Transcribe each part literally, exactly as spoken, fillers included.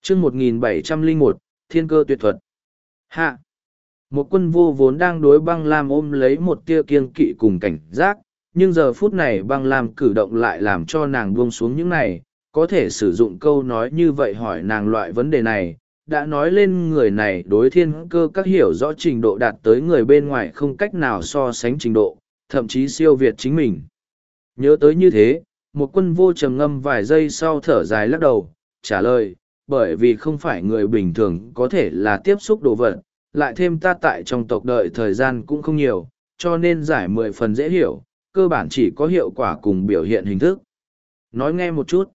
chương một nghìn bảy trăm lẻ một, thiên cơ tuyệt thuật. Hạ. Một quân vô vốn đang đối băng lam ôm lấy một tia kiêng kỵ cùng cảnh giác, nhưng giờ phút này băng lam cử động lại làm cho nàng buông xuống những này, có thể sử dụng câu nói như vậy hỏi nàng loại vấn đề này, đã nói lên người này đối thiên cơ các hiểu rõ trình độ đạt tới người bên ngoài không cách nào so sánh trình độ, thậm chí siêu việt chính mình. Nhớ tới như thế, một quân vô trầm ngâm vài giây sau thở dài lắc đầu, trả lời, bởi vì không phải người bình thường có thể là tiếp xúc đồ vật, lại thêm ta tại trong tộc đợi thời gian cũng không nhiều, cho nên giải mười phần dễ hiểu, cơ bản chỉ có hiệu quả cùng biểu hiện hình thức. Nói nghe một chút.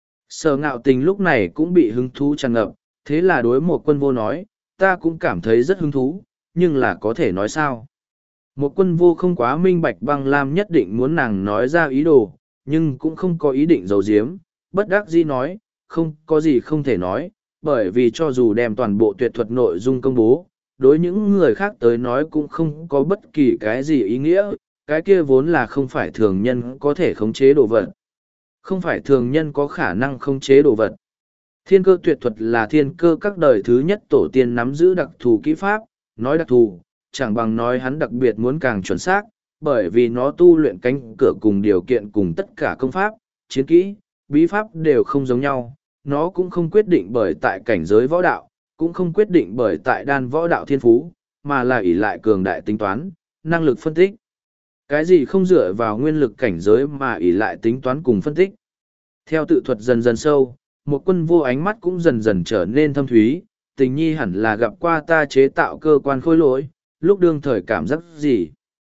Sở Ngạo Tình lúc này cũng bị hứng thú tràn ngập, thế là đối một quân vô nói, ta cũng cảm thấy rất hứng thú, nhưng là có thể nói sao. Một quân vô không quá minh bạch băng lam nhất định muốn nàng nói ra ý đồ, nhưng cũng không có ý định giấu giếm, bất đắc dĩ nói, không có gì không thể nói, bởi vì cho dù đem toàn bộ tuyệt thuật nội dung công bố, đối những người khác tới nói cũng không có bất kỳ cái gì ý nghĩa, cái kia vốn là không phải thường nhân có thể khống chế đồ vật. Không phải thường nhân có khả năng khống chế đồ vật. Thiên cơ tuyệt thuật là thiên cơ các đời thứ nhất tổ tiên nắm giữ đặc thù kỹ pháp, nói đặc thù, chẳng bằng nói hắn đặc biệt muốn càng chuẩn xác, bởi vì nó tu luyện cánh cửa cùng điều kiện cùng tất cả công pháp, chiến kỹ, bí pháp đều không giống nhau, nó cũng không quyết định bởi tại cảnh giới võ đạo, cũng không quyết định bởi tại đan võ đạo thiên phú, mà là ỷ lại cường đại tính toán, năng lực phân tích. Cái gì không dựa vào nguyên lực cảnh giới mà ỷ lại tính toán cùng phân tích. Theo tự thuật dần dần sâu, một quân vô ánh mắt cũng dần dần trở nên thâm thúy, tình nhi hẳn là gặp qua ta chế tạo cơ quan khôi lỗi, lúc đương thời cảm giác gì.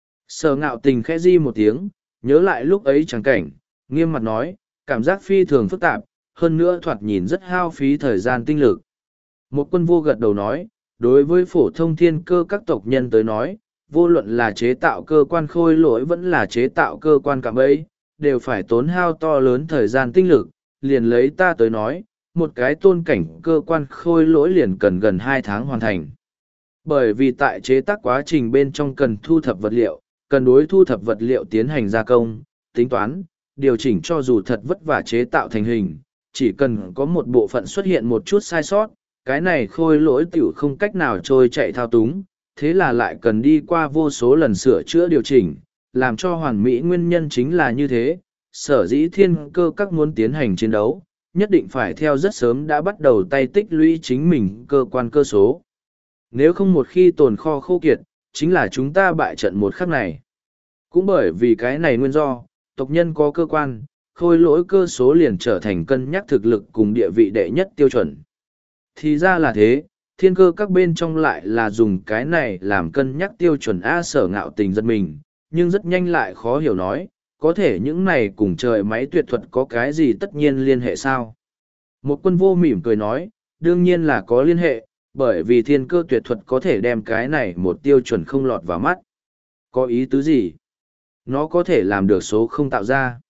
Sở Ngạo Tình khẽ di một tiếng, nhớ lại lúc ấy chẳng cảnh, nghiêm mặt nói, cảm giác phi thường phức tạp, hơn nữa thoạt nhìn rất hao phí thời gian tinh lực. Một quân vô gật đầu nói, đối với phổ thông thiên cơ các tộc nhân tới nói, vô luận là chế tạo cơ quan khôi lỗi vẫn là chế tạo cơ quan cạm bẫy, đều phải tốn hao to lớn thời gian tinh lực, liền lấy ta tới nói, một cái tôn cảnh cơ quan khôi lỗi liền cần gần hai tháng hoàn thành. Bởi vì tại chế tác quá trình bên trong cần thu thập vật liệu, cần đối thu thập vật liệu tiến hành gia công, tính toán, điều chỉnh cho dù thật vất vả chế tạo thành hình, chỉ cần có một bộ phận xuất hiện một chút sai sót, cái này khôi lỗi tiểu không cách nào trôi chạy thao túng, thế là lại cần đi qua vô số lần sửa chữa điều chỉnh, làm cho hoàn mỹ nguyên nhân chính là như thế, sở dĩ thiên cơ các muốn tiến hành chiến đấu, nhất định phải theo rất sớm đã bắt đầu tay tích lũy chính mình cơ quan cơ số. Nếu không một khi tồn kho khô kiệt, chính là chúng ta bại trận một khắc này. Cũng bởi vì cái này nguyên do, tộc nhân có cơ quan, khôi lỗi cơ số liền trở thành cân nhắc thực lực cùng địa vị đệ nhất tiêu chuẩn. Thì ra là thế, thiên cơ các bên trong lại là dùng cái này làm cân nhắc tiêu chuẩn A. Sở Ngạo Tình giật mình, nhưng rất nhanh lại khó hiểu nói, có thể những này cùng trời máy tuyệt thuật có cái gì tất nhiên liên hệ sao? Một quân vô mỉm cười nói, đương nhiên là có liên hệ, bởi vì thiên cơ tuyệt thuật có thể đem cái này một tiêu chuẩn không lọt vào mắt. Có ý tứ gì? Nó có thể làm được số không tạo ra.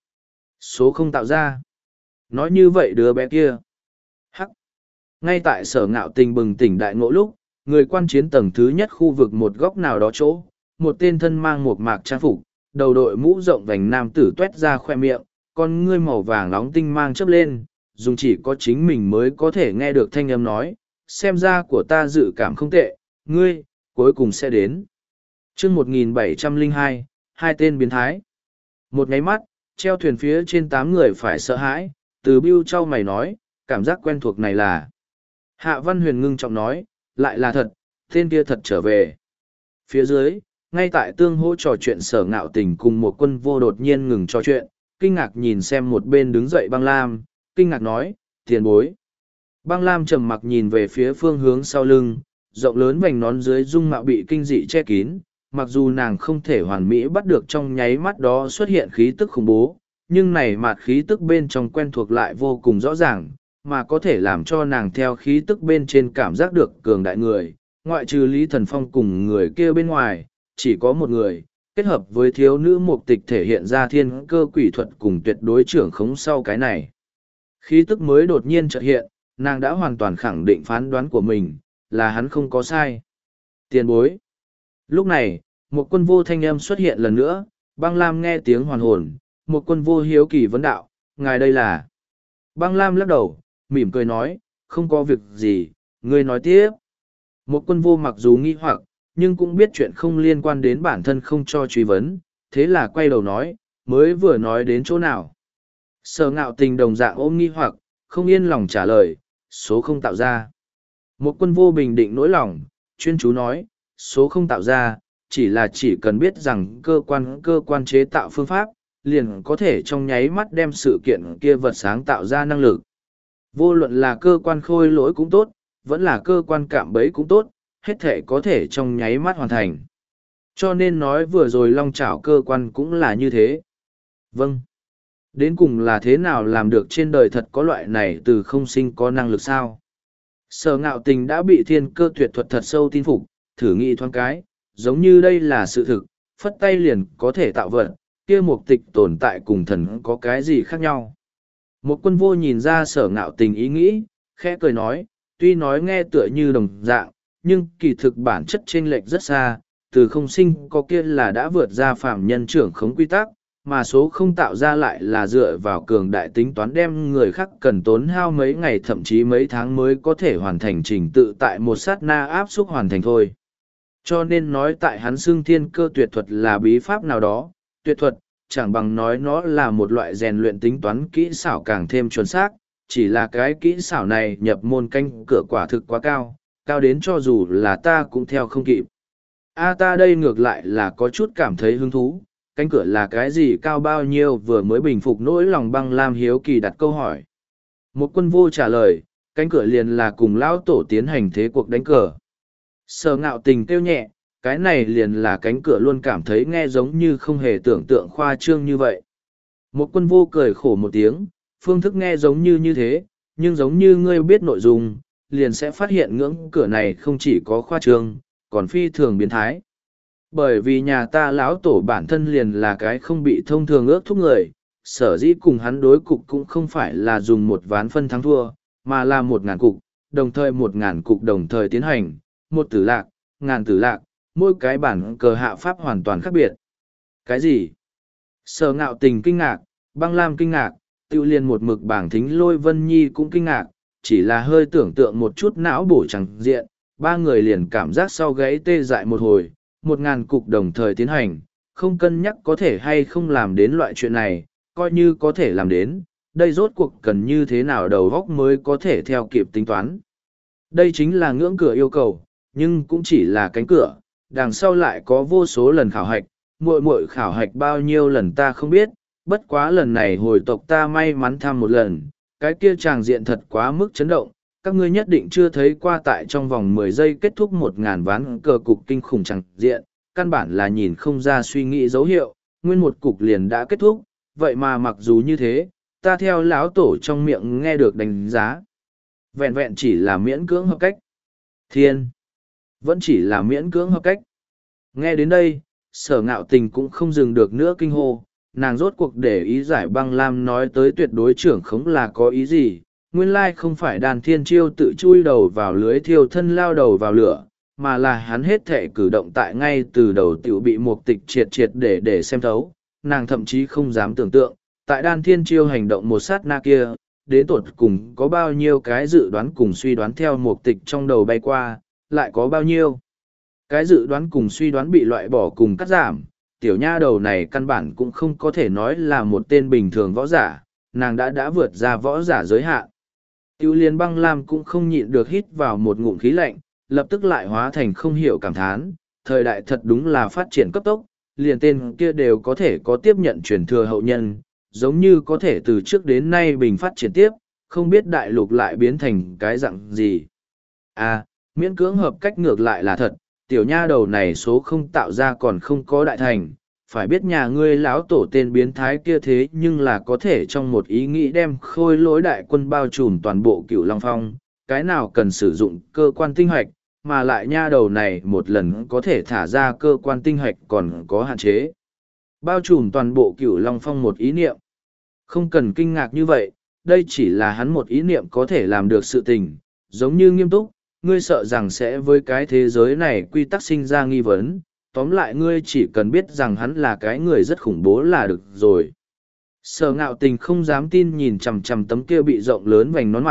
Số không tạo ra. Nói như vậy đứa bé kia. Hắc. Ngay tại Sở Ngạo Tình bừng tỉnh đại ngộ lúc, người quan chiến tầng thứ nhất khu vực một góc nào đó chỗ, một tên thân mang một mạc trang phục, đầu đội mũ rộng vành nam tử tuét ra khoe miệng, con ngươi màu vàng nóng tinh mang chớp lên, dùng chỉ có chính mình mới có thể nghe được thanh âm nói, xem ra của ta dự cảm không tệ, ngươi, cuối cùng sẽ đến. chương một nghìn bảy trăm lẻ hai, hai tên biến thái. Một nháy mắt, treo thuyền phía trên tám người phải sợ hãi, từ Bưu Châu mày nói, cảm giác quen thuộc này là. Hạ Văn Huyền ngưng trọng nói, lại là thật, tên kia thật trở về. Phía dưới, ngay tại tương hỗ trò chuyện Sở Ngạo Tình cùng một quân vô đột nhiên ngừng trò chuyện, kinh ngạc nhìn xem một bên đứng dậy băng lam, kinh ngạc nói, tiền bối. Băng lam trầm mặc nhìn về phía phương hướng sau lưng, rộng lớn vành nón dưới dung mạo bị kinh dị che kín, mặc dù nàng không thể hoàn mỹ bắt được trong nháy mắt đó xuất hiện khí tức khủng bố, nhưng này mạt khí tức bên trong quen thuộc lại vô cùng rõ ràng, mà có thể làm cho nàng theo khí tức bên trên cảm giác được cường đại người, ngoại trừ Lý Thần Phong cùng người kia bên ngoài, chỉ có một người, kết hợp với thiếu nữ mục tịch thể hiện ra thiên cơ quỷ thuật cùng tuyệt đối trưởng khống sau cái này. Khí tức mới đột nhiên chợt hiện, nàng đã hoàn toàn khẳng định phán đoán của mình, là hắn không có sai. Tiền bối. Lúc này, một quân vô thanh âm xuất hiện lần nữa, băng lam nghe tiếng hoàn hồn, một quân vô hiếu kỳ vấn đạo, ngài đây là. Băng lam lắc đầu, mỉm cười nói, không có việc gì, ngươi nói tiếp. Một quân vô mặc dù nghi hoặc, nhưng cũng biết chuyện không liên quan đến bản thân không cho truy vấn, thế là quay đầu nói, mới vừa nói đến chỗ nào. Sở Ngạo Tình đồng dạng ôm nghi hoặc, không yên lòng trả lời, số không tạo ra. Một quân vô bình định nỗi lòng, chuyên chú nói, số không tạo ra, chỉ là chỉ cần biết rằng cơ quan cơ quan chế tạo phương pháp, liền có thể trong nháy mắt đem sự kiện kia vật sáng tạo ra năng lực. Vô luận là cơ quan khôi lỗi cũng tốt, vẫn là cơ quan cạm bẫy cũng tốt, hết thể có thể trong nháy mắt hoàn thành. Cho nên nói vừa rồi long chảo cơ quan cũng là như thế. Vâng. Đến cùng là thế nào làm được trên đời thật có loại này từ không sinh có năng lực sao? Sở Ngạo Tình đã bị thiên cơ tuyệt thuật thật sâu tin phục, thử nghĩ thoáng cái, giống như đây là sự thực, phất tay liền có thể tạo vật, kia mục tịch tồn tại cùng thần có cái gì khác nhau. Một quân vô nhìn ra Sở Ngạo Tình ý nghĩ, khẽ cười nói, tuy nói nghe tựa như đồng dạng, nhưng kỳ thực bản chất chênh lệch rất xa, từ không sinh có kia là đã vượt ra phạm nhân trưởng khống quy tắc, mà số không tạo ra lại là dựa vào cường đại tính toán đem người khác cần tốn hao mấy ngày thậm chí mấy tháng mới có thể hoàn thành trình tự tại một sát na áp xúc hoàn thành thôi. Cho nên nói tại hắn xưng thiên cơ tuyệt thuật là bí pháp nào đó, tuyệt thuật, chẳng bằng nói nó là một loại rèn luyện tính toán kỹ xảo càng thêm chuẩn xác, chỉ là cái kỹ xảo này nhập môn canh cửa quả thực quá cao, cao đến cho dù là ta cũng theo không kịp. A ta đây ngược lại là có chút cảm thấy hứng thú, cánh cửa là cái gì cao bao nhiêu vừa mới bình phục nỗi lòng băng lam hiếu kỳ đặt câu hỏi. Một quân vô trả lời, cánh cửa liền là cùng lão tổ tiến hành thế cuộc đánh cờ. Sở Ngạo Tình kêu nhẹ, cái này liền là cánh cửa luôn cảm thấy nghe giống như không hề tưởng tượng khoa trương như vậy. Một quân vô cười khổ một tiếng, phương thức nghe giống như như thế, nhưng giống như ngươi biết nội dung, liền sẽ phát hiện ngưỡng cửa này không chỉ có khoa trương, còn phi thường biến thái. Bởi vì nhà ta lão tổ bản thân liền là cái không bị thông thường ước thúc người, sở dĩ cùng hắn đối cục cũng không phải là dùng một ván phân thắng thua, mà là một ngàn cục, đồng thời một ngàn cục đồng thời tiến hành, một tử lạc, ngàn tử lạc, mỗi cái bản cờ hạ pháp hoàn toàn khác biệt. Cái gì? Sở Ngạo Tình kinh ngạc, băng lam kinh ngạc, tiêu liên một mực bảng thính lôi vân nhi cũng kinh ngạc, chỉ là hơi tưởng tượng một chút não bổ chẳng diện, ba người liền cảm giác sau gáy tê dại một hồi, một ngàn cục đồng thời tiến hành, không cân nhắc có thể hay không làm đến loại chuyện này, coi như có thể làm đến, đây rốt cuộc cần như thế nào đầu góc mới có thể theo kịp tính toán. Đây chính là ngưỡng cửa yêu cầu, nhưng cũng chỉ là cánh cửa, đằng sau lại có vô số lần khảo hạch, muội muội khảo hạch bao nhiêu lần ta không biết, bất quá lần này hồi tộc ta may mắn thăm một lần, cái kia tràng diện thật quá mức chấn động, các ngươi nhất định chưa thấy qua tại trong vòng mười giây kết thúc một ngàn ván cờ cục kinh khủng tràng diện, căn bản là nhìn không ra suy nghĩ dấu hiệu, nguyên một cục liền đã kết thúc, vậy mà mặc dù như thế, ta theo lão tổ trong miệng nghe được đánh giá. Vẹn vẹn chỉ là miễn cưỡng hợp cách. Thiên! Vẫn chỉ là miễn cưỡng hợp cách. Nghe đến đây, Sở Ngạo Tình cũng không dừng được nữa kinh hô, nàng rốt cuộc để ý giải băng lam nói tới tuyệt đối trưởng khống là có ý gì, nguyên lai không phải đàn thiên chiêu tự chui đầu vào lưới thiêu thân lao đầu vào lửa, mà là hắn hết thể cử động tại ngay từ đầu tiểu bị một tịch triệt triệt để để xem thấu, nàng thậm chí không dám tưởng tượng, tại đan thiên chiêu hành động một sát na kia, đến tột cùng có bao nhiêu cái dự đoán cùng suy đoán theo một tịch trong đầu bay qua, lại có bao nhiêu cái dự đoán cùng suy đoán bị loại bỏ cùng cắt giảm. Tiểu nha đầu này căn bản cũng không có thể nói là một tên bình thường võ giả, nàng đã đã vượt ra võ giả giới hạn. Tiêu liên băng lam cũng không nhịn được hít vào một ngụm khí lạnh, lập tức lại hóa thành không hiểu cảm thán, thời đại thật đúng là phát triển cấp tốc, liền tên kia đều có thể có tiếp nhận truyền thừa hậu nhân, giống như có thể từ trước đến nay bình phát triển tiếp, không biết đại lục lại biến thành cái dạng gì. À, miễn cưỡng hợp cách ngược lại là thật, tiểu nha đầu này số không tạo ra còn không có đại thành, phải biết nhà ngươi lão tổ tên biến thái kia thế nhưng là có thể trong một ý nghĩ đem khôi lỗi đại quân bao trùm toàn bộ cựu long phong, cái nào cần sử dụng cơ quan tinh hoạch, mà lại nha đầu này một lần có thể thả ra cơ quan tinh hoạch còn có hạn chế. Bao trùm toàn bộ cựu long phong một ý niệm. Không cần kinh ngạc như vậy, đây chỉ là hắn một ý niệm có thể làm được sự tình, giống như nghiêm túc, ngươi sợ rằng sẽ với cái thế giới này quy tắc sinh ra nghi vấn, tóm lại ngươi chỉ cần biết rằng hắn là cái người rất khủng bố là được rồi. Sở Ngạo Tình không dám tin nhìn chằm chằm tấm kia bị rộng lớn vành nón mặt,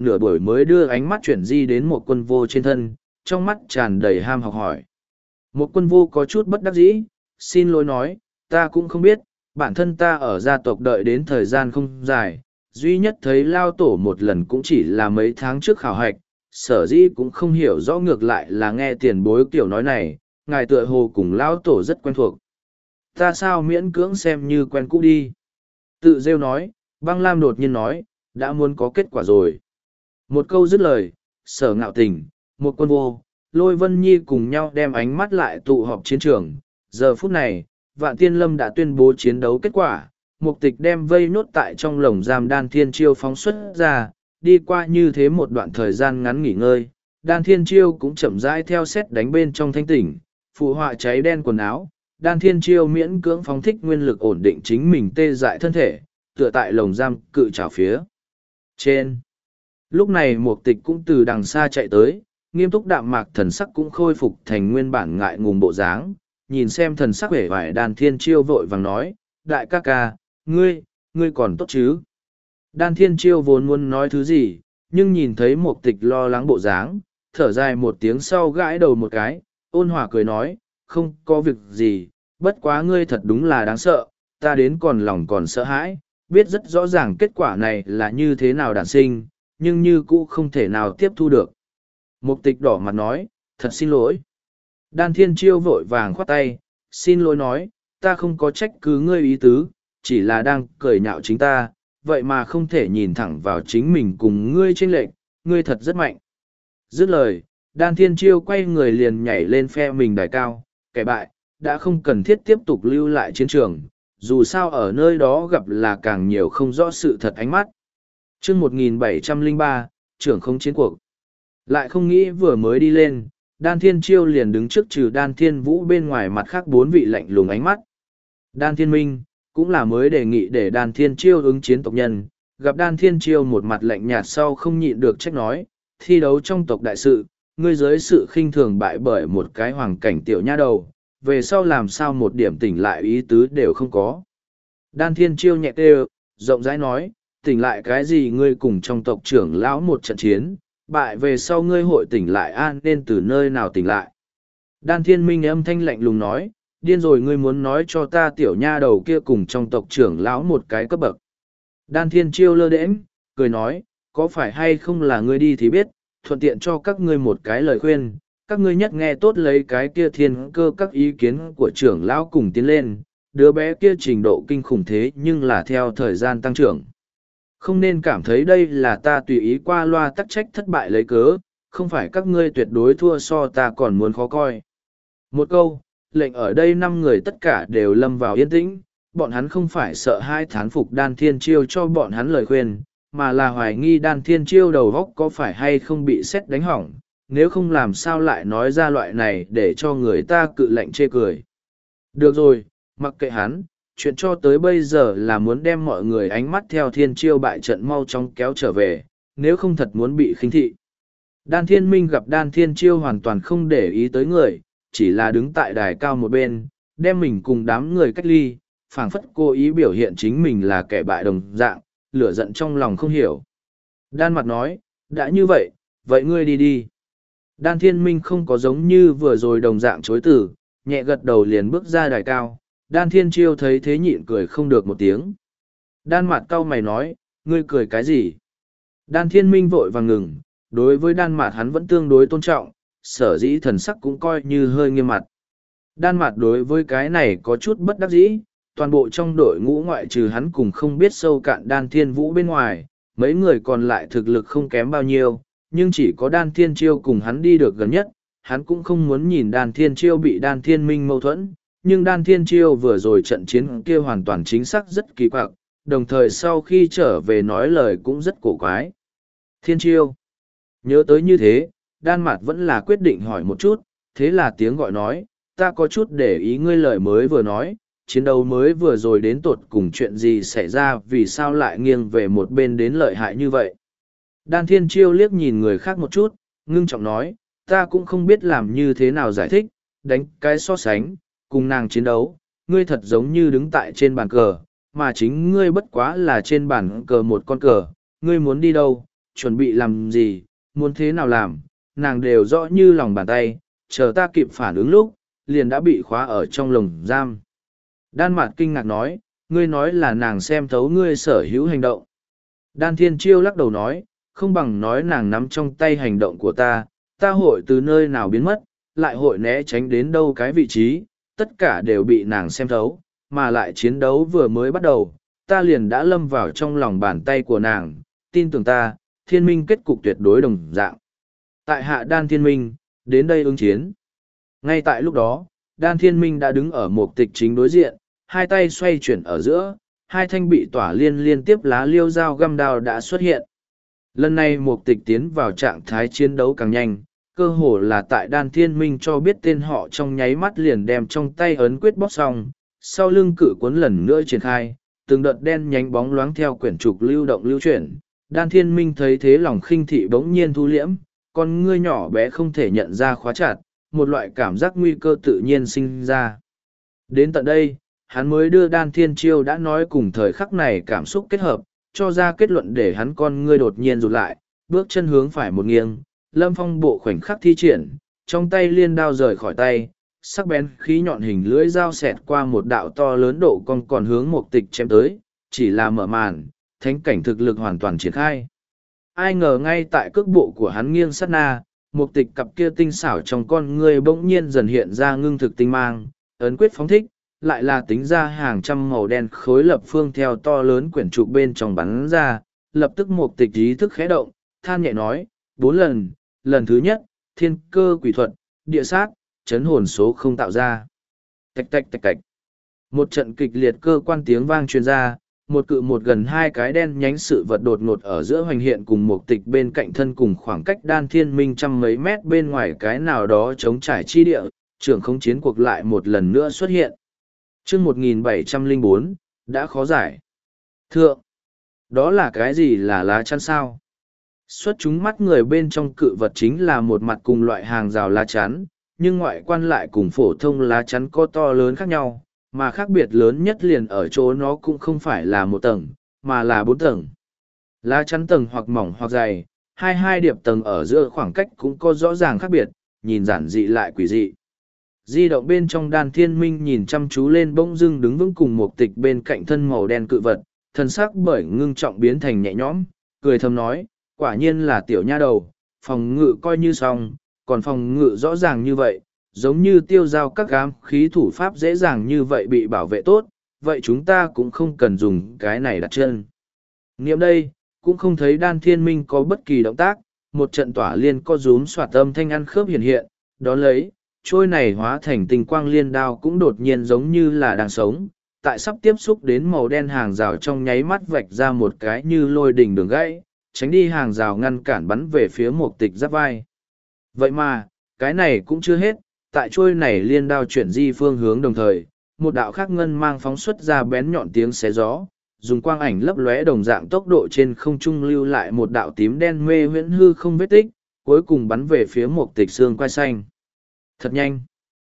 nửa buổi mới đưa ánh mắt chuyển di đến một quân vô trên thân, trong mắt tràn đầy ham học hỏi. Một quân vô có chút bất đắc dĩ, xin lỗi nói, ta cũng không biết, bản thân ta ở gia tộc đợi đến thời gian không dài, duy nhất thấy lao tổ một lần cũng chỉ là mấy tháng trước khảo hạch, sở dĩ cũng không hiểu rõ, ngược lại là nghe tiền bối kiểu nói này, ngài tựa hồ cùng lao tổ rất quen thuộc. Ta sao miễn cưỡng xem như quen cũ đi. Tự rêu nói, băng lam đột nhiên nói, đã muốn có kết quả rồi. Một câu dứt lời, sở ngạo tình, một quân vô, lôi vân nhi cùng nhau đem ánh mắt lại tụ họp chiến trường. Giờ phút này, Vạn Tiên Lâm đã tuyên bố chiến đấu kết quả, mục tịch đem vây nốt tại trong lồng giam đan thiên chiêu phóng xuất ra, đi qua như thế một đoạn thời gian ngắn nghỉ ngơi, đan thiên chiêu cũng chậm rãi theo xét đánh bên trong thanh tỉnh, phụ họa cháy đen quần áo, đan thiên chiêu miễn cưỡng phóng thích nguyên lực ổn định chính mình tê dại thân thể, tựa tại lồng giam cự trào phía trên. Lúc này mục tịch cũng từ đằng xa chạy tới, nghiêm túc đạm mạc thần sắc cũng khôi phục thành nguyên bản ngại ngùng bộ dáng, nhìn xem thần sắc vẻ vải đan thiên chiêu vội vàng nói, đại ca ca, ngươi, ngươi còn tốt chứ? Đan thiên chiêu vốn muốn nói thứ gì, nhưng nhìn thấy mục tịch lo lắng bộ dáng, thở dài một tiếng sau gãi đầu một cái, ôn hòa cười nói, không có việc gì, bất quá ngươi thật đúng là đáng sợ, ta đến còn lòng còn sợ hãi, biết rất rõ ràng kết quả này là như thế nào đản sinh, nhưng như cũ không thể nào tiếp thu được. Mục tịch đỏ mặt nói, thật xin lỗi. Đan thiên chiêu vội vàng khoát tay, xin lỗi nói, ta không có trách cứ ngươi ý tứ, chỉ là đang cười nhạo chính ta, vậy mà không thể nhìn thẳng vào chính mình cùng ngươi chênh lệch, ngươi thật rất mạnh. Dứt lời, đan thiên chiêu quay người liền nhảy lên phe mình đài cao, kẻ bại, đã không cần thiết tiếp tục lưu lại chiến trường, dù sao ở nơi đó gặp là càng nhiều không rõ sự thật ánh mắt. Chương một nghìn bảy trăm lẻ ba, trưởng không chiến cuộc. Lại không nghĩ vừa mới đi lên, đan thiên chiêu liền đứng trước trừ đan thiên vũ bên ngoài mặt khác bốn vị lạnh lùng ánh mắt. Đan thiên minh, cũng là mới đề nghị để đan thiên chiêu ứng chiến tộc nhân, gặp đan thiên chiêu một mặt lạnh nhạt sau không nhịn được trách nói, thi đấu trong tộc đại sự, ngươi dưới sự khinh thường bại bởi một cái hoàng cảnh tiểu nha đầu, về sau làm sao một điểm tỉnh lại ý tứ đều không có. Đan thiên chiêu nhẹ kêu, rộng rãi nói, tỉnh lại cái gì, ngươi cùng trong tộc trưởng lão một trận chiến, bại về sau ngươi hội tỉnh lại an nên từ nơi nào tỉnh lại. Đan thiên minh âm thanh lạnh lùng nói, điên rồi, ngươi muốn nói cho ta tiểu nha đầu kia cùng trong tộc trưởng lão một cái cấp bậc. Đan thiên chiêu lơ đễnh, cười nói, có phải hay không là ngươi đi thì biết, thuận tiện cho các ngươi một cái lời khuyên, các ngươi nhất nghe tốt lấy cái kia thiên cơ các ý kiến của trưởng lão cùng tiến lên, đứa bé kia trình độ kinh khủng thế nhưng là theo thời gian tăng trưởng. Không nên cảm thấy đây là ta tùy ý qua loa tắc trách thất bại lấy cớ, không phải các ngươi tuyệt đối thua so ta còn muốn khó coi. Một câu, lệnh ở đây năm người tất cả đều lâm vào yên tĩnh, bọn hắn không phải sợ hai thán phục đan thiên chiêu cho bọn hắn lời khuyên, mà là hoài nghi đan thiên chiêu đầu góc có phải hay không bị sét đánh hỏng, nếu không làm sao lại nói ra loại này để cho người ta cự lạnh chê cười. Được rồi, mặc kệ hắn, chuyện cho tới bây giờ là muốn đem mọi người ánh mắt theo thiên chiêu bại trận mau chóng kéo trở về, nếu không thật muốn bị khinh thị. Đan thiên minh gặp đan thiên chiêu hoàn toàn không để ý tới người, chỉ là đứng tại đài cao một bên, đem mình cùng đám người cách ly, phảng phất cố ý biểu hiện chính mình là kẻ bại đồng dạng, lửa giận trong lòng không hiểu. Đan mặt nói, đã như vậy, vậy ngươi đi đi. Đan thiên minh không có giống như vừa rồi đồng dạng chối từ, nhẹ gật đầu liền bước ra đài cao. Đan thiên chiêu thấy thế nhịn cười không được một tiếng. Đan mặt cau mày nói, ngươi cười cái gì? Đan thiên minh vội vàng ngừng, đối với đan mặt hắn vẫn tương đối tôn trọng, sở dĩ thần sắc cũng coi như hơi nghiêm mặt. Đan mặt đối với cái này có chút bất đắc dĩ, toàn bộ trong đội ngũ ngoại trừ hắn cùng không biết sâu cạn đan thiên vũ bên ngoài, mấy người còn lại thực lực không kém bao nhiêu, nhưng chỉ có đan thiên chiêu cùng hắn đi được gần nhất, hắn cũng không muốn nhìn đan thiên chiêu bị đan thiên minh mâu thuẫn, nhưng đan thiên chiêu vừa rồi trận chiến kia hoàn toàn chính xác rất kỳ quặc, đồng thời sau khi trở về nói lời cũng rất cổ quái. Thiên chiêu, nhớ tới như thế, đan mặt vẫn là quyết định hỏi một chút, thế là tiếng gọi nói, ta có chút để ý ngươi lời mới vừa nói, chiến đấu mới vừa rồi đến tột cùng chuyện gì xảy ra, vì sao lại nghiêng về một bên đến lợi hại như vậy. Đan thiên chiêu liếc nhìn người khác một chút, ngưng trọng nói, ta cũng không biết làm như thế nào giải thích, đánh cái so sánh, cùng nàng chiến đấu, ngươi thật giống như đứng tại trên bàn cờ, mà chính ngươi bất quá là trên bàn cờ một con cờ, ngươi muốn đi đâu, chuẩn bị làm gì, muốn thế nào làm, nàng đều rõ như lòng bàn tay, chờ ta kịp phản ứng lúc, liền đã bị khóa ở trong lồng giam. Đan Mạt kinh ngạc nói, ngươi nói là nàng xem thấu ngươi sở hữu hành động. Đan Thiên Chiêu lắc đầu nói, không bằng nói nàng nắm trong tay hành động của ta, ta hội từ nơi nào biến mất, lại hội né tránh đến đâu cái vị trí, tất cả đều bị nàng xem thấu, mà lại chiến đấu vừa mới bắt đầu, ta liền đã lâm vào trong lòng bàn tay của nàng, tin tưởng ta, thiên minh kết cục tuyệt đối đồng dạng. Tại hạ Đan Thiên Minh, đến đây ứng chiến. Ngay tại lúc đó, Đan Thiên Minh đã đứng ở một tịch chính đối diện, hai tay xoay chuyển ở giữa, hai thanh bị tỏa liên liên tiếp lá liêu dao găm đao đã xuất hiện. Lần này một tịch tiến vào trạng thái chiến đấu càng nhanh, cơ hồ là tại Đan Thiên Minh cho biết tên họ trong nháy mắt liền đem trong tay ấn quyết bóp xong, sau lưng cự cuốn lần nữa triển khai, từng đợt đen nhánh bóng loáng theo quyển trục lưu động lưu chuyển. Đan Thiên Minh thấy thế lòng khinh thị bỗng nhiên thu liễm, con ngươi nhỏ bé không thể nhận ra khóa chặt, một loại cảm giác nguy cơ tự nhiên sinh ra. Đến tận đây, hắn mới đưa Đan Thiên Chiêu đã nói cùng thời khắc này cảm xúc kết hợp, cho ra kết luận để hắn con ngươi đột nhiên rụt lại, bước chân hướng phải một nghiêng, Lâm Phong bộ khoảnh khắc thi triển, trong tay liên đao rời khỏi tay, sắc bén khí nhọn hình lưỡi dao xẹt qua một đạo to lớn độ cong còn hướng một tịch chém tới, chỉ là mở màn, thánh cảnh thực lực hoàn toàn triển khai. Ai ngờ ngay tại cước bộ của hắn nghiêng sát na, một tịch cặp kia tinh xảo trong con người bỗng nhiên dần hiện ra ngưng thực tinh mang, ấn quyết phóng thích, lại là tính ra hàng trăm màu đen khối lập phương theo to lớn quyển trục bên trong bắn ra, lập tức một tịch ý thức khẽ động, than nhẹ nói, bốn lần, lần thứ nhất, thiên cơ quỷ thuật, địa sát, chấn hồn số không tạo ra. Tạch tạch tạch tạch. Một trận kịch liệt cơ quan tiếng vang truyền ra, một cự một gần hai cái đen nhánh sự vật đột ngột ở giữa hoành hiện cùng một tịch bên cạnh thân cùng khoảng cách Đan Thiên Minh trăm mấy mét bên ngoài cái nào đó chống trải chi địa, trưởng không chiến cuộc lại một lần nữa xuất hiện. chương một nghìn bảy trăm lẻ bốn, đã khó giải. Thượng, đó là cái gì là lá chắn sao? Xuất chúng mắt người bên trong cự vật chính là một mặt cùng loại hàng rào lá chắn, nhưng ngoại quan lại cùng phổ thông lá chắn có to lớn khác nhau, mà khác biệt lớn nhất liền ở chỗ nó cũng không phải là một tầng, mà là bốn tầng. Lá chắn tầng hoặc mỏng hoặc dày, hai hai điệp tầng ở giữa khoảng cách cũng có rõ ràng khác biệt, nhìn giản dị lại quỷ dị. Di động bên trong Đan Thiên Minh nhìn chăm chú lên bỗng dưng đứng vững cùng một tịch bên cạnh thân màu đen cự vật, thân sắc bởi ngưng trọng biến thành nhẹ nhõm, cười thầm nói, quả nhiên là tiểu nha đầu, phòng ngự coi như xong, còn phòng ngự rõ ràng như vậy, giống như tiêu giao các ám khí thủ pháp dễ dàng như vậy bị bảo vệ tốt, vậy chúng ta cũng không cần dùng cái này đặt chân. Nghiệm đây, cũng không thấy Đan Thiên Minh có bất kỳ động tác, một trận tỏa liên co rúm soạt âm thanh ăn khớp hiện hiện, đó lấy, trôi này hóa thành tình quang liên đao cũng đột nhiên giống như là đang sống, tại sắp tiếp xúc đến màu đen hàng rào trong nháy mắt vạch ra một cái như lôi đỉnh đường gãy, tránh đi hàng rào ngăn cản bắn về phía một tịch giáp vai. Vậy mà, cái này cũng chưa hết, tại trôi này liên đao chuyển di phương hướng đồng thời, một đạo khác ngân mang phóng xuất ra bén nhọn tiếng xé gió, dùng quang ảnh lấp lóe đồng dạng tốc độ trên không trung lưu lại một đạo tím đen mê huyễn hư không vết tích, cuối cùng bắn về phía một tịch xương quai xanh. Thật nhanh.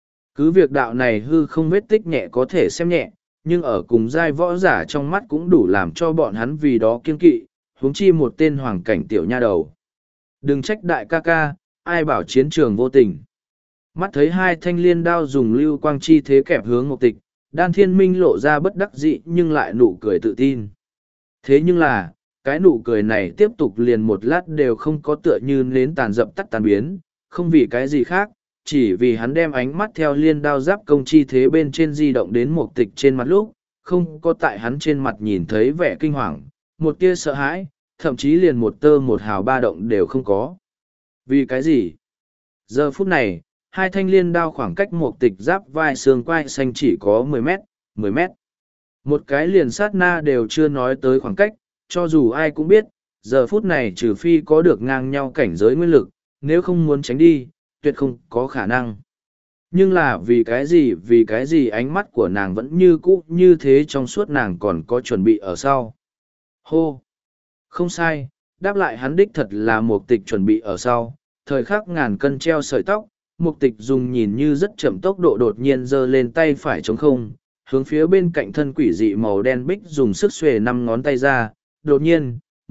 Cứ việc đạo này hư không vết tích nhẹ có thể xem nhẹ, nhưng ở cùng giai võ giả trong mắt cũng đủ làm cho bọn hắn vì đó kiên kỵ, huống chi một tên hoàng cảnh tiểu nha đầu. Đừng trách đại ca ca, ai bảo chiến trường vô tình. Mắt thấy hai thanh liên đao dùng lưu quang chi thế kẹp hướng một tịch, Đan Thiên Minh lộ ra bất đắc dĩ nhưng lại nụ cười tự tin. Thế nhưng là, cái nụ cười này tiếp tục liền một lát đều không có tựa như nến tàn dập tắt tàn biến, không vì cái gì khác, chỉ vì hắn đem ánh mắt theo liên đao giáp công chi thế bên trên di động đến một tịch trên mặt lúc, không có tại hắn trên mặt nhìn thấy vẻ kinh hoàng, một tia sợ hãi, thậm chí liền một tơ một hào ba động đều không có. Vì cái gì? Giờ phút này, hai thanh liên đao khoảng cách một tịch giáp vai xương quai xanh chỉ có mười mét, mười mét. Một cái liền sát na đều chưa nói tới khoảng cách, cho dù ai cũng biết, giờ phút này trừ phi có được ngang nhau cảnh giới nguyên lực, nếu không muốn tránh đi, tuyệt không có khả năng. Nhưng là vì cái gì vì cái gì ánh mắt của nàng vẫn như cũ như thế trong suốt nàng còn có chuẩn bị ở sau. Hô! Không sai, đáp lại hắn đích thật là một tịch chuẩn bị ở sau, thời khắc ngàn cân treo sợi tóc, một tịch dùng nhìn như rất chậm tốc độ đột nhiên giơ lên tay phải chống không, hướng phía bên cạnh thân quỷ dị màu đen bích dùng sức xuề năm ngón tay ra, đột nhiên,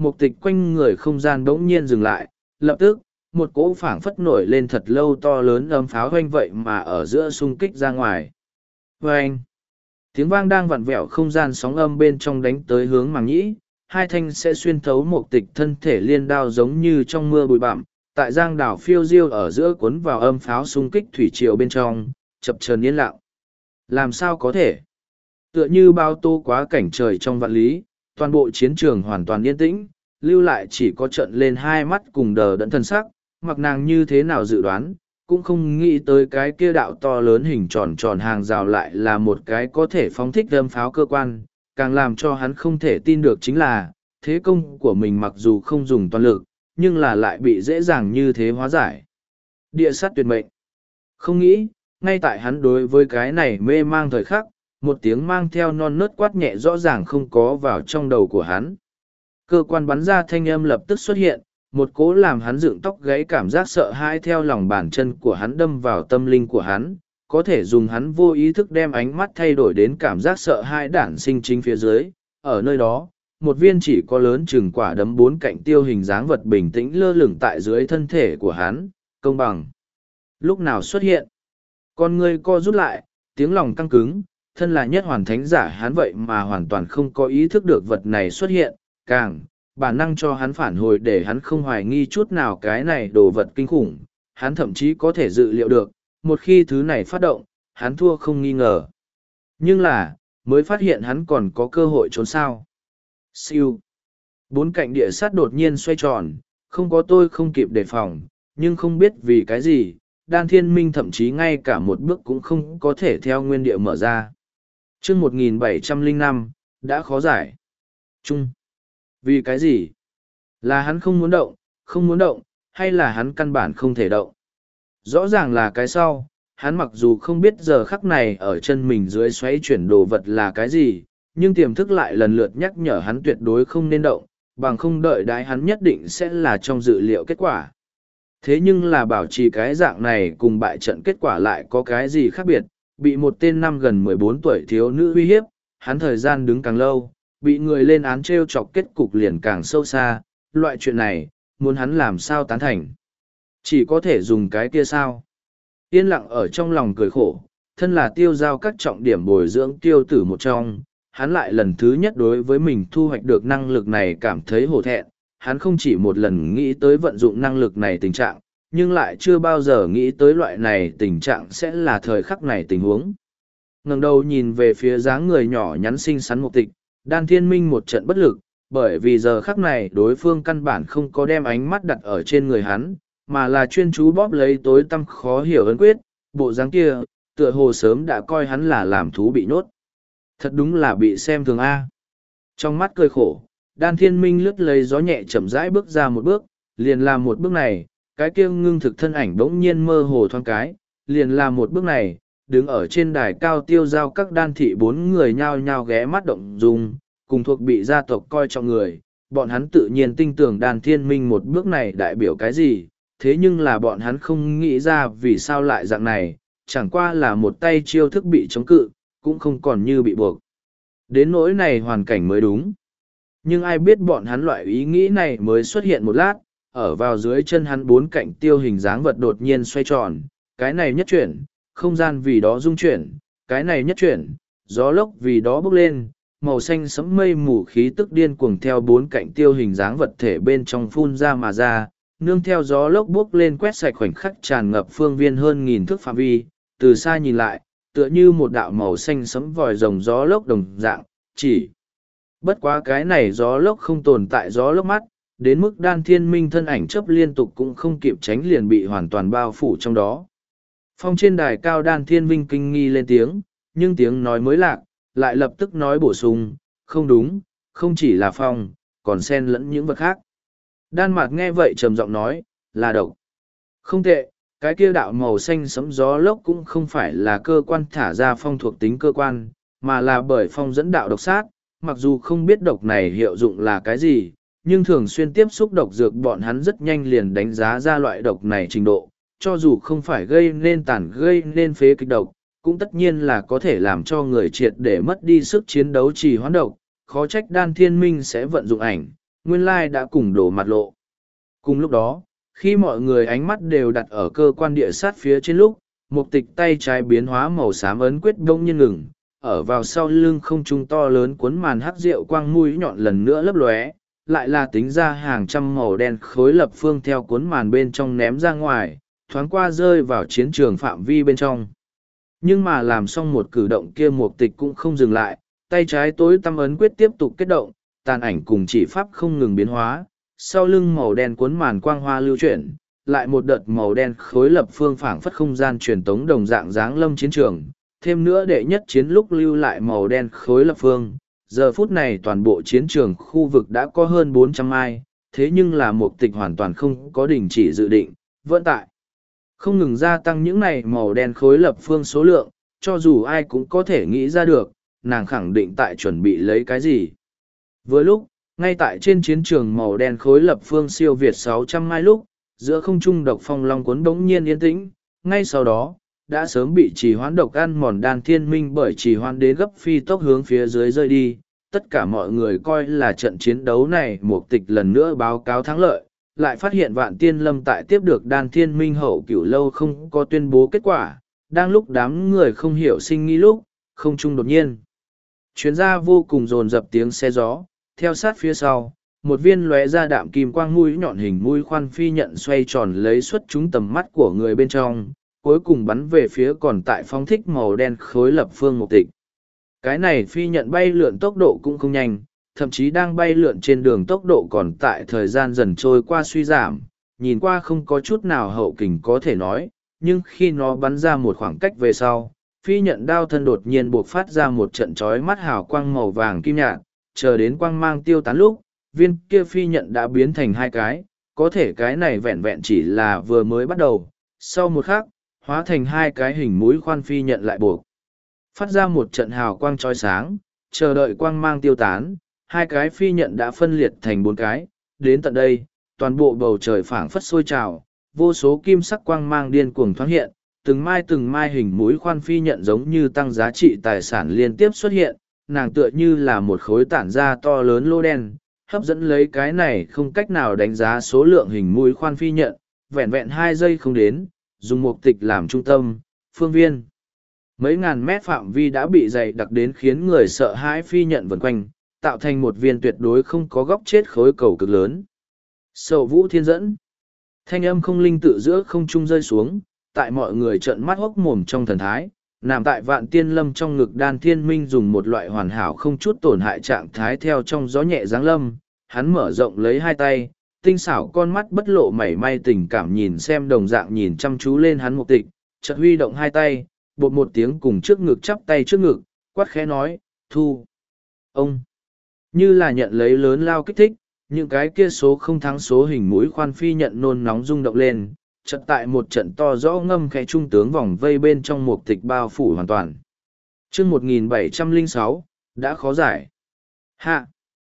mục tịch quanh người không gian bỗng nhiên dừng lại, lập tức, một cỗ phảng phất nổi lên thật lâu to lớn ấm pháo hoanh vậy mà ở giữa xung kích ra ngoài. Vâng! Tiếng vang đang vặn vẹo không gian sóng âm bên trong đánh tới hướng màng nhĩ, hai thanh sẽ xuyên thấu mục tịch thân thể liên đao giống như trong mưa bụi bặm, tại giang đảo phiêu diêu ở giữa cuốn vào âm pháo xung kích thủy triều bên trong, chập chờn yên lặng. Làm sao có thể? Tựa như bao tô quá cảnh trời trong vạn lý, toàn bộ chiến trường hoàn toàn yên tĩnh, lưu lại chỉ có trận lên hai mắt cùng đờ đẫn thân sắc, mặc nàng như thế nào dự đoán, cũng không nghĩ tới cái kia đạo to lớn hình tròn tròn hàng rào lại là một cái có thể phóng thích âm pháo cơ quan, càng làm cho hắn không thể tin được chính là, thế công của mình mặc dù không dùng toàn lực, nhưng là lại bị dễ dàng như thế hóa giải. Địa sát tuyệt mệnh. Không nghĩ, ngay tại hắn đối với cái này mê mang thời khắc, một tiếng mang theo non nớt quát nhẹ rõ ràng không có vào trong đầu của hắn. Cơ quan bắn ra thanh âm lập tức xuất hiện, một cố làm hắn dựng tóc gáy cảm giác sợ hãi theo lòng bàn chân của hắn đâm vào tâm linh của hắn, có thể dùng hắn vô ý thức đem ánh mắt thay đổi đến cảm giác sợ hãi đản sinh chính phía dưới. Ở nơi đó, một viên chỉ có lớn chừng quả đấm bốn cạnh tiêu hình dáng vật bình tĩnh lơ lửng tại dưới thân thể của hắn, công bằng. Lúc nào xuất hiện? Con ngươi co rút lại, tiếng lòng căng cứng, thân là nhất hoàn thánh giả hắn vậy mà hoàn toàn không có ý thức được vật này xuất hiện, càng, bản năng cho hắn phản hồi để hắn không hoài nghi chút nào cái này đồ vật kinh khủng, hắn thậm chí có thể dự liệu được, một khi thứ này phát động, hắn thua không nghi ngờ. Nhưng là, mới phát hiện hắn còn có cơ hội trốn sao. Siêu. Bốn cạnh địa sát đột nhiên xoay tròn, không có tôi không kịp đề phòng, nhưng không biết vì cái gì, đan thiên minh thậm chí ngay cả một bước cũng không có thể theo nguyên địa mở ra. Chương một nghìn bảy trăm lẻ năm, đã khó giải. Trung. Vì cái gì? Là hắn không muốn động, không muốn động, hay là hắn căn bản không thể động? Rõ ràng là cái sau, hắn mặc dù không biết giờ khắc này ở chân mình dưới xoáy chuyển đồ vật là cái gì, nhưng tiềm thức lại lần lượt nhắc nhở hắn tuyệt đối không nên động, bằng không đợi đái hắn nhất định sẽ là trong dự liệu kết quả. Thế nhưng là bảo trì cái dạng này cùng bại trận kết quả lại có cái gì khác biệt, bị một tên năm gần mười bốn tuổi thiếu nữ uy hiếp, hắn thời gian đứng càng lâu, bị người lên án trêu chọc kết cục liền càng sâu xa, loại chuyện này, muốn hắn làm sao tán thành. Chỉ có thể dùng cái kia sao. Yên lặng ở trong lòng cười khổ, thân là tiêu giao các trọng điểm bồi dưỡng tiêu tử một trong, hắn lại lần thứ nhất đối với mình thu hoạch được năng lực này cảm thấy hổ thẹn, hắn không chỉ một lần nghĩ tới vận dụng năng lực này tình trạng, nhưng lại chưa bao giờ nghĩ tới loại này tình trạng sẽ là thời khắc này tình huống. Ngẩng đầu nhìn về phía dáng người nhỏ nhắn xinh xắn Mục Tịch, Đan Thiên Minh một trận bất lực, bởi vì giờ khắc này đối phương căn bản không có đem ánh mắt đặt ở trên người hắn, mà là chuyên chú bóp lấy tối tăm khó hiểu ấn quyết, bộ dáng kia, tựa hồ sớm đã coi hắn là làm thú bị nhốt. Thật đúng là bị xem thường A. Trong mắt cười khổ, Đan Thiên Minh lướt lấy gió nhẹ chậm rãi bước ra một bước, liền làm một bước này, cái kia ngưng thực thân ảnh bỗng nhiên mơ hồ thoáng cái, liền làm một bước này, đứng ở trên đài cao tiêu giao các đan thị bốn người nhao nhao ghé mắt động dung, cùng thuộc bị gia tộc coi trọng người, bọn hắn tự nhiên tin tưởng Đan Thiên Minh một bước này đại biểu cái gì, thế nhưng là bọn hắn không nghĩ ra vì sao lại dạng này, chẳng qua là một tay chiêu thức bị chống cự, cũng không còn như bị buộc. Đến nỗi này hoàn cảnh mới đúng. Nhưng ai biết bọn hắn loại ý nghĩ này mới xuất hiện một lát, ở vào dưới chân hắn bốn cạnh tiêu hình dáng vật đột nhiên xoay tròn, cái này nhất chuyển, không gian vì đó rung chuyển, cái này nhất chuyển, gió lốc vì đó bốc lên, màu xanh sẫm mây mù khí tức điên cuồng theo bốn cạnh tiêu hình dáng vật thể bên trong phun ra mà ra, nương theo gió lốc bốc lên quét sạch khoảnh khắc tràn ngập phương viên hơn nghìn thước phạm vi, từ xa nhìn lại, tựa như một đạo màu xanh sẫm vòi rồng gió lốc đồng dạng, chỉ bất quá cái này gió lốc không tồn tại gió lốc mắt, đến mức Đan Thiên Minh thân ảnh chấp liên tục cũng không kịp tránh liền bị hoàn toàn bao phủ trong đó. Phong trên đài cao Đan Thiên Vinh kinh nghi lên tiếng, nhưng tiếng nói mới lạc, lại lập tức nói bổ sung, không đúng, không chỉ là phong, còn xen lẫn những vật khác. Đan Mạt nghe vậy trầm giọng nói, là độc. Không tệ, cái kia đạo màu xanh sẫm gió lốc cũng không phải là cơ quan thả ra phong thuộc tính cơ quan, mà là bởi phong dẫn đạo độc sát, mặc dù không biết độc này hiệu dụng là cái gì, nhưng thường xuyên tiếp xúc độc dược bọn hắn rất nhanh liền đánh giá ra loại độc này trình độ, cho dù không phải gây nên tàn gây nên phế kịch độc, cũng tất nhiên là có thể làm cho người triệt để mất đi sức chiến đấu trì hoãn độc, khó trách Đan Thiên Minh sẽ vận dụng ảnh, nguyên lai đã cùng đổ mặt lộ. Cùng lúc đó, khi mọi người ánh mắt đều đặt ở cơ quan địa sát phía trên lúc, một tịch tay trái biến hóa màu xám ấn quyết đông nhiên ngừng, ở vào sau lưng không trung to lớn cuốn màn hắc rượu quang mũi nhọn lần nữa lấp lóe, lại là tính ra hàng trăm màu đen khối lập phương theo cuốn màn bên trong ném ra ngoài, thoáng qua rơi vào chiến trường phạm vi bên trong. Nhưng mà làm xong một cử động kia một tịch cũng không dừng lại, tay trái tối tăm ấn quyết tiếp tục kết động, tàn ảnh cùng chỉ pháp không ngừng biến hóa, sau lưng màu đen cuốn màn quang hoa lưu chuyển, lại một đợt màu đen khối lập phương phảng phất không gian truyền tống đồng dạng dáng lâm chiến trường, thêm nữa đệ nhất chiến lúc lưu lại màu đen khối lập phương. Giờ phút này toàn bộ chiến trường khu vực đã có hơn bốn trăm mai, thế nhưng là một tịch hoàn toàn không có đình chỉ dự định, vẫn tại. Không ngừng gia tăng những này màu đen khối lập phương số lượng, cho dù ai cũng có thể nghĩ ra được, nàng khẳng định tại chuẩn bị lấy cái gì. Vừa lúc, ngay tại trên chiến trường màu đen khối lập phương siêu việt sáu trăm mai lúc, giữa không trung độc phong long cuốn bỗng nhiên yên tĩnh, ngay sau đó, đã sớm bị trì hoãn độc ăn mòn đan thiên minh bởi trì hoãn đến gấp phi tốc hướng phía dưới rơi đi. Tất cả mọi người coi là trận chiến đấu này một tịch lần nữa báo cáo thắng lợi, lại phát hiện vạn tiên lâm tại tiếp được đan thiên minh hậu cửu lâu không có tuyên bố kết quả, đang lúc đám người không hiểu sinh nghi lúc, không trung đột nhiên. Chuyến ra vô cùng dồn dập tiếng xe gió, theo sát phía sau, một viên lóe ra đạm kim quang mũi nhọn hình mũi khoan phi nhận xoay tròn lấy xuất chúng tầm mắt của người bên trong, cuối cùng bắn về phía còn tại phóng thích màu đen khối lập phương một tịch. Cái này phi nhận bay lượn tốc độ cũng không nhanh, thậm chí đang bay lượn trên đường tốc độ còn tại thời gian dần trôi qua suy giảm, nhìn qua không có chút nào hậu kình có thể nói, nhưng khi nó bắn ra một khoảng cách về sau, phi nhận đao thân đột nhiên buộc phát ra một trận chói mắt hào quang màu vàng kim nhạt, chờ đến quang mang tiêu tán lúc, viên kia phi nhận đã biến thành hai cái, có thể cái này vẹn vẹn chỉ là vừa mới bắt đầu, sau một khắc, hóa thành hai cái hình mũi khoan phi nhận lại buộc. Phát ra một trận hào quang chói sáng, chờ đợi quang mang tiêu tán, hai cái phi nhận đã phân liệt thành bốn cái, đến tận đây, toàn bộ bầu trời phảng phất sôi trào, vô số kim sắc quang mang điên cuồng thoáng hiện, từng mai từng mai hình mũi khoan phi nhận giống như tăng giá trị tài sản liên tiếp xuất hiện, nàng tựa như là một khối tản ra to lớn lô đen, hấp dẫn lấy cái này không cách nào đánh giá số lượng hình mũi khoan phi nhận, vẹn vẹn hai giây không đến, dùng mục tịch làm trung tâm, phương viên. Mấy ngàn mét phạm vi đã bị dày đặc đến khiến người sợ hãi phi nhận vần quanh, tạo thành một viên tuyệt đối không có góc chết khối cầu cực lớn. Sầu vũ thiên dẫn. Thanh âm không linh tự giữa không trung rơi xuống, tại mọi người trợn mắt hốc mồm trong thần thái, nằm tại vạn tiên lâm trong ngực đan thiên minh dùng một loại hoàn hảo không chút tổn hại trạng thái theo trong gió nhẹ giáng lâm, hắn mở rộng lấy hai tay, tinh xảo con mắt bất lộ mảy may tình cảm nhìn xem đồng dạng nhìn chăm chú lên hắn một tịch, chợt huy động hai tay, bột một tiếng cùng trước ngực chắp tay trước ngực, quát khẽ nói, thu. Ông, như là nhận lấy lớn lao kích thích, những cái kia số không thắng số hình mũi khoan phi nhận nôn nóng rung động lên, chợt tại một trận to rõ ngâm khẽ trung tướng vòng vây bên trong một tịch bao phủ hoàn toàn. Chương một nghìn bảy trăm lẻ sáu, đã khó giải. Hạ.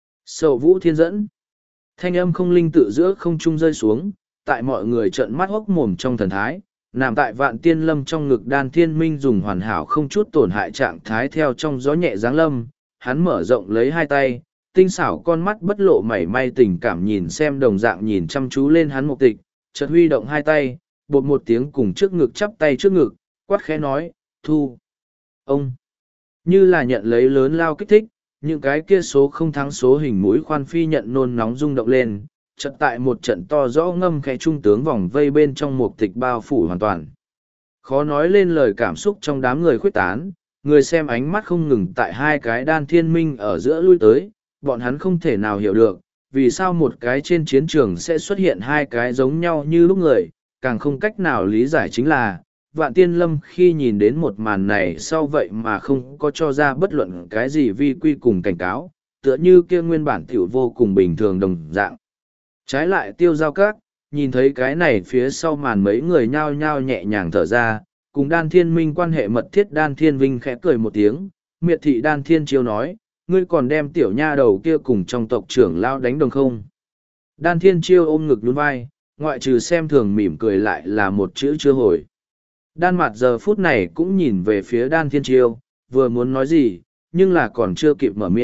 Sầu vũ thiên dẫn. Thanh âm không linh tự giữa không trung rơi xuống, tại mọi người trợn mắt hốc mồm trong thần thái, nằm tại vạn tiên lâm trong ngực đan thiên minh dùng hoàn hảo không chút tổn hại trạng thái theo trong gió nhẹ giáng lâm, hắn mở rộng lấy hai tay, tinh xảo con mắt bất lộ mảy may tình cảm nhìn xem đồng dạng nhìn chăm chú lên hắn một tịch, chợt huy động hai tay, bột một tiếng cùng trước ngực chắp tay trước ngực, quát khẽ nói, thu. Ông, như là nhận lấy lớn lao kích thích, những cái kia số không thắng số hình mũi khoan phi nhận nôn nóng rung động lên, chợt tại một trận to rõ ngâm khẽ trung tướng vòng vây bên trong một tịch bao phủ hoàn toàn. Khó nói lên lời cảm xúc trong đám người khuếch tán, người xem ánh mắt không ngừng tại hai cái đan thiên minh ở giữa lui tới, bọn hắn không thể nào hiểu được, vì sao một cái trên chiến trường sẽ xuất hiện hai cái giống nhau như lúc người, càng không cách nào lý giải chính là, vạn tiên lâm khi nhìn đến một màn này sau vậy mà không có cho ra bất luận cái gì vi quy cùng cảnh cáo, tựa như kia nguyên bản tiểu vô cùng bình thường đồng dạng. Trái lại tiêu giao các, nhìn thấy cái này phía sau màn mấy người nhao nhao nhẹ nhàng thở ra, cùng đan thiên minh quan hệ mật thiết đan thiên vinh khẽ cười một tiếng, miệt thị đan thiên chiêu nói, ngươi còn đem tiểu nha đầu kia cùng trong tộc trưởng lao đánh đồng không? Đan thiên chiêu ôm ngực nhún vai, ngoại trừ xem thường mỉm cười lại là một chữ chưa hồi. Đan mặt giờ phút này cũng nhìn về phía đan thiên chiêu, vừa muốn nói gì, nhưng là còn chưa kịp mở miệng,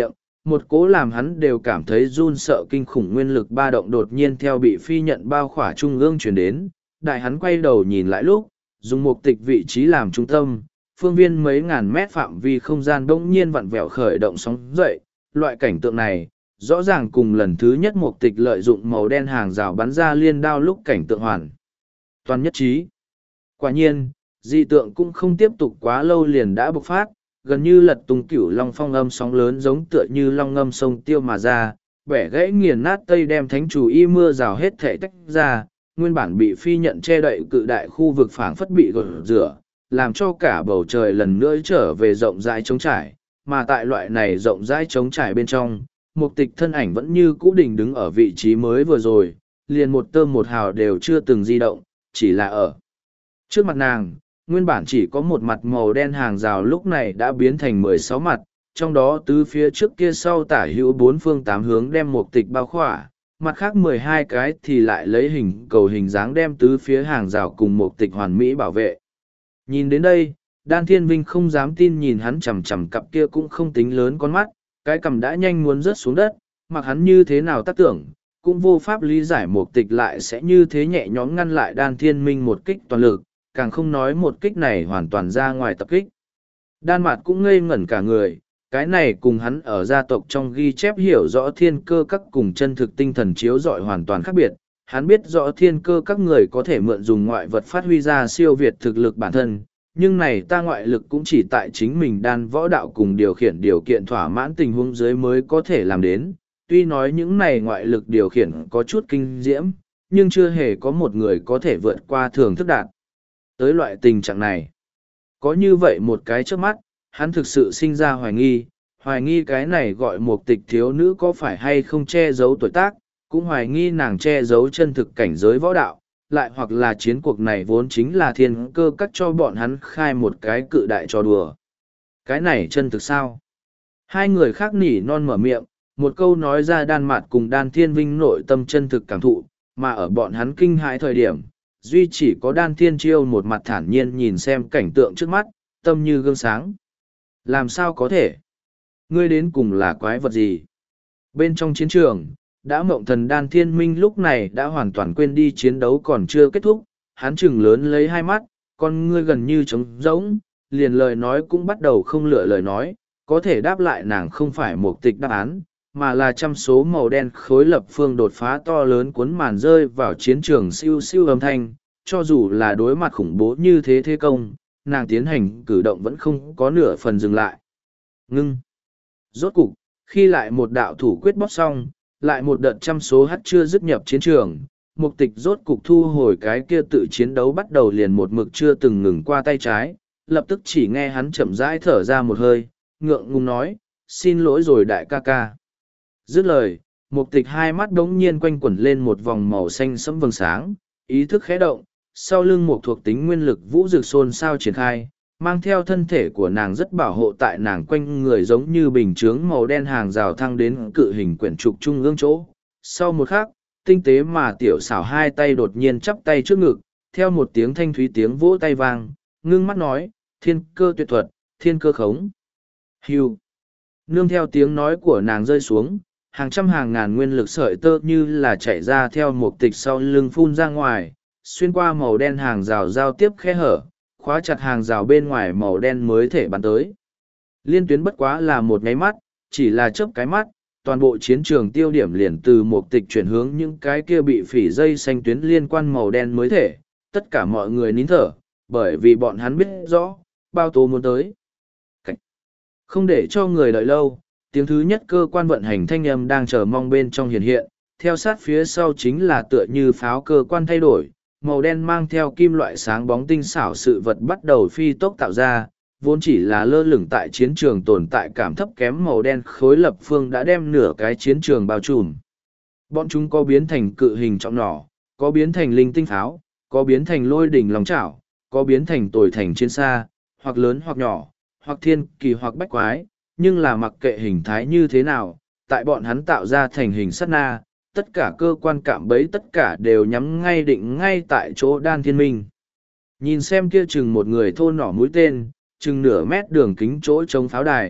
một cố làm hắn đều cảm thấy run sợ kinh khủng nguyên lực ba động đột nhiên theo bị phi nhận bao khỏa trung ương chuyển đến. Đại hắn quay đầu nhìn lại lúc, dùng mục tịch vị trí làm trung tâm, phương viên mấy ngàn mét phạm vi không gian bỗng nhiên vặn vẹo khởi động sóng dậy. Loại cảnh tượng này, rõ ràng cùng lần thứ nhất mục tịch lợi dụng màu đen hàng rào bắn ra liên đao lúc cảnh tượng hoàn toàn nhất trí. Quả nhiên, dị tượng cũng không tiếp tục quá lâu liền đã bộc phát, gần như lật tung cửu long phong âm sóng lớn giống tựa như long ngâm sông tiêu mà ra, bẻ gãy nghiền nát tây đem thánh chủ y mưa rào hết thể tách ra, nguyên bản bị phi nhận che đậy cự đại khu vực phảng phất bị gột rửa, làm cho cả bầu trời lần nữa trở về rộng rãi trống trải, mà tại loại này rộng rãi trống trải bên trong, mục tịch thân ảnh vẫn như cũ đình đứng ở vị trí mới vừa rồi, liền một tơm một hào đều chưa từng di động, chỉ là ở trước mặt nàng. Nguyên bản chỉ có một mặt màu đen hàng rào lúc này đã biến thành mười sáu mặt, trong đó tứ phía trước kia sau tả hữu bốn phương tám hướng đem một tịch bao khỏa, mặt khác mười hai cái thì lại lấy hình cầu hình dáng đem tứ phía hàng rào cùng một tịch hoàn mỹ bảo vệ. Nhìn đến đây, Đan Thiên Vinh không dám tin nhìn hắn chằm chằm cặp kia cũng không tính lớn con mắt, cái cằm đã nhanh muốn rớt xuống đất, mặc hắn như thế nào tác tưởng, cũng vô pháp lý giải một tịch lại sẽ như thế nhẹ nhõm ngăn lại Đan Thiên Minh một kích toàn lực, càng không nói một kích này hoàn toàn ra ngoài tập kích. Đan Mạt cũng ngây ngẩn cả người, cái này cùng hắn ở gia tộc trong ghi chép hiểu rõ thiên cơ các cùng chân thực tinh thần chiếu rọi hoàn toàn khác biệt. Hắn biết rõ thiên cơ các người có thể mượn dùng ngoại vật phát huy ra siêu việt thực lực bản thân, nhưng này ta ngoại lực cũng chỉ tại chính mình đan võ đạo cùng điều khiển điều kiện thỏa mãn tình huống dưới mới có thể làm đến. Tuy nói những này ngoại lực điều khiển có chút kinh diễm, nhưng chưa hề có một người có thể vượt qua thường thức đạt tới loại tình trạng này. Có như vậy một cái trước mắt, hắn thực sự sinh ra hoài nghi, hoài nghi cái này gọi một tịch thiếu nữ có phải hay không che giấu tuổi tác, cũng hoài nghi nàng che giấu chân thực cảnh giới võ đạo, lại hoặc là chiến cuộc này vốn chính là thiên cơ cắt cho bọn hắn khai một cái cự đại trò đùa. Cái này chân thực sao? Hai người khác nỉ non mở miệng, một câu nói ra Đan Mạt cùng Đan Thiên Vinh nội tâm chân thực cảm thụ, mà ở bọn hắn kinh hãi thời điểm, duy chỉ có Đan Thiên Chiêu một mặt thản nhiên nhìn xem cảnh tượng trước mắt, tâm như gương sáng. Làm sao có thể? Ngươi đến cùng là quái vật gì? Bên trong chiến trường, đã mộng thần Đan Thiên Minh lúc này đã hoàn toàn quên đi chiến đấu còn chưa kết thúc, hắn chừng lớn lấy hai mắt, con ngươi gần như trống rỗng, liền lời nói cũng bắt đầu không lựa lời nói, có thể đáp lại nàng không phải một tịch đáp án, mà là trăm số màu đen khối lập phương đột phá to lớn cuốn màn rơi vào chiến trường siêu siêu âm thanh, cho dù là đối mặt khủng bố như thế thế công, nàng tiến hành cử động vẫn không có nửa phần dừng lại. Ngưng. Rốt cục, khi lại một đạo thủ quyết bóp xong, lại một đợt trăm số hắt chưa dứt nhập chiến trường, mục tịch rốt cục thu hồi cái kia tự chiến đấu bắt đầu liền một mực chưa từng ngừng qua tay trái, lập tức chỉ nghe hắn chậm rãi thở ra một hơi, ngượng ngùng nói, xin lỗi rồi đại ca ca. Dứt lời, mục tịch hai mắt đống nhiên quanh quẩn lên một vòng màu xanh sẫm vầng sáng, ý thức khẽ động, sau lưng một thuộc tính nguyên lực vũ rực xôn sao triển khai, mang theo thân thể của nàng rất bảo hộ tại nàng quanh người giống như bình chướng màu đen hàng rào thăng đến cự hình quyển trục trung ương chỗ. Sau một khắc, tinh tế mà tiểu xảo hai tay đột nhiên chắp tay trước ngực, theo một tiếng thanh thúy tiếng vỗ tay vang, ngưng mắt nói, thiên cơ tuyệt thuật, thiên cơ khống. Hưu. Nương theo tiếng nói của nàng rơi xuống, hàng trăm hàng ngàn nguyên lực sợi tơ như là chạy ra theo một tịch sau lưng phun ra ngoài, xuyên qua màu đen hàng rào giao tiếp khe hở, khóa chặt hàng rào bên ngoài màu đen mới thể bắn tới. Liên tuyến bất quá là một nháy mắt, chỉ là chớp cái mắt, toàn bộ chiến trường tiêu điểm liền từ một tịch chuyển hướng những cái kia bị phỉ dây xanh tuyến liên quan màu đen mới thể, tất cả mọi người nín thở, bởi vì bọn hắn biết rõ, bao tố muốn tới. Không để cho người đợi lâu, tiếng thứ nhất cơ quan vận hành thanh âm đang chờ mong bên trong hiện hiện, theo sát phía sau chính là tựa như pháo cơ quan thay đổi, màu đen mang theo kim loại sáng bóng tinh xảo sự vật bắt đầu phi tốc tạo ra, vốn chỉ là lơ lửng tại chiến trường tồn tại cảm thấp kém màu đen khối lập phương đã đem nửa cái chiến trường bao trùm. Bọn chúng có biến thành cự hình trọng nỏ, có biến thành linh tinh pháo, có biến thành lôi đỉnh lòng chảo, có biến thành tồi thành chiến xa, hoặc lớn hoặc nhỏ, hoặc thiên kỳ hoặc bách quái, nhưng là mặc kệ hình thái như thế nào, tại bọn hắn tạo ra thành hình sát na, tất cả cơ quan cạm bẫy tất cả đều nhắm ngay định ngay tại chỗ Đan Thiên Minh. Nhìn xem kia chừng một người thô nỏ mũi tên, chừng nửa mét đường kính chỗ chống pháo đài,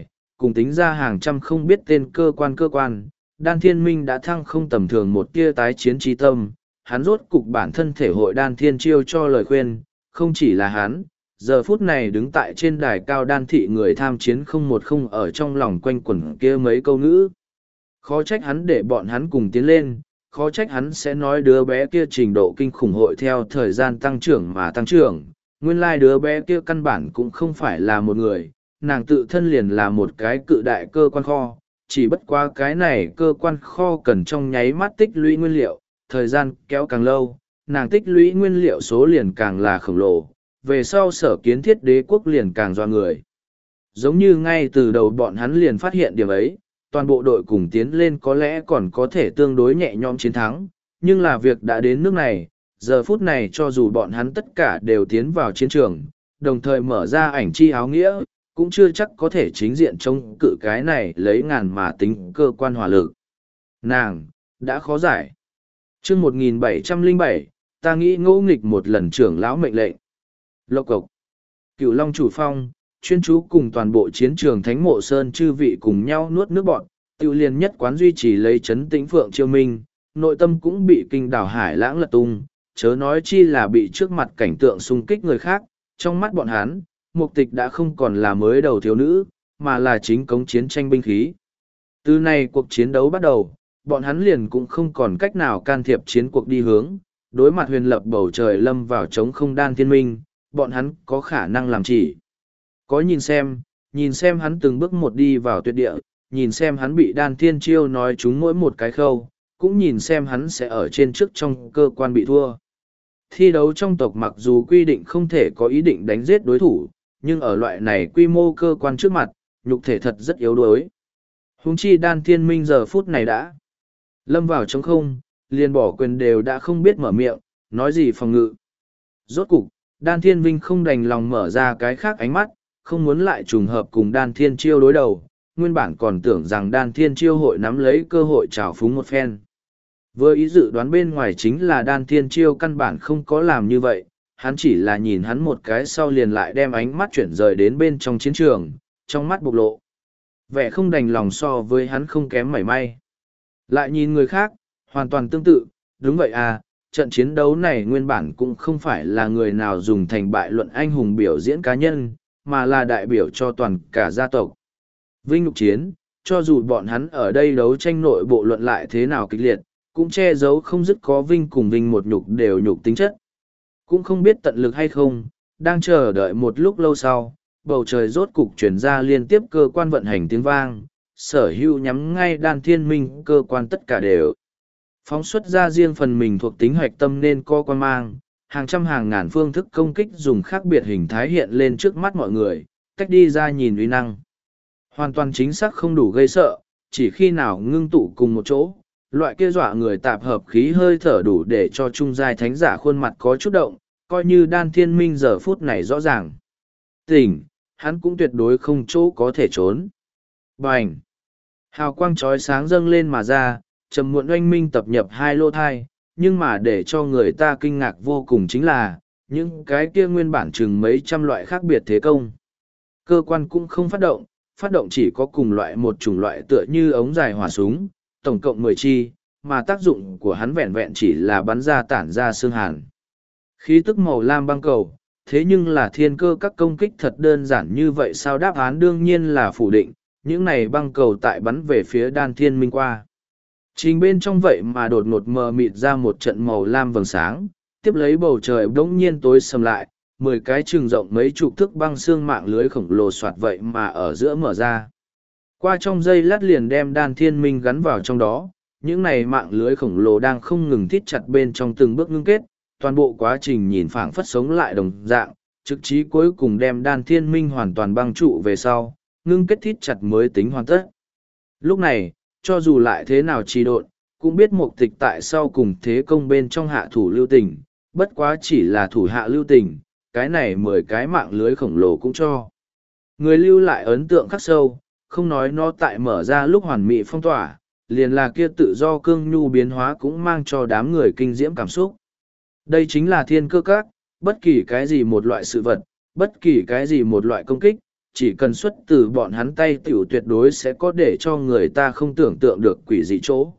cùng tính ra hàng trăm không biết tên cơ quan cơ quan, đan thiên minh đã thăng không tầm thường một tia tái chiến trí tâm, hắn rốt cục bản thân thể hội đan thiên chiêu cho lời khuyên, không chỉ là hắn, giờ phút này đứng tại trên đài cao đan thị người tham chiến không một không ở trong lòng quanh quẩn kia mấy câu ngữ. Khó trách hắn để bọn hắn cùng tiến lên, khó trách hắn sẽ nói đứa bé kia trình độ kinh khủng hội theo thời gian tăng trưởng mà tăng trưởng, nguyên lai đứa bé kia căn bản cũng không phải là một người, nàng tự thân liền là một cái cự đại cơ quan kho, chỉ bất qua cái này cơ quan kho cần trong nháy mắt tích lũy nguyên liệu, thời gian kéo càng lâu, nàng tích lũy nguyên liệu số liền càng là khổng lồ, về sau sở kiến thiết đế quốc liền càng doa người. Giống như ngay từ đầu bọn hắn liền phát hiện điểm ấy, toàn bộ đội cùng tiến lên có lẽ còn có thể tương đối nhẹ nhõm chiến thắng, nhưng là việc đã đến nước này, giờ phút này cho dù bọn hắn tất cả đều tiến vào chiến trường, đồng thời mở ra ảnh chi áo nghĩa, cũng chưa chắc có thể chính diện chống cự cái này lấy ngàn mà tính cơ quan hỏa lực. Nàng, đã khó giải. chương một nghìn bảy trăm lẻ bảy, ta nghĩ ngỗ nghịch một lần trưởng lão mệnh lệnh. Lộc cộc. Cửu Long chủ phong, chuyên chú cùng toàn bộ chiến trường Thánh Mộ Sơn chư vị cùng nhau nuốt nước bọn, tiêu liền nhất quán duy trì lấy chấn tĩnh phượng chiêu minh, nội tâm cũng bị kinh đảo hải lãng lật tung, chớ nói chi là bị trước mặt cảnh tượng xung kích người khác, trong mắt bọn hắn, mục tịch đã không còn là mới đầu thiếu nữ, mà là chính cống chiến tranh binh khí. Từ nay cuộc chiến đấu bắt đầu, bọn hắn liền cũng không còn cách nào can thiệp chiến cuộc đi hướng, đối mặt huyền lập bầu trời lâm vào chống không đan thiên minh, bọn hắn có khả năng làm chỉ. Có nhìn xem, nhìn xem hắn từng bước một đi vào tuyệt địa, nhìn xem hắn bị đan thiên chiêu nói chúng mỗi một cái khâu, cũng nhìn xem hắn sẽ ở trên trước trong cơ quan bị thua. Thi đấu trong tộc mặc dù quy định không thể có ý định đánh giết đối thủ, nhưng ở loại này quy mô cơ quan trước mặt, nhục thể thật rất yếu đuối. Huống chi đan thiên minh giờ phút này đã lâm vào trống không, liền bỏ quyền đều đã không biết mở miệng, nói gì phòng ngự. Rốt cục, đan thiên vinh không đành lòng mở ra cái khác ánh mắt, không muốn lại trùng hợp cùng đan thiên chiêu đối đầu, nguyên bản còn tưởng rằng đan thiên chiêu hội nắm lấy cơ hội trào phúng một phen. Vừa ý dự đoán bên ngoài chính là đan thiên chiêu căn bản không có làm như vậy, hắn chỉ là nhìn hắn một cái sau liền lại đem ánh mắt chuyển rời đến bên trong chiến trường, trong mắt bộc lộ. Vẻ không đành lòng so với hắn không kém mảy may. Lại nhìn người khác, hoàn toàn tương tự, đúng vậy à, trận chiến đấu này nguyên bản cũng không phải là người nào dùng thành bại luận anh hùng biểu diễn cá nhân, mà là đại biểu cho toàn cả gia tộc. Vinh nhục chiến, cho dù bọn hắn ở đây đấu tranh nội bộ luận lại thế nào kịch liệt, cũng che giấu không dứt có Vinh cùng Vinh một nhục đều nhục tính chất. Cũng không biết tận lực hay không, đang chờ đợi một lúc lâu sau, bầu trời rốt cục chuyển ra liên tiếp cơ quan vận hành tiếng vang, sở hữu nhắm ngay đan thiên minh cơ quan tất cả đều. Phóng xuất ra riêng phần mình thuộc tính hoạch tâm nên co quan mang, hàng trăm hàng ngàn phương thức công kích dùng khác biệt hình thái hiện lên trước mắt mọi người, cách đi ra nhìn uy năng. Hoàn toàn chính xác không đủ gây sợ, chỉ khi nào ngưng tụ cùng một chỗ, loại kia dọa người tạp hợp khí hơi thở đủ để cho trung giai thánh giả khuôn mặt có chút động, coi như đan thiên minh giờ phút này rõ ràng. Tỉnh, hắn cũng tuyệt đối không chỗ có thể trốn. Bành! Hào quang chói sáng dâng lên mà ra, trầm muộn oanh minh tập nhập hai lô thai, nhưng mà để cho người ta kinh ngạc vô cùng chính là, những cái kia nguyên bản chừng mấy trăm loại khác biệt thế công. Cơ quan cũng không phát động, phát động chỉ có cùng loại một chủng loại tựa như ống dài hỏa súng, tổng cộng mười chi, mà tác dụng của hắn vẹn vẹn chỉ là bắn ra tản ra xương hàn. Khí tức màu lam băng cầu, thế nhưng là thiên cơ các công kích thật đơn giản như vậy sao? Đáp án đương nhiên là phủ định, những này băng cầu tại bắn về phía đan thiên minh qua. Trình bên trong vậy mà đột ngột mờ mịt ra một trận màu lam vầng sáng, tiếp lấy bầu trời đống nhiên tối sầm lại, mười cái chừng rộng mấy chục thước băng xương mạng lưới khổng lồ soạt vậy mà ở giữa mở ra. Qua trong giây lát liền đem đan thiên minh gắn vào trong đó, những này mạng lưới khổng lồ đang không ngừng thít chặt bên trong từng bước ngưng kết, toàn bộ quá trình nhìn phảng phất sống lại đồng dạng, trực chí cuối cùng đem đan thiên minh hoàn toàn băng trụ về sau, ngưng kết thít chặt mới tính hoàn tất. Lúc này, cho dù lại thế nào trì độn, cũng biết mục tịch tại sau cùng thế công bên trong hạ thủ lưu tình, bất quá chỉ là thủ hạ lưu tình, cái này mười cái mạng lưới khổng lồ cũng cho. Người lưu lại ấn tượng khắc sâu, không nói nó tại mở ra lúc hoàn mỹ phong tỏa, liền là kia tự do cương nhu biến hóa cũng mang cho đám người kinh diễm cảm xúc. Đây chính là thiên cơ các, bất kỳ cái gì một loại sự vật, bất kỳ cái gì một loại công kích, chỉ cần xuất từ bọn hắn tay tiểu tuyệt đối sẽ có để cho người ta không tưởng tượng được quỷ dị chỗ.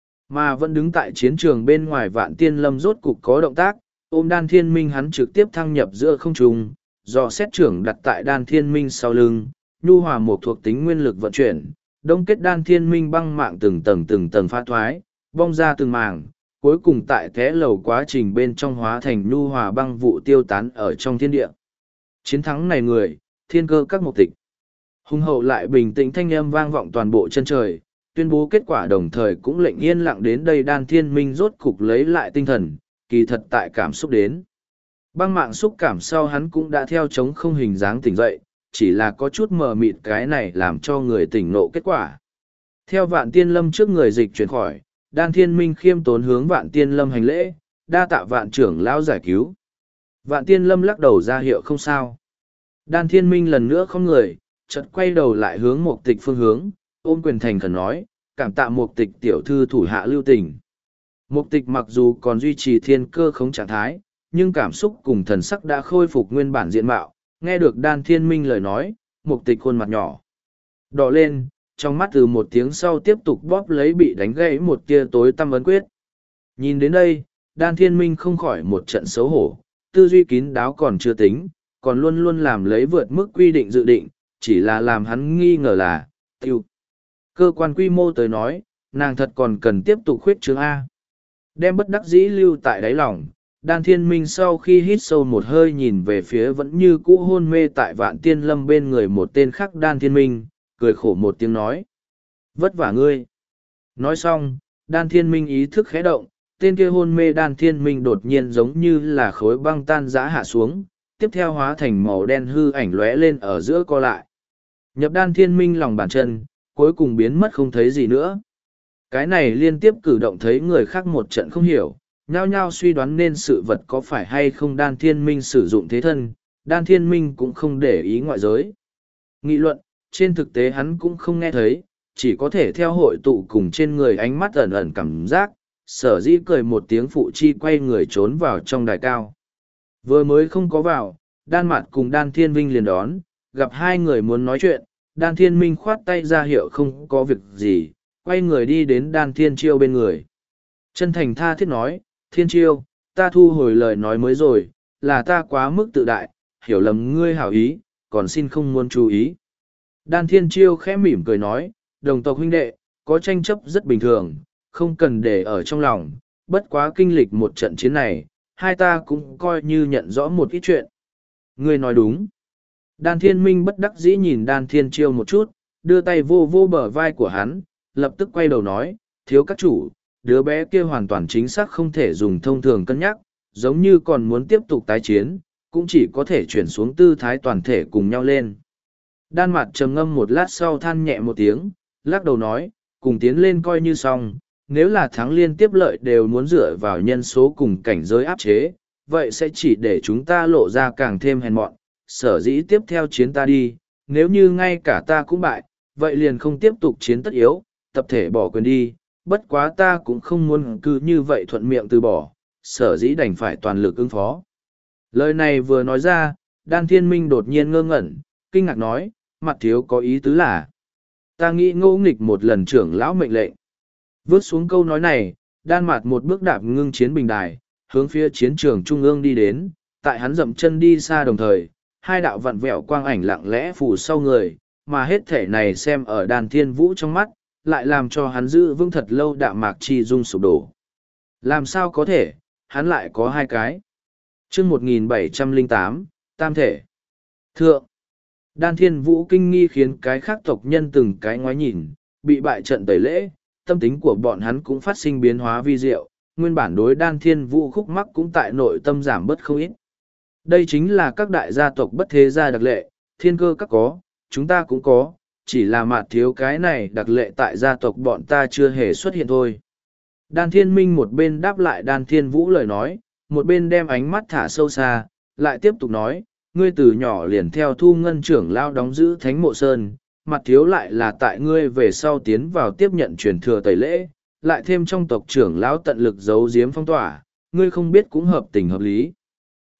Mà vẫn đứng tại chiến trường bên ngoài Vạn Tiên Lâm rốt cục có động tác, ôm đan thiên minh hắn trực tiếp thăng nhập giữa không trung, do xét trưởng đặt tại đan thiên minh sau lưng, nhu hòa một thuộc tính nguyên lực vận chuyển, đông kết đan thiên minh băng mạng từng tầng từng tầng pha thoái, bong ra từng màng, cuối cùng tại thế lầu quá trình bên trong hóa thành nhu hòa băng vụ tiêu tán ở trong thiên địa. Chiến thắng này người, thiên cơ các mục tịch. Hùng hậu lại bình tĩnh thanh âm vang vọng toàn bộ chân trời, tuyên bố kết quả đồng thời cũng lệnh yên lặng đến đây đan thiên minh rốt cục lấy lại tinh thần, kỳ thật tại cảm xúc đến. Băng mạng xúc cảm sau hắn cũng đã theo chống không hình dáng tỉnh dậy, chỉ là có chút mờ mịt cái này làm cho người tỉnh nộ kết quả. Theo Vạn Tiên Lâm trước người dịch chuyển khỏi, đan thiên minh khiêm tốn hướng Vạn Tiên Lâm hành lễ, đa tạ Vạn trưởng lão giải cứu. Vạn Tiên Lâm lắc đầu ra hiệu không sao. Đan thiên minh lần nữa không người, chợt quay đầu lại hướng Mục Tịch phương hướng, ôm quyền thành khẩn nói, cảm tạ Mục Tịch tiểu thư thủ hạ lưu tình. Mục Tịch mặc dù còn duy trì thiên cơ khống trạng thái, nhưng cảm xúc cùng thần sắc đã khôi phục nguyên bản diện mạo, nghe được đan thiên minh lời nói, Mục Tịch khuôn mặt nhỏ đỏ lên, trong mắt từ một tiếng sau tiếp tục bóp lấy bị đánh gãy một tia tối tăm ấn quyết. Nhìn đến đây, đan thiên minh không khỏi một trận xấu hổ, tư duy kín đáo còn chưa tính, còn luôn luôn làm lấy vượt mức quy định dự định, chỉ là làm hắn nghi ngờ là, tiêu. Cơ quan quy mô tới nói, nàng thật còn cần tiếp tục khuyết trương A. Đem bất đắc dĩ lưu tại đáy lòng, đan thiên minh sau khi hít sâu một hơi nhìn về phía vẫn như cũ hôn mê tại Vạn Tiên Lâm bên người một tên khác đan thiên minh, cười khổ một tiếng nói. Vất vả ngươi. Nói xong, đan thiên minh ý thức khẽ động, tên kia hôn mê đan thiên minh đột nhiên giống như là khối băng tan giã hạ xuống, tiếp theo hóa thành màu đen hư ảnh lóe lên ở giữa co lại. Nhập đan thiên minh lòng bàn chân, cuối cùng biến mất không thấy gì nữa. Cái này liên tiếp cử động thấy người khác một trận không hiểu, nhao nhao suy đoán nên sự vật có phải hay không đan thiên minh sử dụng thế thân, đan thiên minh cũng không để ý ngoại giới. Nghị luận, trên thực tế hắn cũng không nghe thấy, chỉ có thể theo hội tụ cùng trên người ánh mắt ẩn ẩn cảm giác, sở dĩ cười một tiếng phụ chi quay người trốn vào trong đài cao. Vừa mới không có vào, đan mạt cùng đan thiên vinh liền đón, gặp hai người muốn nói chuyện, đan thiên minh khoát tay ra hiệu không có việc gì, quay người đi đến đan thiên chiêu bên người. Chân thành tha thiết nói, thiên chiêu, ta thu hồi lời nói mới rồi, là ta quá mức tự đại, hiểu lầm ngươi hảo ý, còn xin không muốn chú ý. Đan thiên chiêu khẽ mỉm cười nói, đồng tộc huynh đệ, có tranh chấp rất bình thường, không cần để ở trong lòng, bất quá kinh lịch một trận chiến này, hai ta cũng coi như nhận rõ một ít chuyện. Ngươi nói đúng. Đan thiên minh bất đắc dĩ nhìn đan thiên chiêu một chút, đưa tay vô vô bờ vai của hắn, lập tức quay đầu nói, thiếu các chủ, đứa bé kia hoàn toàn chính xác không thể dùng thông thường cân nhắc, giống như còn muốn tiếp tục tái chiến, cũng chỉ có thể chuyển xuống tư thái toàn thể cùng nhau lên. Đan mặt trầm ngâm một lát sau than nhẹ một tiếng, lắc đầu nói, cùng tiến lên coi như xong, nếu là thắng liên tiếp lợi đều muốn dựa vào nhân số cùng cảnh giới áp chế, vậy sẽ chỉ để chúng ta lộ ra càng thêm hèn mọn, sở dĩ tiếp theo chiến ta đi, nếu như ngay cả ta cũng bại, vậy liền không tiếp tục chiến tất yếu, tập thể bỏ quyền đi, bất quá ta cũng không muốn cứ như vậy thuận miệng từ bỏ, sở dĩ đành phải toàn lực ứng phó. Lời này vừa nói ra, đan thiên minh đột nhiên ngơ ngẩn, kinh ngạc nói, mặt thiếu có ý tứ là, ta nghĩ ngô nghịch một lần trưởng lão mệnh lệnh. Vớt xuống câu nói này, đan mặt một bước đạp ngưng chiến bình đài, hướng phía chiến trường trung ương đi đến, tại hắn dậm chân đi xa đồng thời, hai đạo vặn vẹo quang ảnh lặng lẽ phủ sau người, mà hết thể này xem ở đàn thiên vũ trong mắt, lại làm cho hắn giữ vững thật lâu đạm mạc chi dung sụp đổ. Làm sao có thể, hắn lại có hai cái. chương một nghìn bảy trăm lẻ tám, Tam Thể. Thượng. Đan thiên vũ kinh nghi khiến cái khác tộc nhân từng cái ngoái nhìn, bị bại trận tẩy lễ, tâm tính của bọn hắn cũng phát sinh biến hóa vi diệu, nguyên bản đối đan thiên vũ khúc mắc cũng tại nội tâm giảm bớt không ít. Đây chính là các đại gia tộc bất thế gia đặc lệ, thiên cơ các có, chúng ta cũng có, chỉ là mạt thiếu cái này đặc lệ tại gia tộc bọn ta chưa hề xuất hiện thôi. Đan thiên minh một bên đáp lại đan thiên vũ lời nói, một bên đem ánh mắt thả sâu xa, lại tiếp tục nói, ngươi từ nhỏ liền theo thu ngân trưởng lao đóng giữ thánh mộ sơn, mặt thiếu lại là tại ngươi về sau tiến vào tiếp nhận truyền thừa tẩy lễ, lại thêm trong tộc trưởng lão tận lực giấu giếm phong tỏa, ngươi không biết cũng hợp tình hợp lý.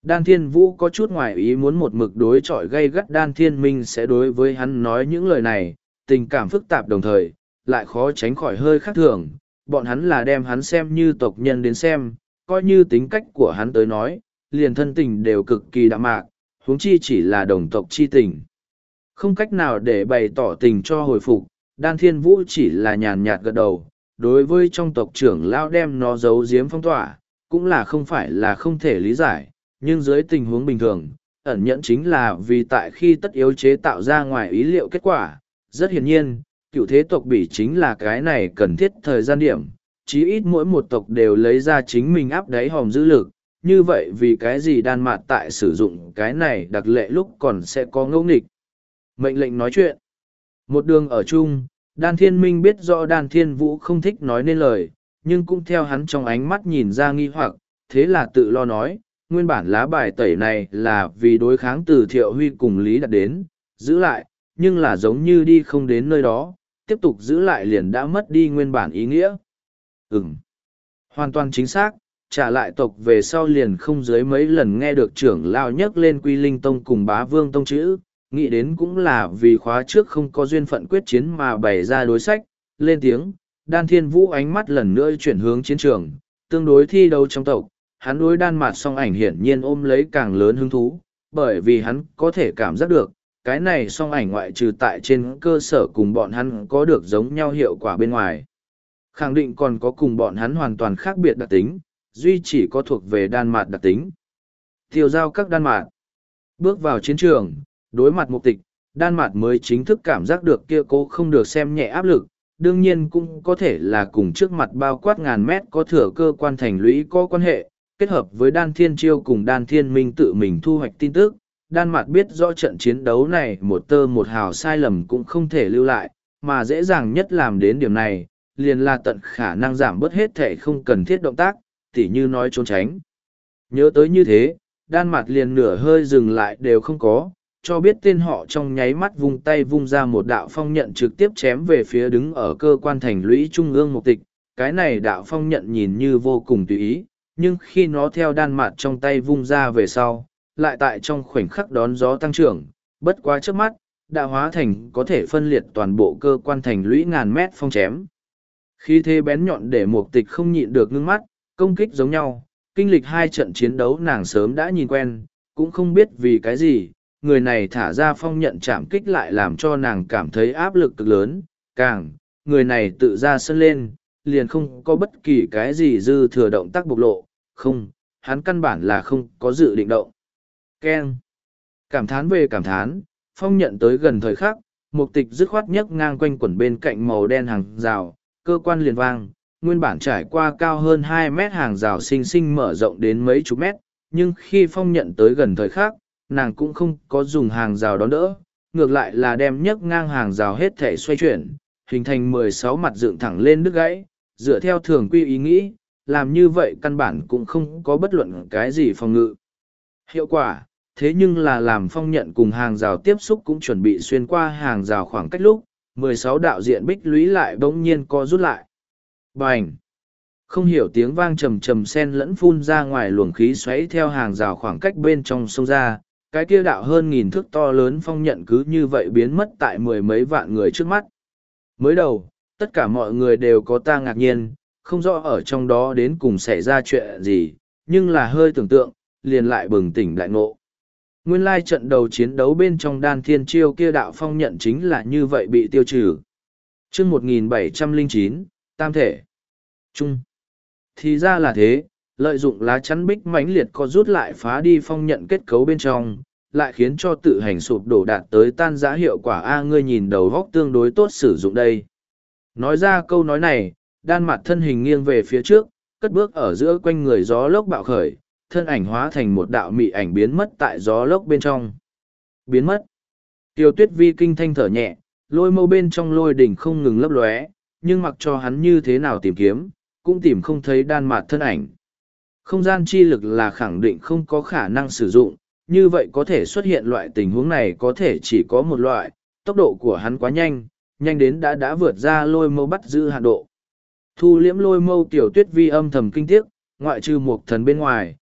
Đan Thiên Vũ có chút ngoài ý muốn một mực đối chọi gay gắt Đan Thiên Minh sẽ đối với hắn nói những lời này, tình cảm phức tạp đồng thời, lại khó tránh khỏi hơi khác thường. Bọn hắn là đem hắn xem như tộc nhân đến xem, coi như tính cách của hắn tới nói, liền thân tình đều cực kỳ đạm mạc, huống chi chỉ là đồng tộc chi tình. Không cách nào để bày tỏ tình cho hồi phục, Đan Thiên Vũ chỉ là nhàn nhạt gật đầu, đối với trong tộc trưởng lao đem nó giấu giếm phong tỏa, cũng là không phải là không thể lý giải, nhưng dưới tình huống bình thường, ẩn nhẫn chính là vì tại khi tất yếu chế tạo ra ngoài ý liệu kết quả. Rất hiển nhiên, cựu thế tộc bỉ chính là cái này cần thiết thời gian điểm, chí ít mỗi một tộc đều lấy ra chính mình áp đáy hòm dữ lực, như vậy vì cái gì Đan Mạt tại sử dụng cái này đặc lệ lúc còn sẽ có ngẫu nghịch. Mệnh lệnh nói chuyện. Một đường ở chung, Đan Thiên Minh biết rõ Đan Thiên Vũ không thích nói nên lời, nhưng cũng theo hắn trong ánh mắt nhìn ra nghi hoặc, thế là tự lo nói, nguyên bản lá bài tẩy này là vì đối kháng từ Thiệu Huy cùng Lý Đạt đến, giữ lại, nhưng là giống như đi không đến nơi đó, tiếp tục giữ lại liền đã mất đi nguyên bản ý nghĩa. Ừm, hoàn toàn chính xác, trả lại tộc về sau liền không dưới mấy lần nghe được trưởng lao nhắc lên Quy Linh Tông cùng Bá Vương Tông chữ, nghĩ đến cũng là vì khóa trước không có duyên phận quyết chiến mà bày ra đối sách, lên tiếng, Đan Thiên Vũ ánh mắt lần nữa chuyển hướng chiến trường, tương đối thi đấu trong tộc, hắn đối Đan Mạt song ảnh hiển nhiên ôm lấy càng lớn hứng thú, bởi vì hắn có thể cảm giác được, cái này song ảnh ngoại trừ tại trên cơ sở cùng bọn hắn có được giống nhau hiệu quả bên ngoài. Khẳng định còn có cùng bọn hắn hoàn toàn khác biệt đặc tính, duy chỉ có thuộc về Đan Mạt đặc tính. Tiêu giao các Đan Mạt. Bước vào chiến trường, đối mặt mục tịch, Đan Mạt mới chính thức cảm giác được kia cố không được xem nhẹ áp lực, đương nhiên cũng có thể là cùng trước mặt bao quát ngàn mét có thừa cơ quan thành lũy có quan hệ, kết hợp với Đan Thiên Chiêu cùng Đan Thiên Minh tự mình thu hoạch tin tức. Đan Mạt biết rõ trận chiến đấu này một tơ một hào sai lầm cũng không thể lưu lại, mà dễ dàng nhất làm đến điểm này, liền là tận khả năng giảm bớt hết thể không cần thiết động tác, tỉ như nói trốn tránh. Nhớ tới như thế, Đan Mạt liền nửa hơi dừng lại đều không có, cho biết tên họ trong nháy mắt vung tay vung ra một đạo phong nhận trực tiếp chém về phía đứng ở cơ quan thành lũy trung ương mục tịch. Cái này đạo phong nhận nhìn như vô cùng tùy ý, nhưng khi nó theo Đan Mạt trong tay vung ra về sau, lại tại trong khoảnh khắc đón gió tăng trưởng, bất quá trước mắt, đã hóa thành có thể phân liệt toàn bộ cơ quan thành lũy ngàn mét phong chém. Khi thế bén nhọn để mục tịch không nhịn được ngưng mắt, công kích giống nhau, kinh lịch hai trận chiến đấu nàng sớm đã nhìn quen, cũng không biết vì cái gì, người này thả ra phong nhận chạm kích lại làm cho nàng cảm thấy áp lực cực lớn, càng, người này tự ra sân lên, liền không có bất kỳ cái gì dư thừa động tác bộc lộ, không, hắn căn bản là không có dự định động. Ken. Cảm thán về cảm thán, phong nhận tới gần thời khắc, mục tịch dứt khoát nhấc ngang quanh quẩn bên cạnh màu đen hàng rào, cơ quan liền vang, nguyên bản trải qua cao hơn hai mét hàng rào xinh xinh mở rộng đến mấy chục mét, nhưng khi phong nhận tới gần thời khắc, nàng cũng không có dùng hàng rào đón đỡ, ngược lại là đem nhấc ngang hàng rào hết thể xoay chuyển, hình thành mười sáu mặt dựng thẳng lên đứt gãy, dựa theo thường quy ý nghĩ, làm như vậy căn bản cũng không có bất luận cái gì phòng ngự. Hiệu quả, thế nhưng là làm phong nhận cùng hàng rào tiếp xúc cũng chuẩn bị xuyên qua hàng rào khoảng cách lúc, mười sáu đạo diện bích lũy lại bỗng nhiên co rút lại. Bành! Không hiểu tiếng vang trầm trầm sen lẫn phun ra ngoài luồng khí xoáy theo hàng rào khoảng cách bên trong sông ra, cái kia đạo hơn nghìn thước to lớn phong nhận cứ như vậy biến mất tại mười mấy vạn người trước mắt. Mới đầu, tất cả mọi người đều có ta ngạc nhiên, không rõ ở trong đó đến cùng xảy ra chuyện gì, nhưng là hơi tưởng tượng, liền lại bừng tỉnh đại ngộ. Nguyên lai trận đầu chiến đấu bên trong Đan Thiên Chiêu kia đạo phong nhận chính là như vậy bị tiêu trừ. Chương một nghìn bảy trăm lẻ chín, Tam Thể. Trung. Thì ra là thế, lợi dụng lá chắn bích mãnh liệt có rút lại phá đi phong nhận kết cấu bên trong, lại khiến cho tự hành sụp đổ đạt tới tan rã hiệu quả A ngươi nhìn đầu góc tương đối tốt sử dụng đây. Nói ra câu nói này, Đan Mạt thân hình nghiêng về phía trước, cất bước ở giữa quanh người gió lốc bạo khởi, thân ảnh hóa thành một đạo mị ảnh biến mất tại gió lốc bên trong. Biến mất. Tiêu Tuyết Vi kinh thanh thở nhẹ, lôi mâu bên trong lôi đỉnh không ngừng lấp lóe, nhưng mặc cho hắn như thế nào tìm kiếm, cũng tìm không thấy Đan Mạt thân ảnh. Không gian chi lực là khẳng định không có khả năng sử dụng, như vậy có thể xuất hiện loại tình huống này có thể chỉ có một loại, tốc độ của hắn quá nhanh, nhanh đến đã đã vượt ra lôi mâu bắt giữ hạn độ. Thu liễm lôi mâu Tiểu Tuyết Vi âm thầm kinh tiếc, ngoại trừ một thần bên ngoài,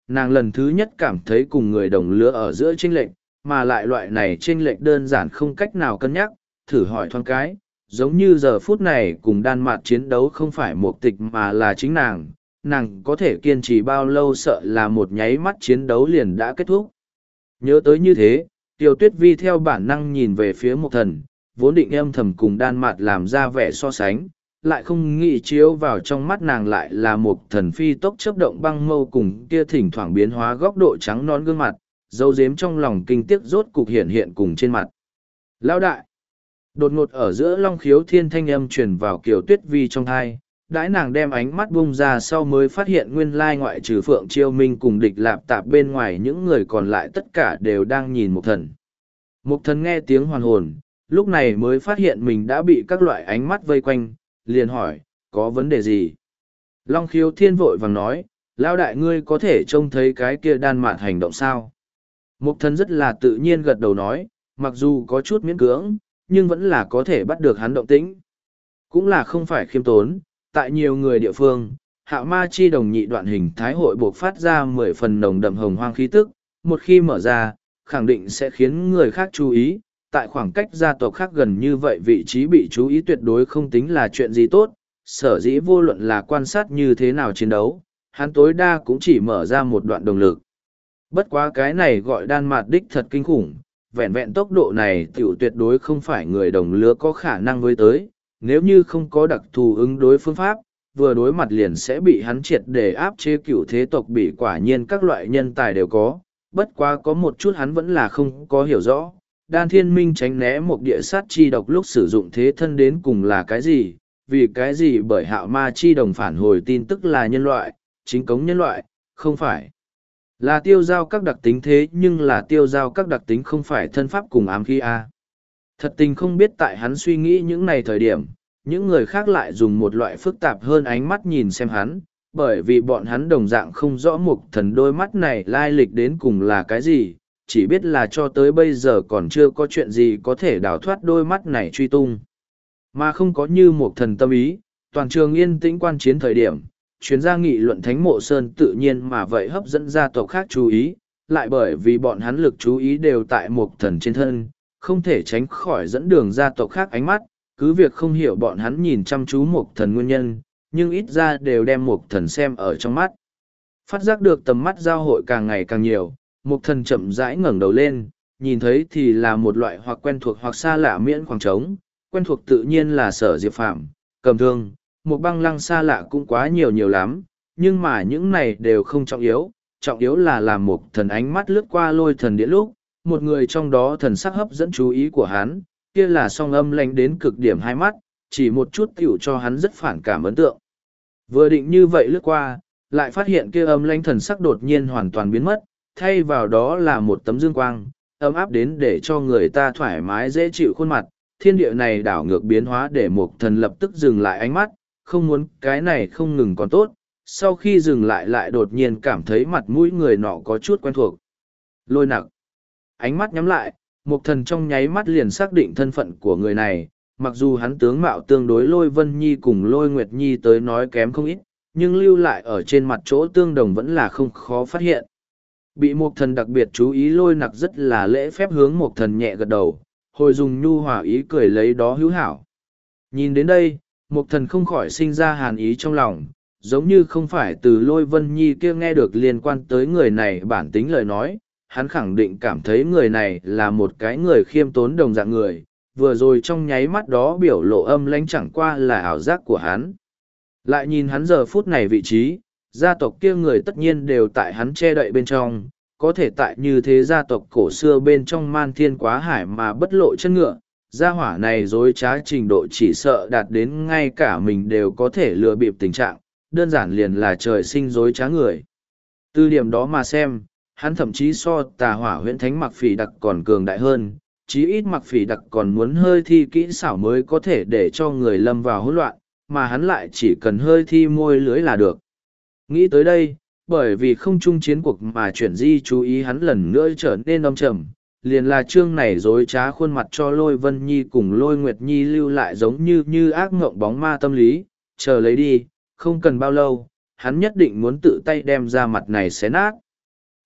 nàng lần thứ nhất cảm thấy cùng người đồng lứa ở giữa chênh lệch, mà lại loại này chênh lệch đơn giản không cách nào cân nhắc, thử hỏi thoáng cái, giống như giờ phút này cùng Đan Mạt chiến đấu không phải một tịch mà là chính nàng, nàng có thể kiên trì bao lâu sợ là một nháy mắt chiến đấu liền đã kết thúc. Nhớ tới như thế, Tiêu Tuyết Vi theo bản năng nhìn về phía Mộc Thần, vốn định âm thầm cùng Đan Mạt làm ra vẻ so sánh, lại không nghĩ chiếu vào trong mắt nàng lại là Mộc Thần phi tốc chớp động băng mâu cùng kia thỉnh thoảng biến hóa góc độ trắng non gương mặt, dấu dếm trong lòng kinh tiếc rốt cục hiện hiện cùng trên mặt. Lão đại! Đột ngột ở giữa Long Khiếu Thiên thanh âm truyền vào Kiều Tuyết Vi trong thai, đãi nàng đem ánh mắt bung ra sau mới phát hiện nguyên lai ngoại trừ Phượng Chiêu Minh cùng địch lạp tạp bên ngoài những người còn lại tất cả đều đang nhìn Mộc Thần. Mộc Thần nghe tiếng hoàn hồn, lúc này mới phát hiện mình đã bị các loại ánh mắt vây quanh, liền hỏi, có vấn đề gì? Long Khiếu Thiên vội vàng nói, lão đại ngươi có thể trông thấy cái kia Đan Mạt hành động sao? Mộc Thần rất là tự nhiên gật đầu nói, mặc dù có chút miễn cưỡng, nhưng vẫn là có thể bắt được hắn động tĩnh. Cũng là không phải khiêm tốn, tại nhiều người địa phương, Hạo Ma Chi đồng nhị đoạn hình thái hội buộc phát ra mười phần nồng đậm hồng hoang khí tức, một khi mở ra, khẳng định sẽ khiến người khác chú ý, tại khoảng cách gia tộc khác gần như vậy vị trí bị chú ý tuyệt đối không tính là chuyện gì tốt, sở dĩ vô luận là quan sát như thế nào chiến đấu, hắn tối đa cũng chỉ mở ra một đoạn động lực. Bất quá cái này gọi Đan Mạt đích thật kinh khủng, vẹn vẹn tốc độ này tiểu tuyệt đối không phải người đồng lứa có khả năng với tới, nếu như không có đặc thù ứng đối phương pháp, vừa đối mặt liền sẽ bị hắn triệt để áp chế cửu thế tộc bị quả nhiên các loại nhân tài đều có, bất quá có một chút hắn vẫn là không có hiểu rõ, Đan Thiên Minh tránh né một địa sát chi độc lúc sử dụng thế thân đến cùng là cái gì, vì cái gì bởi Hạo Ma Chi đồng phản hồi tin tức là nhân loại, chính cống nhân loại, không phải. Là tiêu giao các đặc tính thế nhưng là tiêu giao các đặc tính không phải thân pháp cùng ám khí A. Thật tình không biết tại hắn suy nghĩ những này thời điểm, những người khác lại dùng một loại phức tạp hơn ánh mắt nhìn xem hắn, bởi vì bọn hắn đồng dạng không rõ Mộc Thần đôi mắt này lai lịch đến cùng là cái gì, chỉ biết là cho tới bây giờ còn chưa có chuyện gì có thể đào thoát đôi mắt này truy tung. Mà không có như Mộc Thần tâm ý, toàn trường yên tĩnh quan chiến thời điểm, chuyên gia nghị luận Thánh Mộ Sơn tự nhiên mà vậy hấp dẫn gia tộc khác chú ý, lại bởi vì bọn hắn lực chú ý đều tại Mộc Thần trên thân, không thể tránh khỏi dẫn đường gia tộc khác ánh mắt, cứ việc không hiểu bọn hắn nhìn chăm chú Mộc Thần nguyên nhân, nhưng ít ra đều đem Mộc Thần xem ở trong mắt. Phát giác được tầm mắt giao hội càng ngày càng nhiều, Mộc Thần chậm rãi ngẩng đầu lên, nhìn thấy thì là một loại hoặc quen thuộc hoặc xa lạ miễn khoảng trống, quen thuộc tự nhiên là Sở Diệp Phạm, Cầm Thương, một băng lăng xa lạ cũng quá nhiều nhiều lắm, nhưng mà những này đều không trọng yếu, trọng yếu là làm Mộc Thần ánh mắt lướt qua Lôi Thần Điện lúc, một người trong đó thần sắc hấp dẫn chú ý của hắn, kia là song âm lánh đến cực điểm hai mắt, chỉ một chút tiểu cho hắn rất phản cảm ấn tượng. Vừa định như vậy lướt qua, lại phát hiện kia âm lánh thần sắc đột nhiên hoàn toàn biến mất, thay vào đó là một tấm dương quang, ấm áp đến để cho người ta thoải mái dễ chịu khuôn mặt. Thiên địa này đảo ngược biến hóa để Mộc Thần lập tức dừng lại ánh mắt, không muốn cái này không ngừng còn tốt, sau khi dừng lại lại đột nhiên cảm thấy mặt mũi người nọ có chút quen thuộc. Lôi Nặc. Ánh mắt nhắm lại, Mộc Thần trong nháy mắt liền xác định thân phận của người này, mặc dù hắn tướng mạo tương đối Lôi Vân Nhi cùng Lôi Nguyệt Nhi tới nói kém không ít, nhưng lưu lại ở trên mặt chỗ tương đồng vẫn là không khó phát hiện. Bị Mộc Thần đặc biệt chú ý Lôi Nặc rất là lễ phép hướng Mộc Thần nhẹ gật đầu, hồi dùng nhu hòa ý cười lấy đó hữu hảo. Nhìn đến đây, Mộc Thần không khỏi sinh ra hàn ý trong lòng, giống như không phải từ Lôi Vân Nhi kia nghe được liên quan tới người này bản tính lời nói, hắn khẳng định cảm thấy người này là một cái người khiêm tốn đồng dạng người, vừa rồi trong nháy mắt đó biểu lộ âm lãnh chẳng qua là ảo giác của hắn. Lại nhìn hắn giờ phút này vị trí, gia tộc kia người tất nhiên đều tại hắn che đậy bên trong, có thể tại như thế gia tộc cổ xưa bên trong man thiên quá hải mà bất lộ chân ngựa, gia hỏa này dối trá trình độ chỉ sợ đạt đến ngay cả mình đều có thể lừa bịp tình trạng, đơn giản liền là trời sinh dối trá người. Từ điểm đó mà xem, hắn thậm chí so tà hỏa huyễn thánh mặc phỉ đặc còn cường đại hơn, chí ít mặc phỉ đặc còn muốn hơi thi kỹ xảo mới có thể để cho người lâm vào hỗn loạn, mà hắn lại chỉ cần hơi thi môi lưới là được. Nghĩ tới đây, bởi vì không chung chiến cuộc mà chuyển di chú ý hắn lần nữa trở nên âm trầm, liền là chương này dối trá khuôn mặt cho Lôi Vân Nhi cùng Lôi Nguyệt Nhi lưu lại giống như như ác ngộng bóng ma tâm lý, chờ lấy đi, không cần bao lâu, hắn nhất định muốn tự tay đem ra mặt này xé nát.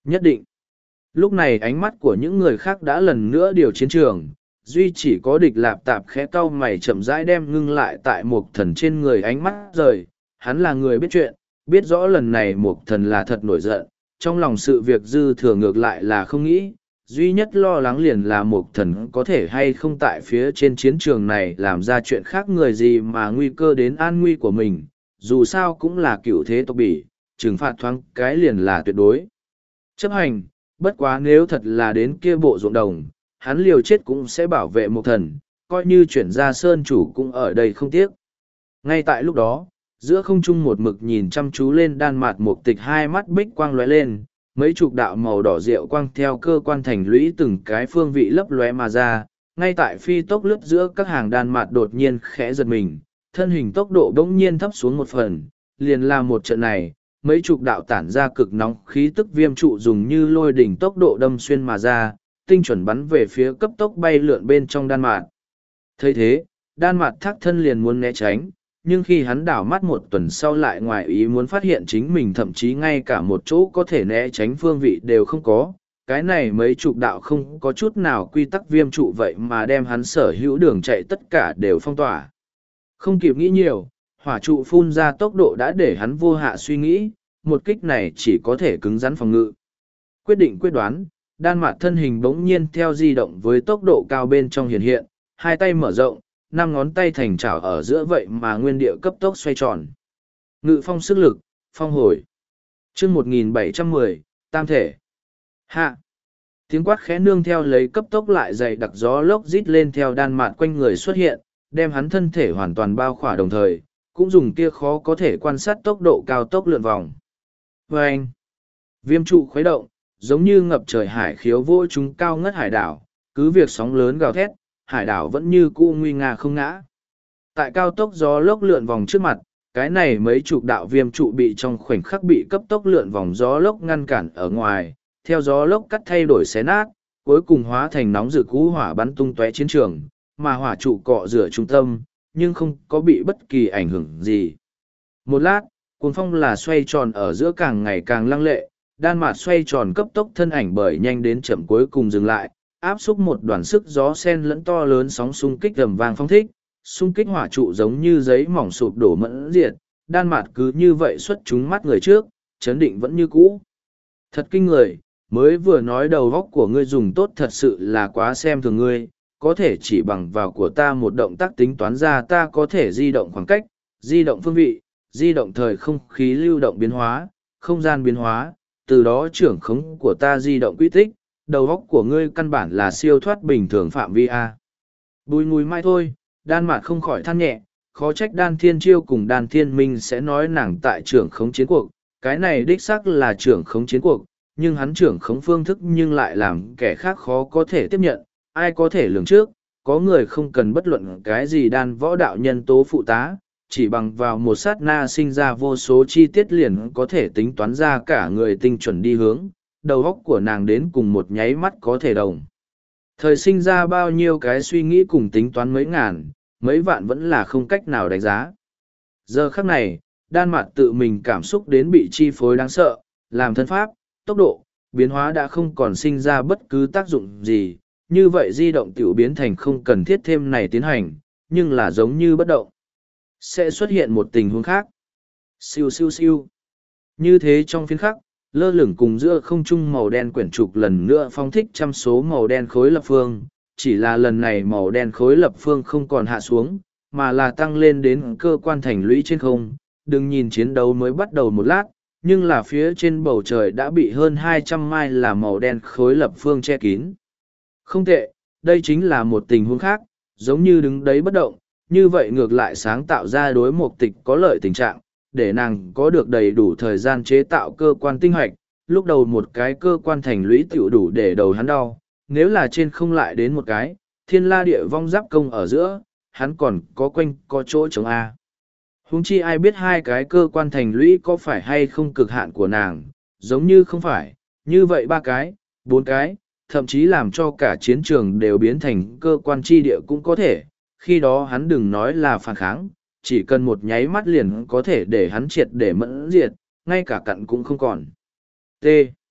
Nhất định. Lúc này ánh mắt của những người khác đã lần nữa điều chiến trường, duy chỉ có địch lạp tạp khẽ cau mày chậm rãi đem ngưng lại tại một thần trên người ánh mắt rời. Hắn là người biết chuyện, biết rõ lần này một thần là thật nổi giận, trong lòng sự việc dư thừa ngược lại là không nghĩ, duy nhất lo lắng liền là một thần có thể hay không tại phía trên chiến trường này làm ra chuyện khác người gì mà nguy cơ đến an nguy của mình, dù sao cũng là cựu thế tộc bỉ, trừng phạt thoáng cái liền là tuyệt đối. Chấp hành, bất quá nếu thật là đến kia bộ ruộng đồng, hắn liều chết cũng sẽ bảo vệ một thần, coi như chuyển ra sơn chủ cũng ở đây không tiếc. Ngay tại lúc đó, giữa không trung một mực nhìn chăm chú lên đan mạt một tịch hai mắt bích quang lóe lên, mấy chục đạo màu đỏ rượu quang theo cơ quan thành lũy từng cái phương vị lấp lóe mà ra, ngay tại phi tốc lướt giữa các hàng đan mạt đột nhiên khẽ giật mình, thân hình tốc độ bỗng nhiên thấp xuống một phần, liền là một trận này, mấy chục đạo tản ra cực nóng khí tức viêm trụ dùng như lôi đỉnh tốc độ đâm xuyên mà ra, tinh chuẩn bắn về phía cấp tốc bay lượn bên trong đan mạt. Thấy thế, đan mạt thác thân liền muốn né tránh, nhưng khi hắn đảo mắt một tuần sau lại ngoài ý muốn phát hiện chính mình thậm chí ngay cả một chỗ có thể né tránh phương vị đều không có, cái này mấy chục đạo không có chút nào quy tắc viêm trụ vậy mà đem hắn sở hữu đường chạy tất cả đều phong tỏa. Không kịp nghĩ nhiều, hỏa trụ phun ra tốc độ đã để hắn vô hạ suy nghĩ, một kích này chỉ có thể cứng rắn phòng ngự. Quyết định quyết đoán, đan mạt thân hình bỗng nhiên theo di động với tốc độ cao bên trong hiện hiện, hai tay mở rộng, năm ngón tay thành chảo ở giữa vậy mà nguyên địa cấp tốc xoay tròn. Ngự phong sức lực, phong hồi. chương một nghìn bảy trăm mười, tam thể. Hạ. Tiếng quát khẽ nương theo lấy cấp tốc lại dày đặc gió lốc rít lên theo đan mạt quanh người xuất hiện, đem hắn thân thể hoàn toàn bao khỏa đồng thời, cũng dùng kia khó có thể quan sát tốc độ cao tốc lượn vòng. Vâng! Viêm trụ khuấy động, giống như ngập trời hải khiếu vô chúng cao ngất hải đảo, cứ việc sóng lớn gào thét, hải đảo vẫn như cũ nguy nga không ngã. Tại cao tốc gió lốc lượn vòng trước mặt, cái này mấy chục đạo viêm trụ bị trong khoảnh khắc bị cấp tốc lượn vòng gió lốc ngăn cản ở ngoài, theo gió lốc cắt thay đổi xé nát, cuối cùng hóa thành nóng rực cú hỏa bắn tung tóe chiến trường, mà hỏa trụ cọ rửa trung tâm, nhưng không có bị bất kỳ ảnh hưởng gì. Một lát, cuồng phong là xoay tròn ở giữa càng ngày càng lăng lệ, đan mạt xoay tròn cấp tốc thân ảnh bởi nhanh đến chậm cuối cùng dừng lại, áp xúc một đoàn sức gió sen lẫn to lớn sóng xung kích gầm vang phong thích, xung kích hỏa trụ giống như giấy mỏng sụp đổ mẫn diệt, đan mạt cứ như vậy xuất chúng mắt người trước, chấn định vẫn như cũ. Thật kinh người, mới vừa nói đầu góc của ngươi dùng tốt thật sự là quá xem thường ngươi, có thể chỉ bằng vào của ta một động tác tính toán ra ta có thể di động khoảng cách, di động phương vị, di động thời không khí lưu động biến hóa, không gian biến hóa, từ đó trưởng khống của ta di động quy tích, đầu óc của ngươi căn bản là siêu thoát bình thường phạm vi A. Bùi ngùi mai thôi, đan mạt không khỏi than nhẹ, khó trách đan thiên chiêu cùng đan thiên minh sẽ nói nàng tại trưởng khống chiến cuộc, cái này đích xác là trưởng khống chiến cuộc, nhưng hắn trưởng khống phương thức nhưng lại làm kẻ khác khó có thể tiếp nhận, ai có thể lường trước, có người không cần bất luận cái gì đan võ đạo nhân tố phụ tá, chỉ bằng vào một sát na sinh ra vô số chi tiết liền có thể tính toán ra cả người tinh chuẩn đi hướng, đầu óc của nàng đến cùng một nháy mắt có thể đồng. Thời sinh ra bao nhiêu cái suy nghĩ cùng tính toán mấy ngàn, mấy vạn vẫn là không cách nào đánh giá. Giờ khắc này, đan mạt tự mình cảm xúc đến bị chi phối đáng sợ, làm thân pháp, tốc độ, biến hóa đã không còn sinh ra bất cứ tác dụng gì, như vậy di động tiểu biến thành không cần thiết thêm này tiến hành, nhưng là giống như bất động. Sẽ xuất hiện một tình huống khác. Siêu siêu siêu. Như thế trong phiên khắc, lơ lửng cùng giữa không trung màu đen quyển trục lần nữa phong thích trăm số màu đen khối lập phương, chỉ là lần này màu đen khối lập phương không còn hạ xuống, mà là tăng lên đến cơ quan thành lũy trên không. Đừng nhìn chiến đấu mới bắt đầu một lát, nhưng là phía trên bầu trời đã bị hơn hai trăm mai là màu đen khối lập phương che kín. Không tệ, đây chính là một tình huống khác, giống như đứng đấy bất động, như vậy ngược lại sáng tạo ra đối mục tịch có lợi tình trạng, để nàng có được đầy đủ thời gian chế tạo cơ quan tinh hoạch, lúc đầu một cái cơ quan thành lũy tiểu đủ để đầu hắn đau, nếu là trên không lại đến một cái, thiên la địa vong giáp công ở giữa, hắn còn có quanh có chỗ chống A. Huống chi ai biết hai cái cơ quan thành lũy có phải hay không cực hạn của nàng, giống như không phải, như vậy ba cái, bốn cái, thậm chí làm cho cả chiến trường đều biến thành cơ quan chi địa cũng có thể, khi đó hắn đừng nói là phản kháng, chỉ cần một nháy mắt liền có thể để hắn triệt để mẫn diệt, ngay cả cặn cũng không còn. T.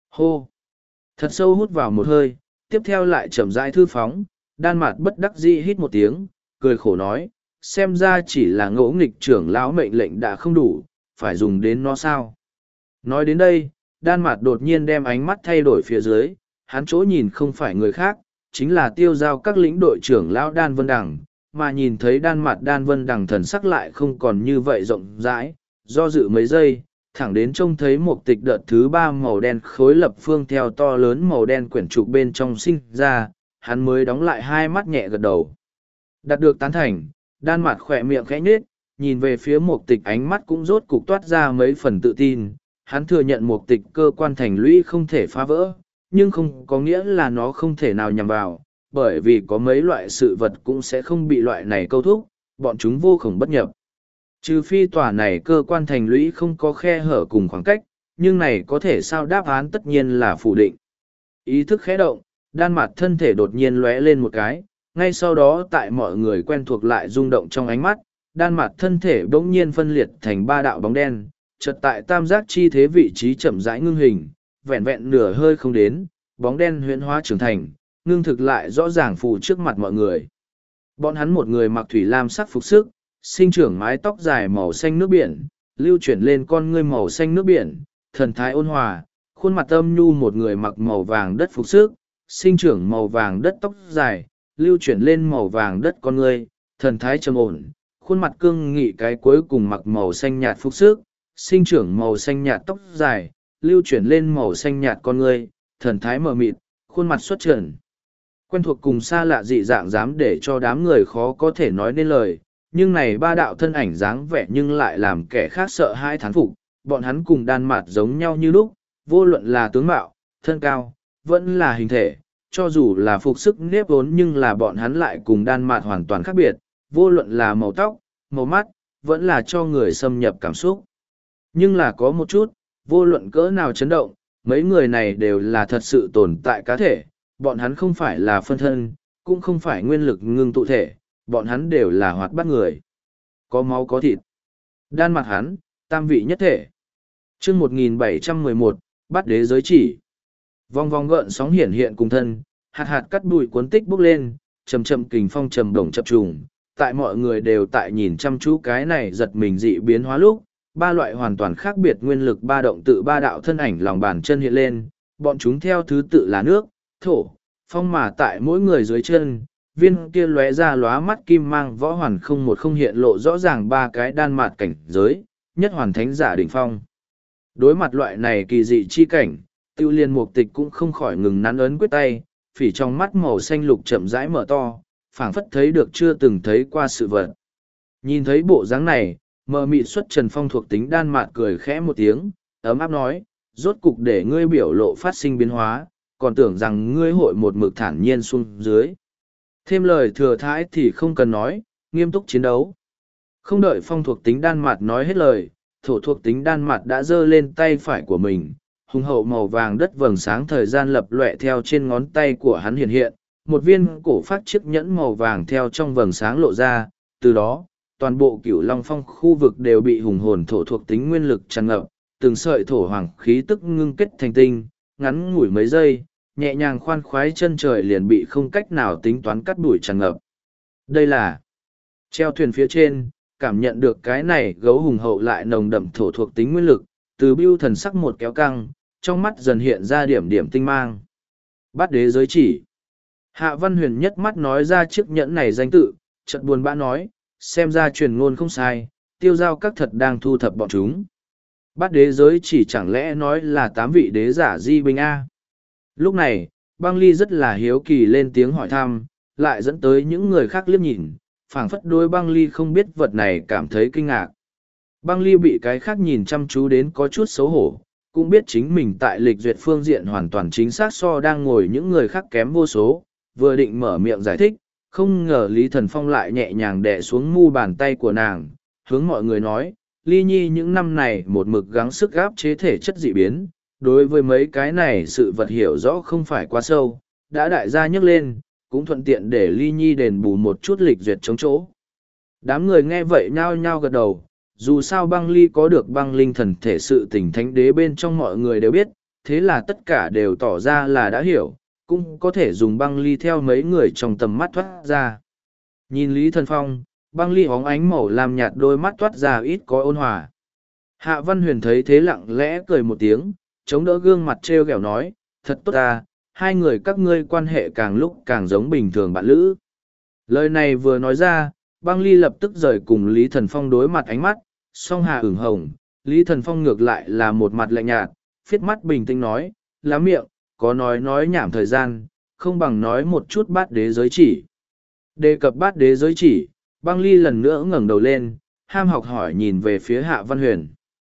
Hô! Thật sâu hút vào một hơi, tiếp theo lại chậm rãi thư phóng, Đan Mạt bất đắc dĩ hít một tiếng, cười khổ nói, xem ra chỉ là ngỗ nghịch trưởng lão mệnh lệnh đã không đủ, phải dùng đến nó sao. Nói đến đây, Đan Mạt đột nhiên đem ánh mắt thay đổi phía dưới, hắn chỗ nhìn không phải người khác, chính là tiêu giao các lĩnh đội trưởng lão Đan Vân Đằng, mà nhìn thấy Đan Mạt Đan Vân Đằng thần sắc lại không còn như vậy rộng rãi, do dự mấy giây, thẳng đến trông thấy một tịch đợt thứ ba màu đen khối lập phương theo to lớn màu đen quyển trục bên trong sinh ra, hắn mới đóng lại hai mắt nhẹ gật đầu. Đạt được tán thành, Đan Mạt khỏe miệng khẽ nhếch, nhìn về phía một tịch ánh mắt cũng rốt cục toát ra mấy phần tự tin, hắn thừa nhận một tịch cơ quan thành lũy không thể phá vỡ, nhưng không có nghĩa là nó không thể nào nhằm vào, bởi vì có mấy loại sự vật cũng sẽ không bị loại này câu thúc, bọn chúng vô khổng bất nhập. Trừ phi tòa này cơ quan thành lũy không có khe hở cùng khoảng cách, nhưng này có thể sao đáp án tất nhiên là phủ định. Ý thức khẽ động, Đan Mạt thân thể đột nhiên lóe lên một cái, ngay sau đó tại mọi người quen thuộc lại rung động trong ánh mắt, Đan Mạt thân thể bỗng nhiên phân liệt thành ba đạo bóng đen, chợt tại tam giác chi thế vị trí chậm rãi ngưng hình, vẹn vẹn nửa hơi không đến, bóng đen huyễn hóa trưởng thành, ngưng thực lại rõ ràng phù trước mặt mọi người. Bọn hắn một người mặc thủy lam sắc phục sức, sinh trưởng mái tóc dài màu xanh nước biển, lưu chuyển lên con ngươi màu xanh nước biển, thần thái ôn hòa, khuôn mặt âm nhu một người mặc màu vàng đất phục sức, sinh trưởng màu vàng đất tóc dài, lưu chuyển lên màu vàng đất con ngươi, thần thái trầm ổn, khuôn mặt cương nghị cái cuối cùng mặc màu xanh nhạt phục sức, sinh trưởng màu xanh nhạt tóc dài, lưu chuyển lên màu xanh nhạt con ngươi, thần thái mờ mịt, khuôn mặt xuất trần. Quen thuộc cùng xa lạ dị dạng dám để cho đám người khó có thể nói nên lời, nhưng này ba đạo thân ảnh dáng vẻ nhưng lại làm kẻ khác sợ hãi thán phục, bọn hắn cùng Đan Mạt giống nhau như lúc, vô luận là tướng mạo, thân cao, vẫn là hình thể, cho dù là phục sức nếp vốn nhưng là bọn hắn lại cùng Đan Mạt hoàn toàn khác biệt, vô luận là màu tóc, màu mắt, vẫn là cho người xâm nhập cảm xúc. Nhưng là có một chút, vô luận cỡ nào chấn động, mấy người này đều là thật sự tồn tại cá thể, bọn hắn không phải là phân thân, cũng không phải nguyên lực ngưng tụ thể, bọn hắn đều là hoạt bát người. Có máu có thịt. Đan Mạt hắn, tam vị nhất thể. chương một nghìn bảy trăm mười một, Bát Đế giới chỉ. Vòng vòng gợn sóng hiển hiện cùng thân, hạt hạt cắt bụi cuốn tích bốc lên, chầm chậm kình phong trầm đồng chập trùng. Tại mọi người đều tại nhìn chăm chú cái này giật mình dị biến hóa lúc, ba loại hoàn toàn khác biệt nguyên lực ba động tự ba đạo thân ảnh lòng bàn chân hiện lên, bọn chúng theo thứ tự là nước, thổ, phong mà tại mỗi người dưới chân, viên kia lóe ra lóa mắt kim mang võ hoàn không một không hiện lộ rõ ràng ba cái Đan Mạt cảnh giới, nhất hoàn thánh giả đỉnh phong. Đối mặt loại này kỳ dị chi cảnh, Tiêu Liên Mục Tịch cũng không khỏi ngừng nắn ấn quyết tay, phỉ trong mắt màu xanh lục chậm rãi mở to, phảng phất thấy được chưa từng thấy qua sự vật. Nhìn thấy bộ dáng này, mờ mịt xuất trần phong thuộc tính Đan Mạt cười khẽ một tiếng, ấm áp nói, rốt cục để ngươi biểu lộ phát sinh biến hóa, còn tưởng rằng ngươi hội một mực thản nhiên xuống dưới. Thêm lời thừa thãi thì không cần nói, nghiêm túc chiến đấu. Không đợi phong thuộc tính Đan Mạt nói hết lời, thổ thuộc tính Đan Mạt đã giơ lên tay phải của mình, hùng hậu màu vàng đất vầng sáng thời gian lập lòe theo trên ngón tay của hắn hiện hiện, một viên cổ phát chiếc nhẫn màu vàng theo trong vầng sáng lộ ra, từ đó, toàn bộ Cửu Long Phong khu vực đều bị hùng hồn thổ thuộc tính nguyên lực tràn ngập, từng sợi thổ hoàng khí tức ngưng kết thành tinh, ngắn ngủi mấy giây, nhẹ nhàng khoan khoái chân trời liền bị không cách nào tính toán cắt đuổi tràn ngập. Đây là treo thuyền phía trên, cảm nhận được cái này gấu hùng hậu lại nồng đậm thổ thuộc tính nguyên lực, từ bưu thần sắc một kéo căng, trong mắt dần hiện ra điểm điểm tinh mang. Bát Đế giới chỉ. Hạ Văn Huyền nhất mắt nói ra chiếc nhẫn này danh tự, chợt buồn bã nói, xem ra truyền ngôn không sai, tiêu giao các thật đang thu thập bọn chúng. Bát Đế giới chỉ chẳng lẽ nói là tám vị đế giả di binh A. Lúc này, băng ly rất là hiếu kỳ lên tiếng hỏi thăm, lại dẫn tới những người khác liếc nhìn, phảng phất đôi băng ly không biết vật này cảm thấy kinh ngạc. Băng ly bị cái khác nhìn chăm chú đến có chút xấu hổ, cũng biết chính mình tại lịch duyệt phương diện hoàn toàn chính xác so đang ngồi những người khác kém vô số, vừa định mở miệng giải thích, không ngờ Lý Thần Phong lại nhẹ nhàng đè xuống mu bàn tay của nàng, hướng mọi người nói, Ly Nhi những năm này một mực gắng sức gáp chế thể chất dị biến, đối với mấy cái này sự vật hiểu rõ không phải quá sâu, đã đại gia nhắc lên, cũng thuận tiện để Ly Nhi đền bù một chút lịch duyệt chống chỗ. Đám người nghe vậy nhao nhao gật đầu, dù sao băng ly có được băng linh thần thể sự tỉnh thánh đế bên trong mọi người đều biết, thế là tất cả đều tỏ ra là đã hiểu, cũng có thể dùng băng ly theo mấy người trong tầm mắt thoát ra. Nhìn Lý Thần Phong, băng ly óng ánh màu làm nhạt đôi mắt toát ra ít có ôn hòa. Hạ Văn Huyền thấy thế lặng lẽ cười một tiếng, chống đỡ gương mặt trêu ghẹo nói, thật tốt ta, hai người các ngươi quan hệ càng lúc càng giống bình thường bạn lữ. Lời này vừa nói ra, băng ly lập tức rời cùng Lý Thần Phong đối mặt ánh mắt, song hà ửng hồng, Lý Thần Phong ngược lại là một mặt lạnh nhạt, phiết mắt bình tĩnh nói, lá miệng, có nói nói nhảm thời gian, không bằng nói một chút bát đế giới chỉ. Đề cập bát đế giới chỉ, băng ly lần nữa ngẩng đầu lên, ham học hỏi nhìn về phía Hạ Văn Huyền.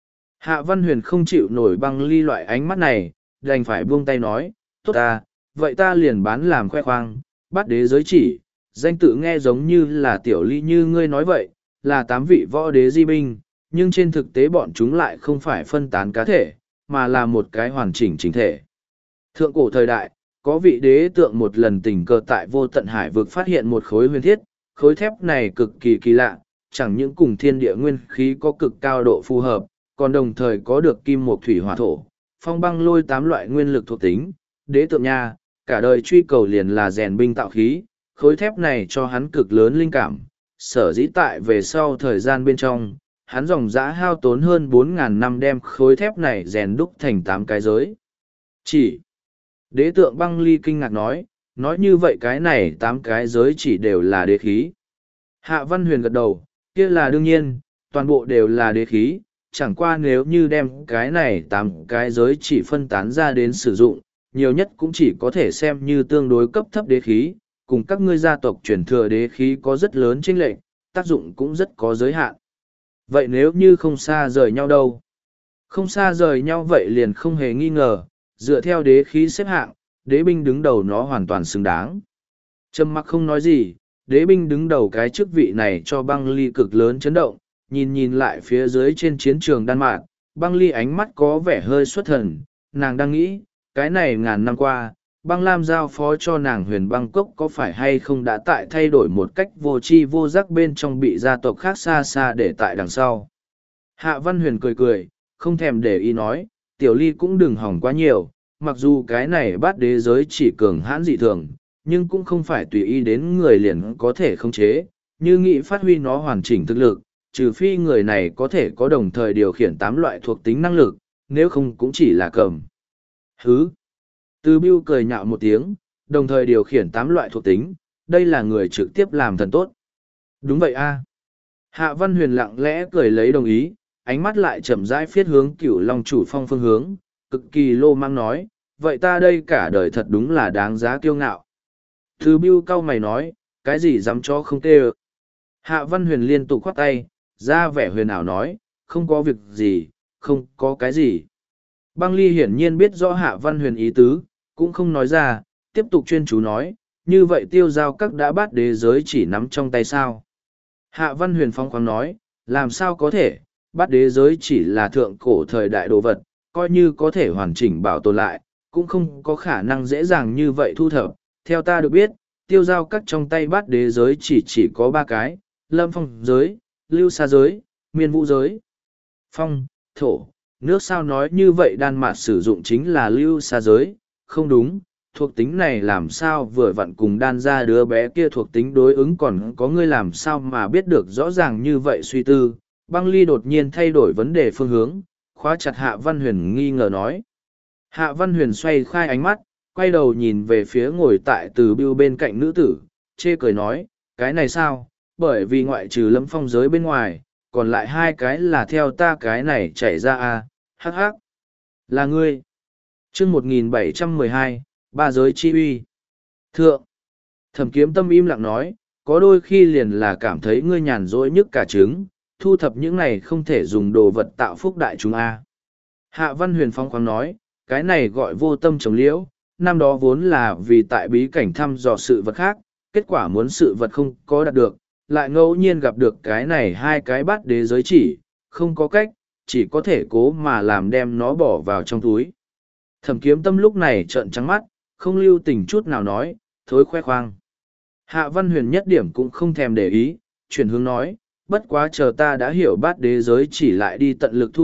Hạ Văn Huyền không chịu nổi băng ly loại ánh mắt này, đành phải buông tay nói, tốt ta, vậy ta liền bán làm khoe khoang, bát đế giới chỉ, danh tự nghe giống như là tiểu ly như ngươi nói vậy, là tám vị võ đế di binh, nhưng trên thực tế bọn chúng lại không phải phân tán cá thể, mà là một cái hoàn chỉnh chính thể. Thượng cổ thời đại, có vị đế tượng một lần tình cờ tại vô tận hải vực phát hiện một khối huyền thiết, khối thép này cực kỳ kỳ lạ, chẳng những cùng thiên địa nguyên khí có cực cao độ phù hợp, còn đồng thời có được kim mộc thủy hỏa thổ, phong băng lôi tám loại nguyên lực thuộc tính. Đế tượng nha, cả đời truy cầu liền là rèn binh tạo khí, khối thép này cho hắn cực lớn linh cảm, sở dĩ tại về sau thời gian bên trong, hắn dòng dã hao tốn hơn bốn ngàn năm đem khối thép này rèn đúc thành tám cái giới. Chỉ, đế tượng băng ly kinh ngạc nói, nói như vậy cái này tám cái giới chỉ đều là đế khí. Hạ Văn Huyền gật đầu, kia là đương nhiên, toàn bộ đều là đế khí, chẳng qua nếu như đem cái này tám cái giới chỉ phân tán ra đến sử dụng, nhiều nhất cũng chỉ có thể xem như tương đối cấp thấp đế khí, cùng các ngươi gia tộc truyền thừa đế khí có rất lớn chênh lệch, tác dụng cũng rất có giới hạn. Vậy nếu như không xa rời nhau đâu? Không xa rời nhau vậy liền không hề nghi ngờ, dựa theo đế khí xếp hạng, đế binh đứng đầu nó hoàn toàn xứng đáng. Trầm mặc không nói gì, đế binh đứng đầu cái chức vị này cho băng ly cực lớn chấn động, nhìn nhìn lại phía dưới trên chiến trường Đan Mạc, băng ly ánh mắt có vẻ hơi xuất thần, nàng đang nghĩ, cái này ngàn năm qua, băng lam giao phó cho nàng huyền băng cốc có phải hay không đã tại thay đổi một cách vô tri vô giác bên trong bị gia tộc khác xa xa để tại đằng sau. Hạ Văn Huyền cười cười, không thèm để ý nói, tiểu ly cũng đừng hỏng quá nhiều, mặc dù cái này bát đế giới chỉ cường hãn dị thường, nhưng cũng không phải tùy ý đến người liền có thể khống chế, như nghĩ phát huy nó hoàn chỉnh thực lực, trừ phi người này có thể có đồng thời điều khiển tám loại thuộc tính năng lực, nếu không cũng chỉ là cầm. Hứ! Từ Bưu cười nhạo một tiếng, đồng thời điều khiển tám loại thuộc tính, đây là người trực tiếp làm thần tốt. Đúng vậy a. Hạ Văn Huyền lặng lẽ cười lấy đồng ý, ánh mắt lại chậm rãi phiết hướng Cửu Long chủ phong phương hướng, cực kỳ lô mang nói, vậy ta đây cả đời thật đúng là đáng giá kiêu ngạo. Từ Bưu cau mày nói, cái gì dám cho không tê ơ. Hạ Văn Huyền liên tục khoát tay, ra vẻ huyền ảo nói, không có việc gì, không có cái gì. Băng Ly hiển nhiên biết rõ Hạ Văn Huyền ý tứ, cũng không nói ra, tiếp tục chuyên chú nói, như vậy tiêu giao các đã bát đế giới chỉ nắm trong tay sao. Hạ Văn Huyền phong khoáng nói, làm sao có thể, bát đế giới chỉ là thượng cổ thời đại đồ vật, coi như có thể hoàn chỉnh bảo tồn lại, cũng không có khả năng dễ dàng như vậy thu thập. Theo ta được biết, tiêu giao các trong tay bát đế giới chỉ chỉ có ba cái, lâm phong giới, lưu sa giới, miên vũ giới. Phong, thổ, nước sao nói như vậy Đan Mạt sử dụng chính là lưu sa giới, không đúng, thuộc tính này làm sao vừa vặn cùng đan ra đứa bé kia thuộc tính đối ứng còn có ngươi làm sao mà biết được rõ ràng như vậy suy tư. Băng Ly đột nhiên thay đổi vấn đề phương hướng, khóa chặt Hạ Văn Huyền nghi ngờ nói. Hạ Văn Huyền xoay khai ánh mắt, quay đầu nhìn về phía ngồi tại Từ Bưu bên cạnh nữ tử, chê cười nói, cái này sao, bởi vì ngoại trừ Lâm Phong giới bên ngoài, còn lại hai cái là theo ta cái này chạy ra à, hắc hắc. Là ngươi. Chương một nghìn bảy trăm mười hai, ba giới chi uy. Thượng. Thẩm Kiếm Tâm im lặng nói, có đôi khi liền là cảm thấy ngươi nhàn rỗi nhức cả trứng, thu thập những này không thể dùng đồ vật tạo phúc đại chúng a. Hạ Văn Huyền phong khoáng nói, cái này gọi vô tâm trồng liễu, năm đó vốn là vì tại bí cảnh thăm dò sự vật khác, kết quả muốn sự vật không có đạt được, lại ngẫu nhiên gặp được cái này hai cái bát đế giới chỉ, không có cách, chỉ có thể cố mà làm đem nó bỏ vào trong túi. Thẩm Kiếm Tâm lúc này trợn trắng mắt, không lưu tình chút nào nói, thối khoe khoang. Hạ Văn Huyền nhất điểm cũng không thèm để ý, chuyển hướng nói, bất quá chờ ta đã hiểu bát đế giới chỉ lại đi tận lực thu thập,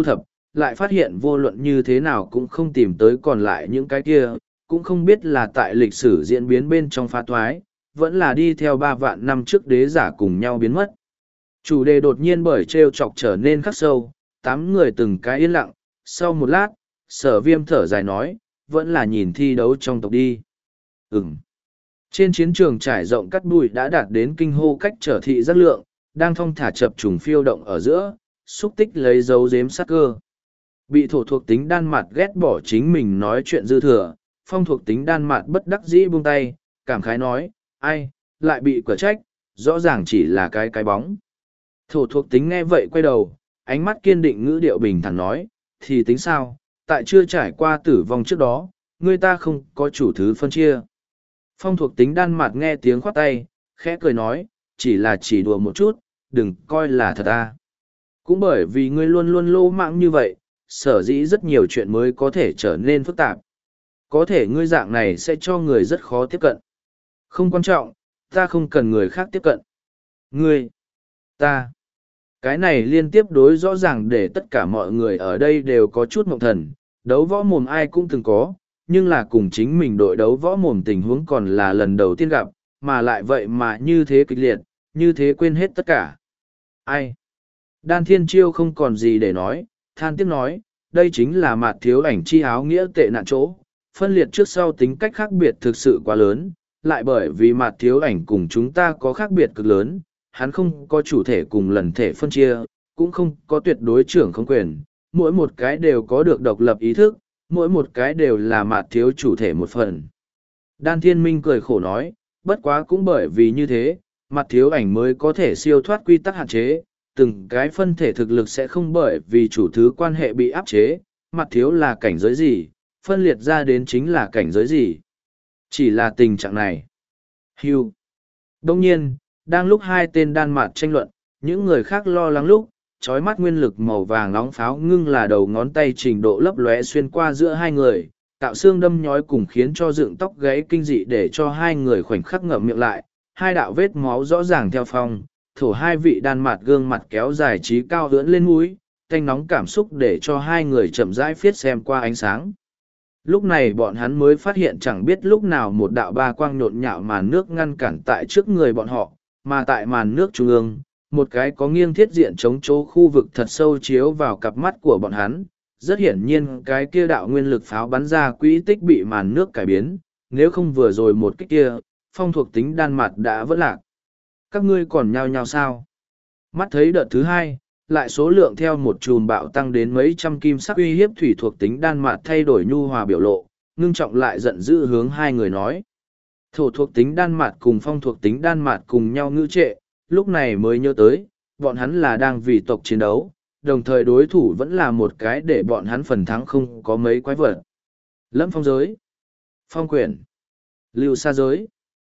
lại phát hiện vô luận như thế nào cũng không tìm tới còn lại những cái kia, cũng không biết là tại lịch sử diễn biến bên trong phá thoái, vẫn là đi theo ba vạn năm trước đế giả cùng nhau biến mất. Chủ đề đột nhiên bởi trêu chọc trở nên khắc sâu, tám người từng cái yên lặng, sau một lát, sở viêm thở dài nói, vẫn là nhìn thi đấu trong tộc đi. Ừm. Trên chiến trường trải rộng cắt bụi đã đạt đến kinh hô cách trở thị giác lượng, đang thong thả chập trùng phiêu động ở giữa, xúc tích lấy dấu giếm sát cơ. Bị thổ thuộc tính đan mặt ghét bỏ chính mình nói chuyện dư thừa, phong thuộc tính đan mặt bất đắc dĩ buông tay, cảm khái nói, ai, lại bị quả trách, rõ ràng chỉ là cái cái bóng. Thổ thuộc tính nghe vậy quay đầu, ánh mắt kiên định ngữ điệu bình thản nói, thì tính sao, tại chưa trải qua tử vong trước đó, người ta không có chủ thứ phân chia. Phong thuộc tính đan mặt nghe tiếng khoát tay, khẽ cười nói, chỉ là chỉ đùa một chút, đừng coi là thật ta. Cũng bởi vì ngươi luôn luôn lô mạng như vậy, sở dĩ rất nhiều chuyện mới có thể trở nên phức tạp. Có thể ngươi dạng này sẽ cho người rất khó tiếp cận. Không quan trọng, ta không cần người khác tiếp cận. Ngươi, ta. Cái này liên tiếp đối rõ ràng để tất cả mọi người ở đây đều có chút mộng thần, đấu võ mồm ai cũng từng có, nhưng là cùng chính mình đội đấu võ mồm tình huống còn là lần đầu tiên gặp, mà lại vậy mà như thế kịch liệt, như thế quên hết tất cả. Ai? Đan Thiên Chiêu không còn gì để nói, than tiếc nói, đây chính là mặt thiếu ảnh chi áo nghĩa tệ nạn chỗ, phân liệt trước sau tính cách khác biệt thực sự quá lớn, lại bởi vì mặt thiếu ảnh cùng chúng ta có khác biệt cực lớn, hắn không có chủ thể cùng lần thể phân chia, cũng không có tuyệt đối trưởng không quyền, mỗi một cái đều có được độc lập ý thức, mỗi một cái đều là mặt thiếu chủ thể một phần. Đan Thiên Minh cười khổ nói, bất quá cũng bởi vì như thế, mặt thiếu ảnh mới có thể siêu thoát quy tắc hạn chế, từng cái phân thể thực lực sẽ không bởi vì chủ thứ quan hệ bị áp chế, mặt thiếu là cảnh giới gì, phân liệt ra đến chính là cảnh giới gì. Chỉ là tình trạng này. Hưu. Đông nhiên, đang lúc hai tên đan mạt tranh luận, những người khác lo lắng lúc, trói mắt nguyên lực màu vàng nóng pháo ngưng là đầu ngón tay trình độ lấp lóe xuyên qua giữa hai người, tạo xương đâm nhói cùng khiến cho dựng tóc gáy kinh dị để cho hai người khoảnh khắc ngậm miệng lại, hai đạo vết máu rõ ràng theo phong, thổ hai vị đan mạt gương mặt kéo dài trí cao ưỡn lên mũi, tanh nóng cảm xúc để cho hai người chậm rãi phiết xem qua ánh sáng. Lúc này bọn hắn mới phát hiện chẳng biết lúc nào một đạo ba quang nhộn nhạo màn nước ngăn cản tại trước người bọn họ, mà tại màn nước trung ương, một cái có nghiêng thiết diện chống chỗ khu vực thật sâu chiếu vào cặp mắt của bọn hắn. Rất hiển nhiên cái kia đạo nguyên lực pháo bắn ra quỹ tích bị màn nước cải biến, nếu không vừa rồi một cái kia, phong thuộc tính đan mặt đã vỡ lạc. Các ngươi còn nhao nhao sao? Mắt thấy đợt thứ hai, lại số lượng theo một chùm bạo tăng đến mấy trăm kim sắc uy hiếp thủy thuộc tính đan mạt thay đổi nhu hòa biểu lộ, ngưng trọng lại giận dữ hướng hai người nói. Thổ thuộc tính đan mạt cùng phong thuộc tính đan mạt cùng nhau ngữ trệ, lúc này mới nhớ tới, bọn hắn là đang vì tộc chiến đấu, đồng thời đối thủ vẫn là một cái để bọn hắn phần thắng không có mấy quái vật. Lâm phong giới, phong quyển, lưu sa giới,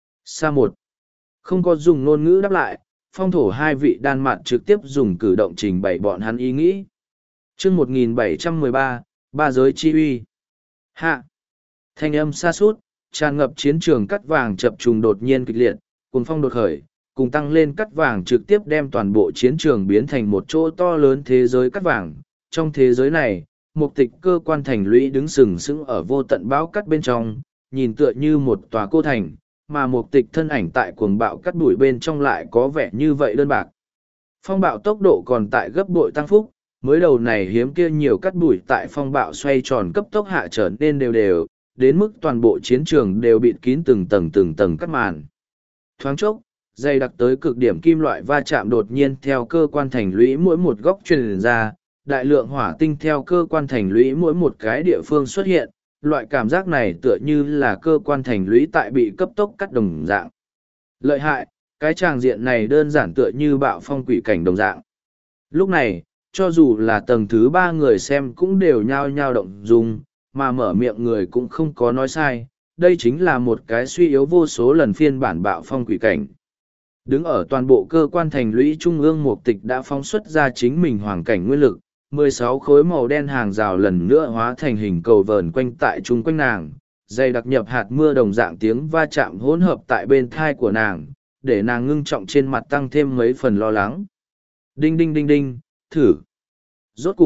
sa một. Không có dùng ngôn ngữ đáp lại, phong thổ hai vị đan mạt trực tiếp dùng cử động trình bày bọn hắn ý nghĩ. chương một nghìn bảy trăm mười ba, ba giới chi uy. Hạ. Thanh âm xa suốt, tràn ngập chiến trường cắt vàng chập trùng đột nhiên kịch liệt, cùng phong đột khởi, cùng tăng lên cắt vàng trực tiếp đem toàn bộ chiến trường biến thành một chỗ to lớn thế giới cắt vàng. Trong thế giới này, một tịch cơ quan thành lũy đứng sừng sững ở vô tận bão cắt bên trong, nhìn tựa như một tòa cô thành, mà một tịch thân ảnh tại cuồng bạo cắt đuổi bên trong lại có vẻ như vậy đơn bạc. Phong bạo tốc độ còn tại gấp bội tăng phúc, mới đầu này hiếm kia nhiều cắt đuổi tại phong bạo xoay tròn cấp tốc hạ trở nên đều đều, đến mức toàn bộ chiến trường đều bịt kín từng tầng từng tầng cắt màn. Thoáng chốc, dày đặc tới cực điểm kim loại va chạm đột nhiên theo cơ quan thành lũy mỗi một góc truyền ra, đại lượng hỏa tinh theo cơ quan thành lũy mỗi một cái địa phương xuất hiện, loại cảm giác này tựa như là cơ quan thành lũy tại bị cấp tốc cắt đồng dạng. Lợi hại, cái tràng diện này đơn giản tựa như bạo phong quỷ cảnh đồng dạng. Lúc này, cho dù là tầng thứ ba người xem cũng đều nhao nhao động dung, mà mở miệng người cũng không có nói sai, đây chính là một cái suy yếu vô số lần phiên bản bạo phong quỷ cảnh. Đứng ở toàn bộ cơ quan thành lũy trung ương mục tịch đã phóng xuất ra chính mình hoàng cảnh nguyên lực, mười sáu khối màu đen hàng rào lần nữa hóa thành hình cầu vờn quanh tại chung quanh nàng, dày đặc nhập hạt mưa đồng dạng tiếng va chạm hỗn hợp tại bên thai của nàng, để nàng ngưng trọng trên mặt tăng thêm mấy phần lo lắng. Đinh đinh đinh đinh, thử. Rốt cục,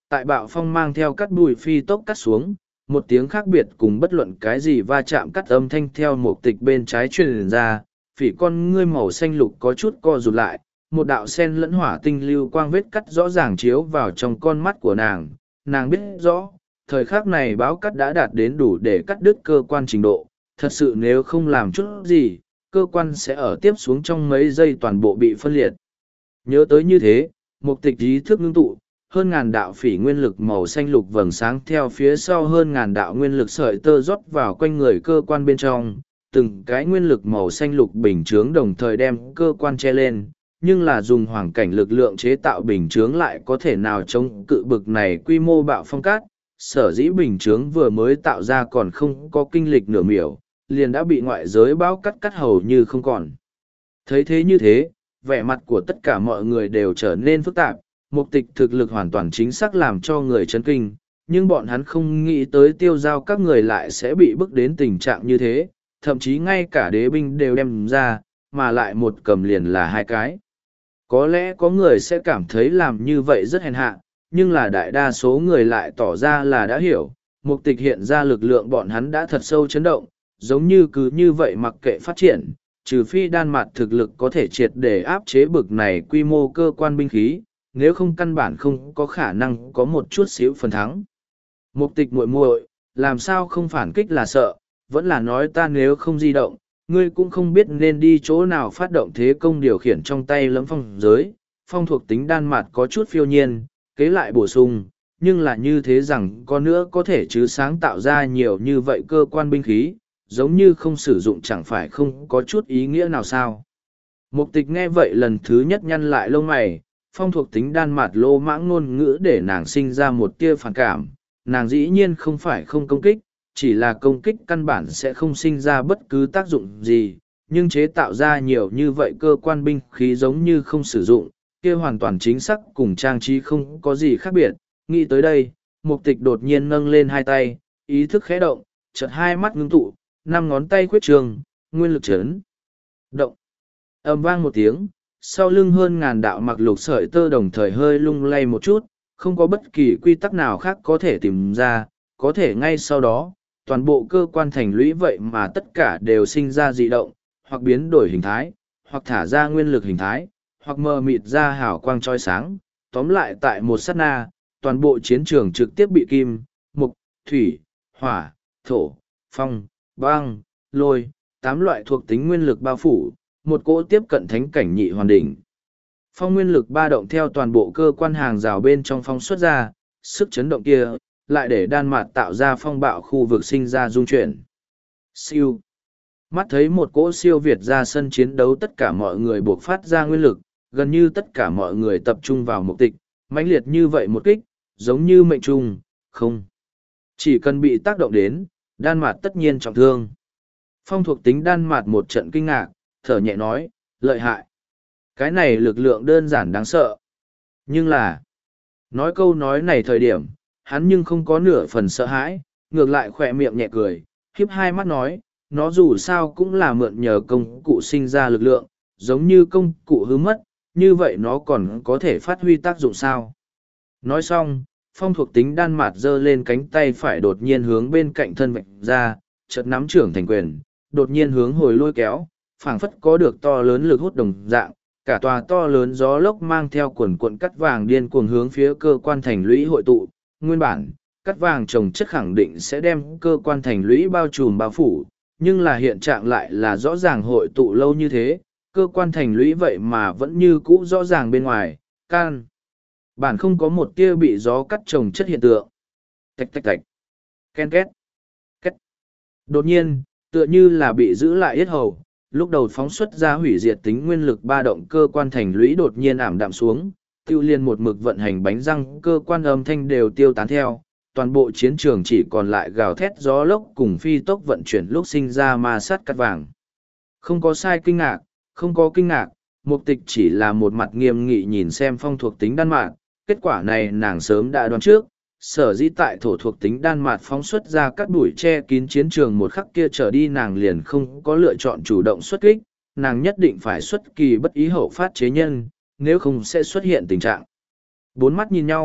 Tại bạo phong mang theo cắt bụi phi tốc cắt xuống, một tiếng khác biệt cùng bất luận cái gì va chạm cắt âm thanh theo một tịch bên trái truyền ra, phỉ con ngươi màu xanh lục có chút co rụt lại, một đạo sen lẫn hỏa tinh lưu quang vết cắt rõ ràng chiếu vào trong con mắt của nàng. Nàng biết rõ, thời khắc này báo cắt đã đạt đến đủ để cắt đứt cơ quan trình độ, thật sự nếu không làm chút gì, cơ quan sẽ ở tiếp xuống trong mấy giây toàn bộ bị phân liệt. Nhớ tới như thế, một tịch ý thức ngưng tụ, hơn ngàn đạo phỉ nguyên lực màu xanh lục vầng sáng theo phía sau hơn ngàn đạo nguyên lực sợi tơ rót vào quanh người cơ quan bên trong, từng cái nguyên lực màu xanh lục bình chướng đồng thời đem cơ quan che lên, nhưng là dùng hoàng cảnh lực lượng chế tạo bình chướng lại có thể nào chống cự bực này quy mô bạo phong cát, sở dĩ bình chướng vừa mới tạo ra còn không có kinh lịch nửa miểu, liền đã bị ngoại giới báo cắt cắt hầu như không còn. Thấy thế như thế, vẻ mặt của tất cả mọi người đều trở nên phức tạp, mục tịch thực lực hoàn toàn chính xác làm cho người chấn kinh, nhưng bọn hắn không nghĩ tới tiêu giao các người lại sẽ bị bức đến tình trạng như thế, thậm chí ngay cả đế binh đều đem ra, mà lại một cầm liền là hai cái. Có lẽ có người sẽ cảm thấy làm như vậy rất hèn hạ, nhưng là đại đa số người lại tỏ ra là đã hiểu, mục tịch hiện ra lực lượng bọn hắn đã thật sâu chấn động, giống như cứ như vậy mặc kệ phát triển, trừ phi Đan Mạt thực lực có thể triệt để áp chế bực này quy mô cơ quan binh khí, nếu không căn bản không có khả năng có một chút xíu phần thắng. Mục tịch muội muội, làm sao không phản kích là sợ, vẫn là nói ta nếu không di động, ngươi cũng không biết nên đi chỗ nào phát động thế công điều khiển trong tay lấm phong giới. Phong thuộc tính Đan Mạt có chút phiêu nhiên, kế lại bổ sung, nhưng là như thế rằng có nữa có thể chứ sáng tạo ra nhiều như vậy cơ quan binh khí, giống như không sử dụng chẳng phải không có chút ý nghĩa nào sao. Mục tịch nghe vậy lần thứ nhất nhăn lại lông mày, phong thuộc tính Đan Mạt lô mãng ngôn ngữ để nàng sinh ra một tia phản cảm, nàng dĩ nhiên không phải không công kích, chỉ là công kích căn bản sẽ không sinh ra bất cứ tác dụng gì, nhưng chế tạo ra nhiều như vậy cơ quan binh khí giống như không sử dụng, kia hoàn toàn chính xác cùng trang trí không có gì khác biệt. Nghĩ tới đây, mục tịch đột nhiên nâng lên hai tay, ý thức khẽ động, chợt hai mắt ngưng tụ, năm ngón tay khuyết trường, nguyên lực chấn. Động. Ầm vang một tiếng, sau lưng hơn ngàn đạo mặc lục sợi tơ đồng thời hơi lung lay một chút, không có bất kỳ quy tắc nào khác có thể tìm ra, có thể ngay sau đó, toàn bộ cơ quan thành lũy vậy mà tất cả đều sinh ra dị động, hoặc biến đổi hình thái, hoặc thả ra nguyên lực hình thái, hoặc mờ mịt ra hào quang trói sáng. Tóm lại tại một sát na, toàn bộ chiến trường trực tiếp bị kim, mục, thủy, hỏa, thổ, phong, băng, lôi, tám loại thuộc tính nguyên lực bao phủ, một cỗ tiếp cận thánh cảnh nhị hoàn đỉnh. Phong nguyên lực ba động theo toàn bộ cơ quan hàng rào bên trong phong xuất ra, sức chấn động kia, lại để Đan Mạt tạo ra phong bạo khu vực sinh ra dung chuyển. Siêu. Mắt thấy một cỗ siêu việt ra sân chiến đấu, tất cả mọi người buộc phát ra nguyên lực, gần như tất cả mọi người tập trung vào mục tịch, mãnh liệt như vậy một kích, giống như mệnh trung, không. Chỉ cần bị tác động đến, Đan Mạt tất nhiên trọng thương. Phong thuộc tính Đan Mạt một trận kinh ngạc, thở nhẹ nói, lợi hại. Cái này lực lượng đơn giản đáng sợ. Nhưng là, nói câu nói này thời điểm, hắn nhưng không có nửa phần sợ hãi, ngược lại khỏe miệng nhẹ cười, khiếp hai mắt nói, nó dù sao cũng là mượn nhờ công cụ sinh ra lực lượng, giống như công cụ hư mất, như vậy nó còn có thể phát huy tác dụng sao. Nói xong, phong thuộc tính Đan Mạt giơ lên cánh tay phải đột nhiên hướng bên cạnh thân vạch ra, chợt nắm trưởng thành quyền, đột nhiên hướng hồi lôi kéo, phảng phất có được to lớn lực hút đồng dạng, cả tòa to lớn gió lốc mang theo quần cuộn cắt vàng điên cuồng hướng phía cơ quan thành lũy hội tụ. Nguyên bản, cắt vàng trồng chất khẳng định sẽ đem cơ quan thành lũy bao trùm bao phủ, nhưng là hiện trạng lại là rõ ràng hội tụ lâu như thế, cơ quan thành lũy vậy mà vẫn như cũ rõ ràng bên ngoài, can. Bản không có một tia bị gió cắt trồng chất hiện tượng. Tạch tạch tạch. Ken két. Két. Đột nhiên, tựa như là bị giữ lại yết hầu, lúc đầu phóng xuất ra hủy diệt tính nguyên lực ba động cơ quan thành lũy đột nhiên ảm đạm xuống, tiêu liên một mực vận hành bánh răng cơ quan âm thanh đều tiêu tán theo, toàn bộ chiến trường chỉ còn lại gào thét gió lốc cùng phi tốc vận chuyển lúc sinh ra ma sát cắt vàng. Không có sai kinh ngạc, không có kinh ngạc, mục tịch chỉ là một mặt nghiêm nghị nhìn xem phong thuộc tính Đan Mạt, kết quả này nàng sớm đã đoán trước, sở dĩ tại thổ thuộc tính Đan Mạt phóng xuất ra các bụi che kín chiến trường một khắc kia trở đi nàng liền không có lựa chọn chủ động xuất kích, nàng nhất định phải xuất kỳ bất ý hậu phát chế nhân, nếu không sẽ xuất hiện tình trạng. Bốn mắt nhìn nhau,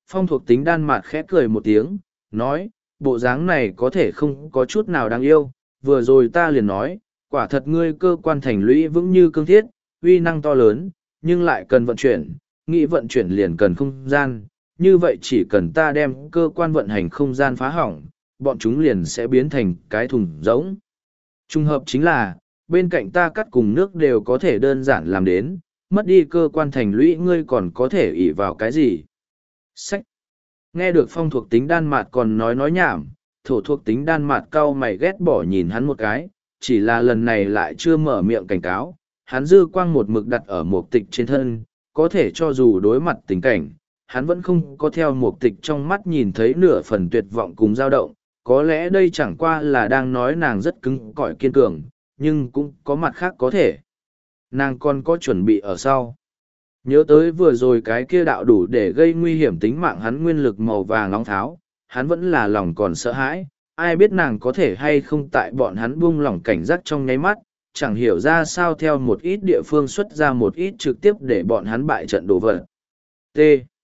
phong thuộc tính đan mạt khẽ cười một tiếng, nói, bộ dáng này có thể không có chút nào đáng yêu, vừa rồi ta liền nói, quả thật ngươi cơ quan thành lũy vững như cương thiết, uy năng to lớn, nhưng lại cần vận chuyển, nghĩ vận chuyển liền cần không gian, như vậy chỉ cần ta đem cơ quan vận hành không gian phá hỏng, bọn chúng liền sẽ biến thành cái thùng rỗng. Trung hợp chính là, bên cạnh ta cắt cùng nước đều có thể đơn giản làm đến, mất đi cơ quan thành lũy ngươi còn có thể ỷ vào cái gì. Sách. Nghe được phong thuộc tính đan mạt còn nói nói nhảm, thổ thuộc tính đan mạt cau mày ghét bỏ nhìn hắn một cái, chỉ là lần này lại chưa mở miệng cảnh cáo, hắn dư quang một mực đặt ở một tịch trên thân, có thể cho dù đối mặt tình cảnh, hắn vẫn không có theo một tịch trong mắt nhìn thấy nửa phần tuyệt vọng cùng dao động, có lẽ đây chẳng qua là đang nói nàng rất cứng cỏi kiên cường, nhưng cũng có mặt khác có thể. Nàng còn có chuẩn bị ở sau. Nhớ tới vừa rồi cái kia đạo đủ để gây nguy hiểm tính mạng hắn nguyên lực màu vàng nóng tháo, hắn vẫn là lòng còn sợ hãi, ai biết nàng có thể hay không tại bọn hắn buông lỏng cảnh giác trong nháy mắt, chẳng hiểu ra sao theo một ít địa phương xuất ra một ít trực tiếp để bọn hắn bại trận đổ vỡ. T.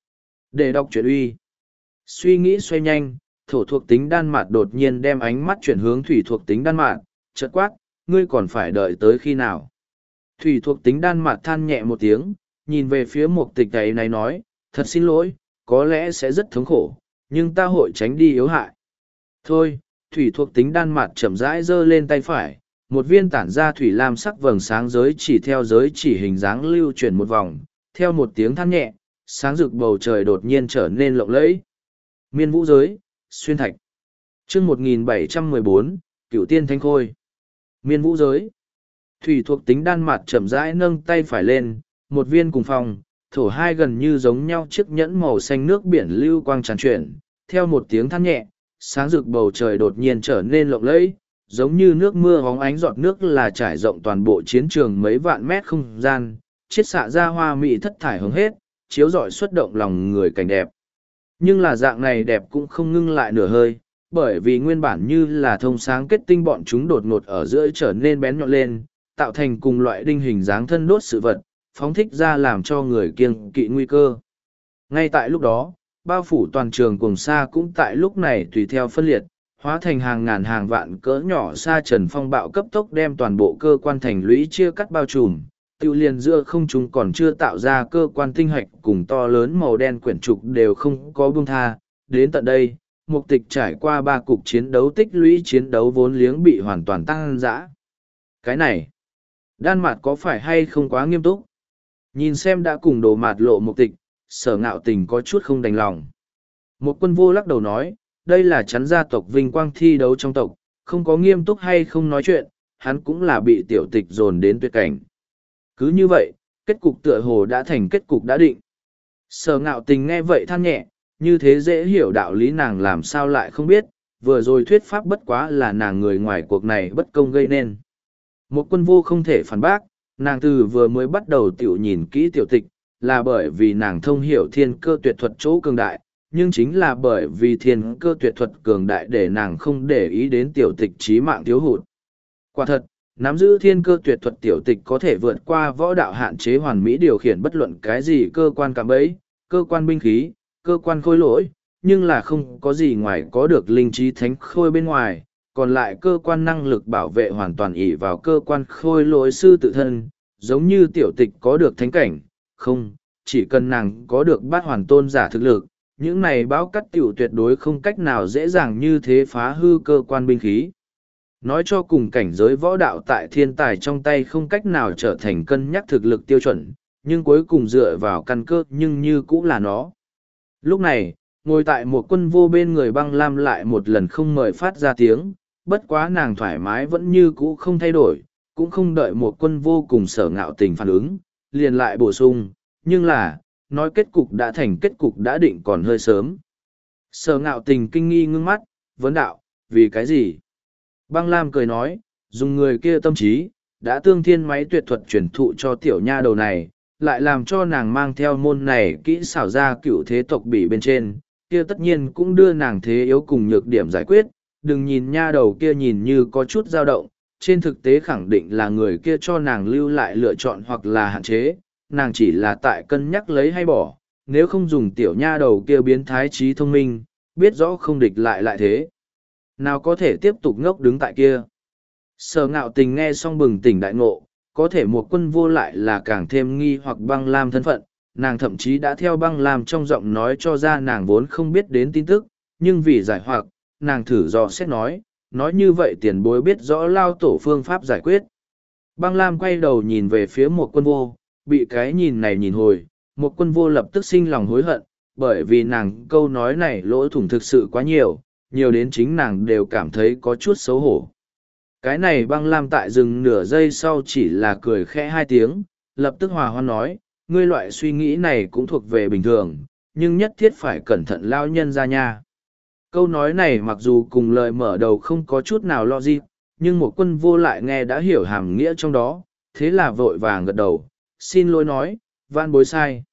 Để đọc truyện uy. Suy nghĩ xoay nhanh, thổ thuộc tính đan mạt đột nhiên đem ánh mắt chuyển hướng thủy thuộc tính đan mạt, chợt quát, ngươi còn phải đợi tới khi nào. Thủy thuộc tính đan mạt than nhẹ một tiếng, nhìn về phía một tịch ấy này nói, thật xin lỗi, có lẽ sẽ rất thống khổ, nhưng ta hội tránh đi yếu hại. Thôi, thủy thuộc tính đan mạt chậm rãi giơ lên tay phải, một viên tản ra thủy lam sắc vầng sáng giới chỉ theo giới chỉ hình dáng lưu chuyển một vòng, theo một tiếng than nhẹ, sáng rực bầu trời đột nhiên trở nên lộng lẫy. Miên vũ giới, xuyên thạch. chương một nghìn bảy trăm mười bốn, Cửu Tiên Thanh Khôi. Miên vũ giới. Thủy thuộc tính đan mạt chậm rãi nâng tay phải lên, một viên cùng phòng, thổ hai gần như giống nhau chiếc nhẫn màu xanh nước biển lưu quang tràn chuyển, theo một tiếng than nhẹ, sáng rực bầu trời đột nhiên trở nên lộng lẫy, giống như nước mưa hóng ánh giọt nước là trải rộng toàn bộ chiến trường mấy vạn mét không gian, chiết xạ ra hoa mỹ thất thải hướng hết, chiếu rọi xuất động lòng người cảnh đẹp. Nhưng là dạng này đẹp cũng không ngưng lại nửa hơi, bởi vì nguyên bản như là thông sáng kết tinh bọn chúng đột ngột ở giữa trở nên bén nhọn lên, tạo thành cùng loại đinh hình dáng thân đốt sự vật, phóng thích ra làm cho người kiêng kỵ nguy cơ. Ngay tại lúc đó, bao phủ toàn trường cùng xa cũng tại lúc này tùy theo phân liệt, hóa thành hàng ngàn hàng vạn cỡ nhỏ sa trần phong bạo cấp tốc đem toàn bộ cơ quan thành lũy chia cắt bao trùm, tiêu liền giữa không chúng còn chưa tạo ra cơ quan tinh hạch cùng to lớn màu đen quyển trục đều không có buông tha. Đến tận đây, mục tịch trải qua ba cục chiến đấu tích lũy chiến đấu vốn liếng bị hoàn toàn tăng dã. Cái này, đan mạt có phải hay không quá nghiêm túc? Nhìn xem đã cùng đồ mạt lộ mục tịch, sở ngạo tình có chút không đành lòng. Một quân vô lắc đầu nói, đây là chắn gia tộc vinh quang thi đấu trong tộc, không có nghiêm túc hay không nói chuyện, hắn cũng là bị tiểu tịch dồn đến tuyệt cảnh. Cứ như vậy, kết cục tựa hồ đã thành kết cục đã định. Sở ngạo tình nghe vậy than nhẹ, như thế dễ hiểu đạo lý nàng làm sao lại không biết, vừa rồi thuyết pháp bất quá là nàng người ngoài cuộc này bất công gây nên. Một quân vô không thể phản bác, nàng từ vừa mới bắt đầu tiểu nhìn kỹ tiểu tịch, là bởi vì nàng thông hiểu thiên cơ tuyệt thuật chỗ cường đại, nhưng chính là bởi vì thiên cơ tuyệt thuật cường đại để nàng không để ý đến tiểu tịch trí mạng thiếu hụt. Quả thật, nắm giữ thiên cơ tuyệt thuật tiểu tịch có thể vượt qua võ đạo hạn chế hoàn mỹ điều khiển bất luận cái gì cơ quan cạm bẫy, cơ quan binh khí, cơ quan khôi lỗi, nhưng là không có gì ngoài có được linh trí thánh khôi bên ngoài, còn lại cơ quan năng lực bảo vệ hoàn toàn ỷ vào cơ quan khôi lỗi sư tự thân, giống như tiểu tịch có được thánh cảnh, không, chỉ cần nàng có được bát hoàn tôn giả thực lực, những này báo cắt tiểu tuyệt đối không cách nào dễ dàng như thế phá hư cơ quan binh khí. Nói cho cùng cảnh giới võ đạo tại thiên tài trong tay không cách nào trở thành cân nhắc thực lực tiêu chuẩn, nhưng cuối cùng dựa vào căn cơ nhưng như cũng là nó. Lúc này, ngồi tại một quân vô bên người băng lam lại một lần không mời phát ra tiếng, bất quá nàng thoải mái vẫn như cũ không thay đổi, cũng không đợi một quân vô cùng sở ngạo tình phản ứng, liền lại bổ sung, nhưng là, nói kết cục đã thành kết cục đã định còn hơi sớm. Sở ngạo tình kinh nghi ngưng mắt, vấn đạo, vì cái gì? Băng Lam cười nói, dùng người kia tâm trí, đã tương thiên máy tuyệt thuật truyền thụ cho tiểu nha đầu này, lại làm cho nàng mang theo môn này kỹ xảo ra cựu thế tộc bỉ bên trên, kia tất nhiên cũng đưa nàng thế yếu cùng nhược điểm giải quyết, đừng nhìn nha đầu kia nhìn như có chút dao động, trên thực tế khẳng định là người kia cho nàng lưu lại lựa chọn hoặc là hạn chế, nàng chỉ là tại cân nhắc lấy hay bỏ, nếu không dùng tiểu nha đầu kia biến thái trí thông minh, biết rõ không địch lại lại thế. Nào có thể tiếp tục ngốc đứng tại kia. Sở Ngạo Tình nghe xong bừng tỉnh đại ngộ, có thể một quân vô lại là càng thêm nghi hoặc Băng Lam thân phận, nàng thậm chí đã theo Băng Lam trong giọng nói cho ra nàng vốn không biết đến tin tức, nhưng vì giải hoặc, nàng thử dò xét nói, nói như vậy tiền bối biết rõ lao tổ phương pháp giải quyết. Băng Lam quay đầu nhìn về phía một quân vô, bị cái nhìn này nhìn hồi, một quân vô lập tức sinh lòng hối hận, bởi vì nàng câu nói này lỗ thủng thực sự quá nhiều, nhiều đến chính nàng đều cảm thấy có chút xấu hổ. Cái này Băng Lam tại dừng nửa giây sau chỉ là cười khẽ hai tiếng, lập tức hòa hoan nói, ngươi loại suy nghĩ này cũng thuộc về bình thường, nhưng nhất thiết phải cẩn thận lao nhân ra nha. Câu nói này mặc dù cùng lời mở đầu không có chút nào logic, nhưng một quân vô lại nghe đã hiểu hàm nghĩa trong đó, thế là vội vàng gật đầu, xin lỗi nói, van bối sai.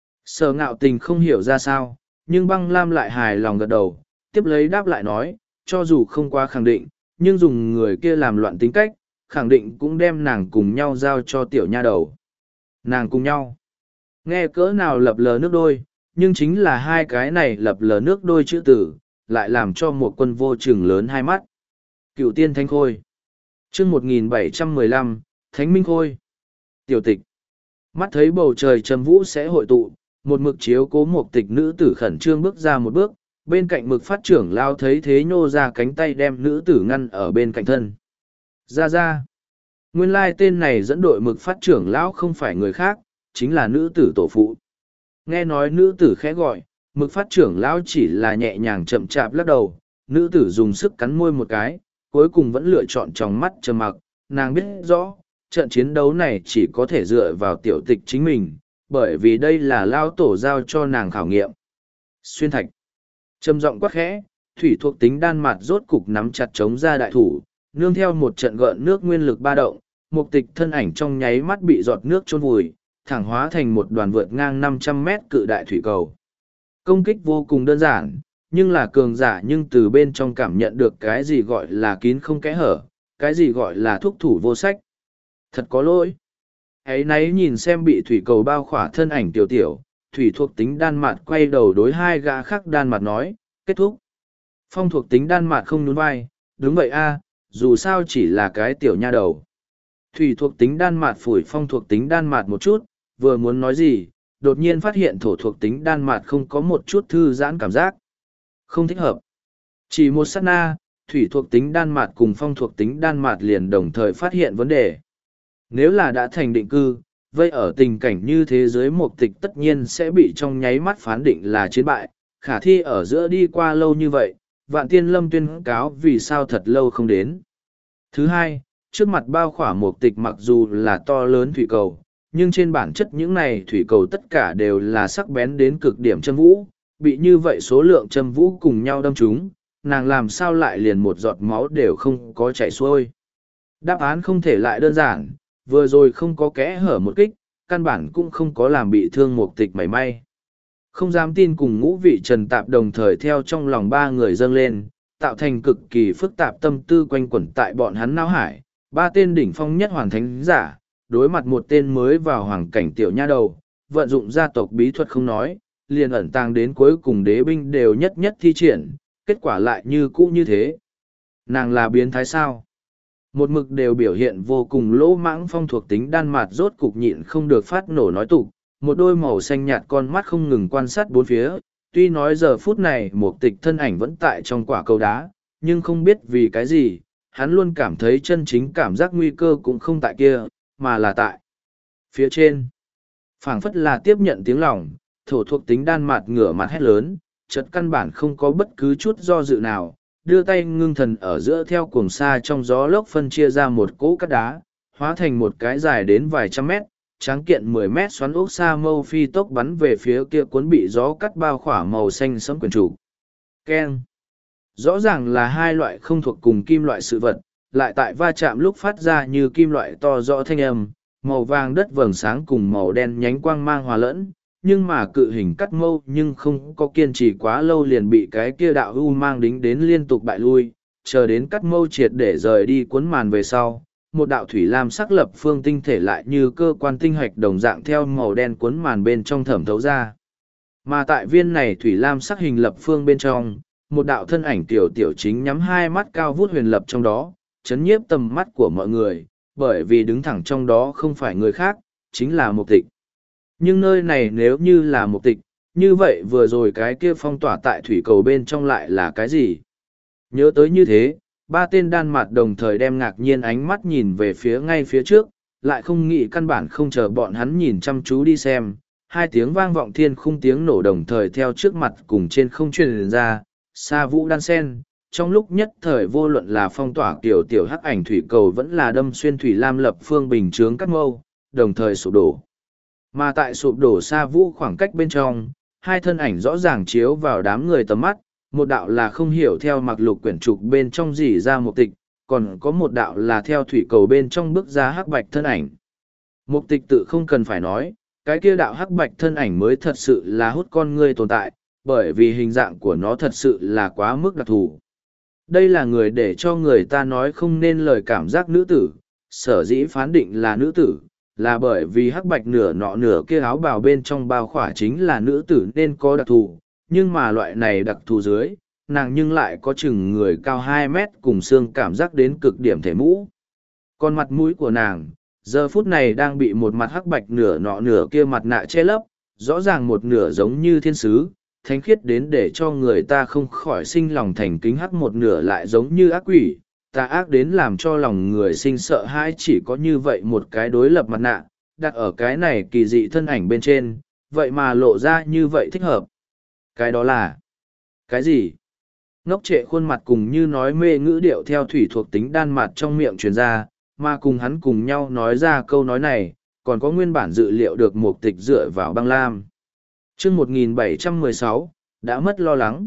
Sở Ngạo Tình không hiểu ra sao, nhưng Băng Lam lại hài lòng gật đầu, tiếp lấy đáp lại nói, cho dù không quá khẳng định, nhưng dùng người kia làm loạn tính cách, khẳng định cũng đem nàng cùng nhau giao cho tiểu nha đầu. Nàng cùng nhau. Nghe cỡ nào lập lờ nước đôi, nhưng chính là hai cái này lập lờ nước đôi chữ tử, lại làm cho một quân vô trừng lớn hai mắt. Cựu tiên Thánh Khôi. chương một nghìn bảy trăm mười lăm, Thánh Minh Khôi. Tiểu tịch. Mắt thấy bầu trời trầm vũ sẽ hội tụ, một mực chiếu cố một tịch nữ tử khẩn trương bước ra một bước, bên cạnh mực phát trưởng lao thấy thế nhô ra cánh tay đem nữ tử ngăn ở bên cạnh thân. Ra ra. Nguyên lai tên này dẫn đội mực phát trưởng lão không phải người khác, chính là nữ tử tổ phụ. Nghe nói nữ tử khẽ gọi, mực phát trưởng lão chỉ là nhẹ nhàng chậm chạp lắc đầu, nữ tử dùng sức cắn môi một cái, cuối cùng vẫn lựa chọn trong mắt trầm mặc, nàng biết rõ, trận chiến đấu này chỉ có thể dựa vào tiểu tịch chính mình, bởi vì đây là lao tổ giao cho nàng khảo nghiệm. Xuyên thạch. Trầm giọng quát khẽ, thủy thuộc tính đan mạt rốt cục nắm chặt chống ra đại thủ, nương theo một trận gợn nước nguyên lực ba động, mục tịch thân ảnh trong nháy mắt bị giọt nước chôn vùi, thẳng hóa thành một đoàn vượt ngang năm trăm mét cự đại thủy cầu. Công kích vô cùng đơn giản, nhưng là cường giả nhưng từ bên trong cảm nhận được cái gì gọi là kín không kẽ hở, cái gì gọi là thúc thủ vô sách. Thật có lỗi. Ấy nấy nhìn xem bị thủy cầu bao khỏa thân ảnh tiểu tiểu, thủy thuộc tính đan mạt quay đầu đối hai gã khác đan mạt nói, kết thúc. Phong thuộc tính đan mạt không nhún vai, đúng vậy a, dù sao chỉ là cái tiểu nha đầu. Thủy thuộc tính đan mạt phủi phong thuộc tính đan mạt một chút, vừa muốn nói gì, đột nhiên phát hiện thổ thuộc tính đan mạt không có một chút thư giãn cảm giác. Không thích hợp. Chỉ một sát na, thủy thuộc tính đan mạt cùng phong thuộc tính đan mạt liền đồng thời phát hiện vấn đề. Nếu là đã thành định cư, vậy ở tình cảnh như thế giới một tịch tất nhiên sẽ bị trong nháy mắt phán định là chiến bại, khả thi ở giữa đi qua lâu như vậy, Vạn Tiên Lâm tuyên cáo vì sao thật lâu không đến. Thứ hai, trước mặt bao khỏa một tịch mặc dù là to lớn thủy cầu, nhưng trên bản chất những này thủy cầu tất cả đều là sắc bén đến cực điểm châm vũ, bị như vậy số lượng châm vũ cùng nhau đâm chúng, nàng làm sao lại liền một giọt máu đều không có chảy xuôi. Đáp án không thể lại đơn giản, vừa rồi không có kẽ hở một kích, căn bản cũng không có làm bị thương một tịch mảy may. Không dám tin cùng ngũ vị trần tạp đồng thời theo trong lòng ba người dâng lên, tạo thành cực kỳ phức tạp tâm tư quanh quẩn tại bọn hắn não hải, ba tên đỉnh phong nhất hoàn thánh giả, đối mặt một tên mới vào hoàng cảnh tiểu nha đầu, vận dụng gia tộc bí thuật không nói, liền ẩn tàng đến cuối cùng đế binh đều nhất nhất thi triển, kết quả lại như cũ như thế. Nàng là biến thái sao? Một mực đều biểu hiện vô cùng lỗ mãng phong thuộc tính đan mạt rốt cục nhịn không được phát nổ nói tục, một đôi màu xanh nhạt con mắt không ngừng quan sát bốn phía, tuy nói giờ phút này một tịch thân ảnh vẫn tại trong quả cầu đá, nhưng không biết vì cái gì, hắn luôn cảm thấy chân chính cảm giác nguy cơ cũng không tại kia, mà là tại phía trên. Phảng phất là tiếp nhận tiếng lòng, thổ thuộc tính đan mạt ngửa mặt hét lớn, chợt căn bản không có bất cứ chút do dự nào, đưa tay ngưng thần ở giữa theo cuồng sa trong gió lốc phân chia ra một cỗ cát đá, hóa thành một cái dài đến vài trăm mét, tráng kiện mười mét xoắn ốc sa mâu phi tốc bắn về phía kia cuốn bị gió cắt bao khỏa màu xanh sẫm quyển trục. Keng. Rõ ràng là hai loại không thuộc cùng kim loại sự vật, lại tại va chạm lúc phát ra như kim loại to rõ thanh âm, màu vàng đất vầng sáng cùng màu đen nhánh quang mang hòa lẫn, nhưng mà cự hình cắt mâu nhưng không có kiên trì quá lâu liền bị cái kia đạo u mang đính đến liên tục bại lui, chờ đến cắt mâu triệt để rời đi cuốn màn về sau. Một đạo thủy lam sắc lập phương tinh thể lại như cơ quan tinh hạch đồng dạng theo màu đen cuốn màn bên trong thẩm thấu ra. Mà tại viên này thủy lam sắc hình lập phương bên trong, một đạo thân ảnh tiểu tiểu chính nhắm hai mắt cao vút huyền lập trong đó, chấn nhiếp tầm mắt của mọi người, bởi vì đứng thẳng trong đó không phải người khác, chính là Mục Tịch. Nhưng nơi này nếu như là Mục Tịch, như vậy vừa rồi cái kia phong tỏa tại thủy cầu bên trong lại là cái gì? Nhớ tới như thế, ba tên đan mặt đồng thời đem ngạc nhiên ánh mắt nhìn về phía ngay phía trước, lại không nghĩ căn bản không chờ bọn hắn nhìn chăm chú đi xem. Hai tiếng vang vọng thiên khung tiếng nổ đồng thời theo trước mặt cùng trên không truyền ra, xa vũ đan sen. Trong lúc nhất thời vô luận là phong tỏa kiểu tiểu hắc ảnh thủy cầu vẫn là đâm xuyên thủy lam lập phương bình chướng cắt mâu, đồng thời sụp đổ. Mà tại sụp đổ xa vũ khoảng cách bên trong, hai thân ảnh rõ ràng chiếu vào đám người tầm mắt, một đạo là không hiểu theo mặc lục quyển trục bên trong dỉ ra Mục Tịch, còn có một đạo là theo thủy cầu bên trong bước ra hắc bạch thân ảnh. Mục Tịch tự không cần phải nói, cái kia đạo hắc bạch thân ảnh mới thật sự là hút con ngươi tồn tại, bởi vì hình dạng của nó thật sự là quá mức đặc thù. Đây là người để cho người ta nói không nên lời cảm giác nữ tử, sở dĩ phán định là nữ tử, là bởi vì hắc bạch nửa nọ nửa kia áo bào bên trong bao khỏa chính là nữ tử nên có đặc thù, nhưng mà loại này đặc thù dưới, nàng nhưng lại có chừng người cao hai mét cùng xương cảm giác đến cực điểm thể mũ. Còn mặt mũi của nàng, giờ phút này đang bị một mặt hắc bạch nửa nọ nửa kia mặt nạ che lấp, rõ ràng một nửa giống như thiên sứ, thánh khiết đến để cho người ta không khỏi sinh lòng thành kính, hắc một nửa lại giống như ác quỷ, tà ác đến làm cho lòng người sinh sợ hãi. Chỉ có như vậy một cái đối lập mặt nạ, đặt ở cái này kỳ dị thân ảnh bên trên, vậy mà lộ ra như vậy thích hợp. Cái đó là... cái gì? Ngốc trệ khuôn mặt cùng như nói mê ngữ điệu theo thủy thuộc tính đan mặt trong miệng truyền ra, mà cùng hắn cùng nhau nói ra câu nói này, còn có nguyên bản dự liệu được Mục Tịch dựa vào băng lam. chương một nghìn bảy trăm mười sáu, đã mất lo lắng.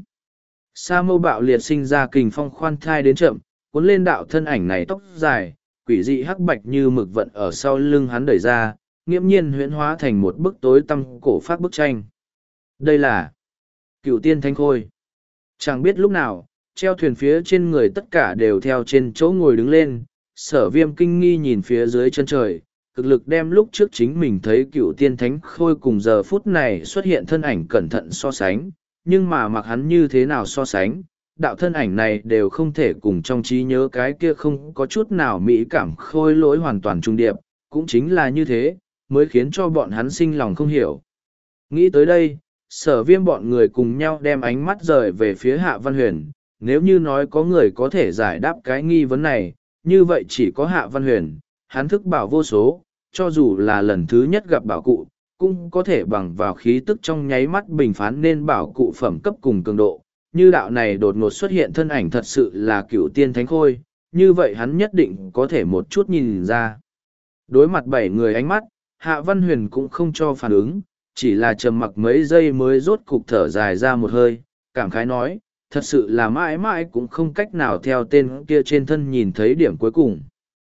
Sa mâu bạo liệt sinh ra kình phong khoan thai đến chậm, cuốn lên đạo thân ảnh này tóc dài, quỷ dị hắc bạch như mực vận ở sau lưng hắn đẩy ra, nghiễm nhiên huyễn hóa thành một bức tối tăm cổ phát bức tranh. Đây là Cựu Tiên Thánh Khôi. Chẳng biết lúc nào, treo thuyền phía trên người tất cả đều theo trên chỗ ngồi đứng lên, Sở Viêm kinh nghi nhìn phía dưới chân trời, cực lực đem lúc trước chính mình thấy Cựu Tiên Thánh Khôi cùng giờ phút này xuất hiện thân ảnh cẩn thận so sánh, nhưng mà mặc hắn như thế nào so sánh, đạo thân ảnh này đều không thể cùng trong trí nhớ cái kia không có chút nào mỹ cảm khôi lỗi hoàn toàn trung điệp, cũng chính là như thế, mới khiến cho bọn hắn sinh lòng không hiểu. Nghĩ tới đây, Sở Viêm bọn người cùng nhau đem ánh mắt rời về phía Hạ Văn Huyền, nếu như nói có người có thể giải đáp cái nghi vấn này, như vậy chỉ có Hạ Văn Huyền, hắn thức bảo vô số, cho dù là lần thứ nhất gặp bảo cụ, cũng có thể bằng vào khí tức trong nháy mắt bình phán nên bảo cụ phẩm cấp cùng cường độ. Như đạo này đột ngột xuất hiện thân ảnh thật sự là Cựu Tiên Thánh Khôi, như vậy hắn nhất định có thể một chút nhìn ra. Đối mặt bảy người ánh mắt, Hạ Văn Huyền cũng không cho phản ứng, chỉ là trầm mặc mấy giây mới rốt cục thở dài ra một hơi, cảm khái nói, thật sự là mãi mãi cũng không cách nào theo tên kia trên thân nhìn thấy điểm cuối cùng.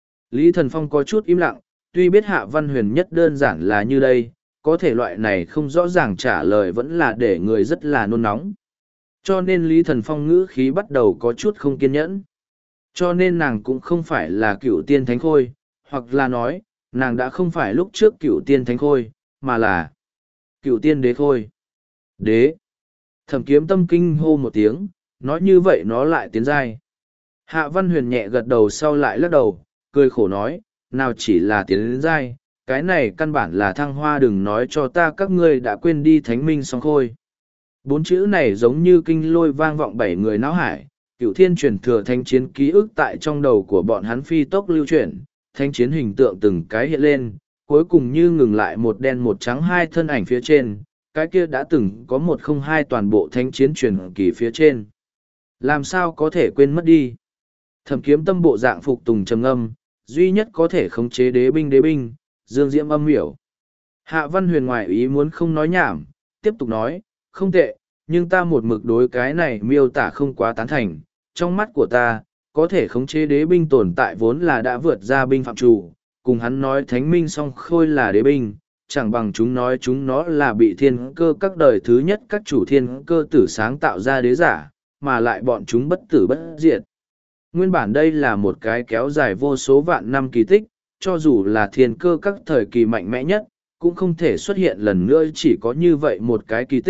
Lý Thần Phong có chút im lặng, tuy biết Hạ Văn Huyền nhất đơn giản là như đây, có thể loại này không rõ ràng trả lời vẫn là để người rất là nôn nóng. Cho nên Lý Thần Phong ngữ khí bắt đầu có chút không kiên nhẫn. Cho nên nàng cũng không phải là Cựu Tiên Thánh Khôi, hoặc là nói, nàng đã không phải lúc trước Cựu Tiên Thánh Khôi, mà là Cựu Tiên Đế Khôi. Đế. Thẩm Kiếm Tâm kinh hô một tiếng, nói như vậy nó lại tiến giai. Hạ Văn Huyền nhẹ gật đầu sau lại lắc đầu, cười khổ nói, nào chỉ là tiến giai, cái này căn bản là thăng hoa, đừng nói cho ta các ngươi đã quên đi Thánh Minh Song Khôi. Bốn chữ này giống như kinh lôi vang vọng bảy người não hải, Cựu Thiên truyền thừa thanh chiến ký ức tại trong đầu của bọn hắn phi tốc lưu chuyển, thanh chiến hình tượng từng cái hiện lên, cuối cùng như ngừng lại một đen một trắng hai thân ảnh phía trên, cái kia đã từng có một không hai toàn bộ thanh chiến truyền kỳ phía trên. Làm sao có thể quên mất đi? Thẩm Kiếm Tâm bộ dạng phục tùng trầm ngâm, duy nhất có thể khống chế đế binh đế binh, Dương Diễm âm hiểu. Hạ Văn Huyền ngoài ý muốn không nói nhảm, tiếp tục nói, không tệ, nhưng ta một mực đối cái này miêu tả không quá tán thành. Trong mắt của ta, có thể khống chế đế binh tồn tại vốn là đã vượt ra binh phạm chủ, cùng hắn nói Thánh Minh Song Khôi là đế binh, chẳng bằng chúng nói chúng nó là bị thiên cơ các đời thứ nhất các chủ thiên cơ tử sáng tạo ra đế giả, mà lại bọn chúng bất tử bất diệt. Nguyên bản đây là một cái kéo dài vô số vạn năm kỳ tích, cho dù là thiên cơ các thời kỳ mạnh mẽ nhất, cũng không thể xuất hiện lần nữa, chỉ có như vậy một cái kỳ tích,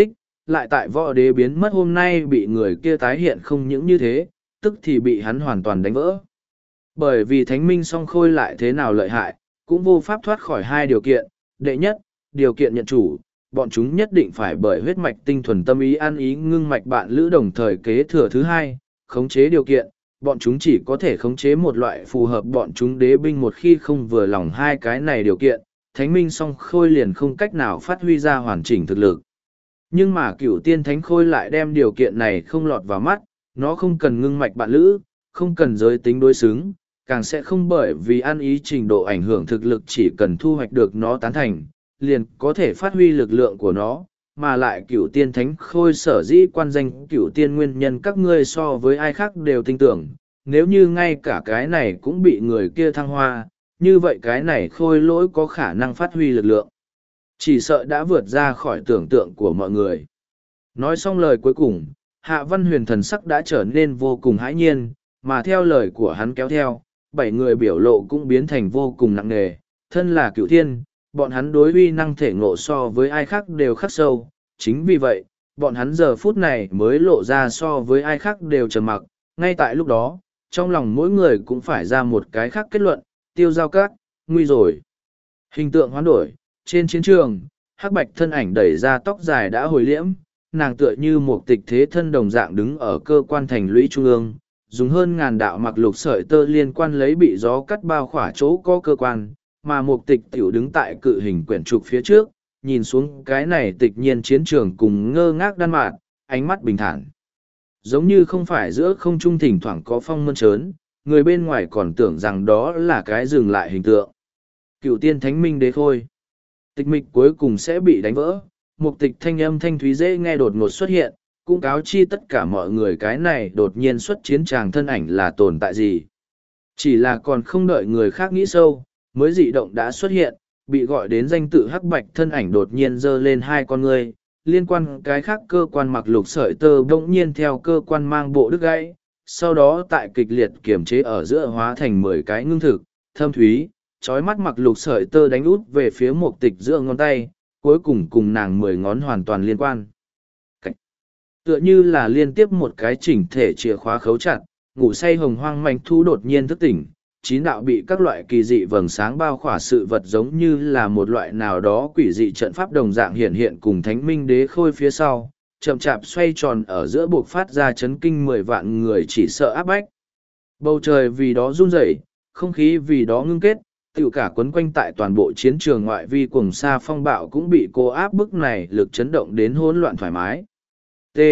lại tại võ đế biến mất hôm nay bị người kia tái hiện không những như thế, tức thì bị hắn hoàn toàn đánh vỡ. Bởi vì thánh minh song khôi lại thế nào lợi hại, cũng vô pháp thoát khỏi hai điều kiện. Đệ nhất, điều kiện nhận chủ, bọn chúng nhất định phải bởi huyết mạch tinh thuần tâm ý an ý ngưng mạch bạn lữ đồng thời kế thừa. Thứ hai, khống chế điều kiện, bọn chúng chỉ có thể khống chế một loại phù hợp bọn chúng đế binh. Một khi không vừa lòng hai cái này điều kiện, thánh minh song khôi liền không cách nào phát huy ra hoàn chỉnh thực lực. Nhưng mà cửu tiên thánh khôi lại đem điều kiện này không lọt vào mắt, nó không cần ngưng mạch bạn lữ, không cần giới tính đối xứng, càng sẽ không bởi vì ăn ý trình độ ảnh hưởng thực lực, chỉ cần thu hoạch được nó tán thành, liền có thể phát huy lực lượng của nó. Mà lại cửu tiên thánh khôi sở dĩ quan danh cửu tiên nguyên nhân các ngươi so với ai khác đều tin tưởng, nếu như ngay cả cái này cũng bị người kia thăng hoa, như vậy cái này khôi lỗi có khả năng phát huy lực lượng, chỉ sợ đã vượt ra khỏi tưởng tượng của mọi người. Nói xong lời cuối cùng, Hạ Văn Huyền thần sắc đã trở nên vô cùng hãi nhiên, mà theo lời của hắn kéo theo, bảy người biểu lộ cũng biến thành vô cùng nặng nề. Thân là cửu thiên, bọn hắn đối uy năng thể ngộ so với ai khác đều khắc sâu, chính vì vậy, bọn hắn giờ phút này mới lộ ra so với ai khác đều trầm mặc. Ngay tại lúc đó, trong lòng mỗi người cũng phải ra một cái khác kết luận, tiêu giao cát, nguy rồi. Hình tượng hoán đổi, trên chiến trường, hắc bạch thân ảnh đẩy ra tóc dài đã hồi liễm, nàng tựa như một tịch thế thân đồng dạng đứng ở cơ quan thành lũy trung ương, dùng hơn ngàn đạo mặc lục sợi tơ liên quan lấy bị gió cắt bao khỏa chỗ có cơ quan, mà một tịch tiểu đứng tại cự hình quyển trục phía trước, nhìn xuống cái này tịch nhiên chiến trường cùng ngơ ngác đan mạn, ánh mắt bình thản. Giống như không phải giữa không trung thỉnh thoảng có phong mơn trớn, người bên ngoài còn tưởng rằng đó là cái dừng lại hình tượng. Cựu tiên thánh minh đế khôi. Tịch mịch cuối cùng sẽ bị đánh vỡ, một tịch thanh âm thanh thúy dễ nghe đột ngột xuất hiện, cũng cáo chi tất cả mọi người cái này đột nhiên xuất chiến tràng thân ảnh là tồn tại gì. Chỉ là còn không đợi người khác nghĩ sâu, mới dị động đã xuất hiện, bị gọi đến danh tự hắc bạch thân ảnh đột nhiên giơ lên hai con người, liên quan cái khác cơ quan mặc lục sợi tơ bỗng nhiên theo cơ quan mang bộ đứt gãy, sau đó tại kịch liệt kiểm chế ở giữa hóa thành mười cái ngưng thực, thâm thúy, trói mắt mặc lục sợi tơ đánh út về phía một tịch giữa ngón tay, cuối cùng cùng nàng mười ngón hoàn toàn liên quan. Cảnh. Tựa như là liên tiếp một cái chỉnh thể chìa khóa khấu chặt, ngủ say hồng hoang manh thu đột nhiên thức tỉnh, chín đạo bị các loại kỳ dị vầng sáng bao khỏa sự vật giống như là một loại nào đó quỷ dị trận pháp đồng dạng hiện hiện cùng thánh minh đế khôi phía sau, chậm chạp xoay tròn ở giữa buộc phát ra chấn kinh mười vạn người chỉ sợ áp bách. Bầu trời vì đó run rẩy, không khí vì đó ngưng kết, tiểu cả quấn quanh tại toàn bộ chiến trường ngoại vi cuồng sa phong bạo cũng bị cô áp bức này lực chấn động đến hỗn loạn thoải mái. T.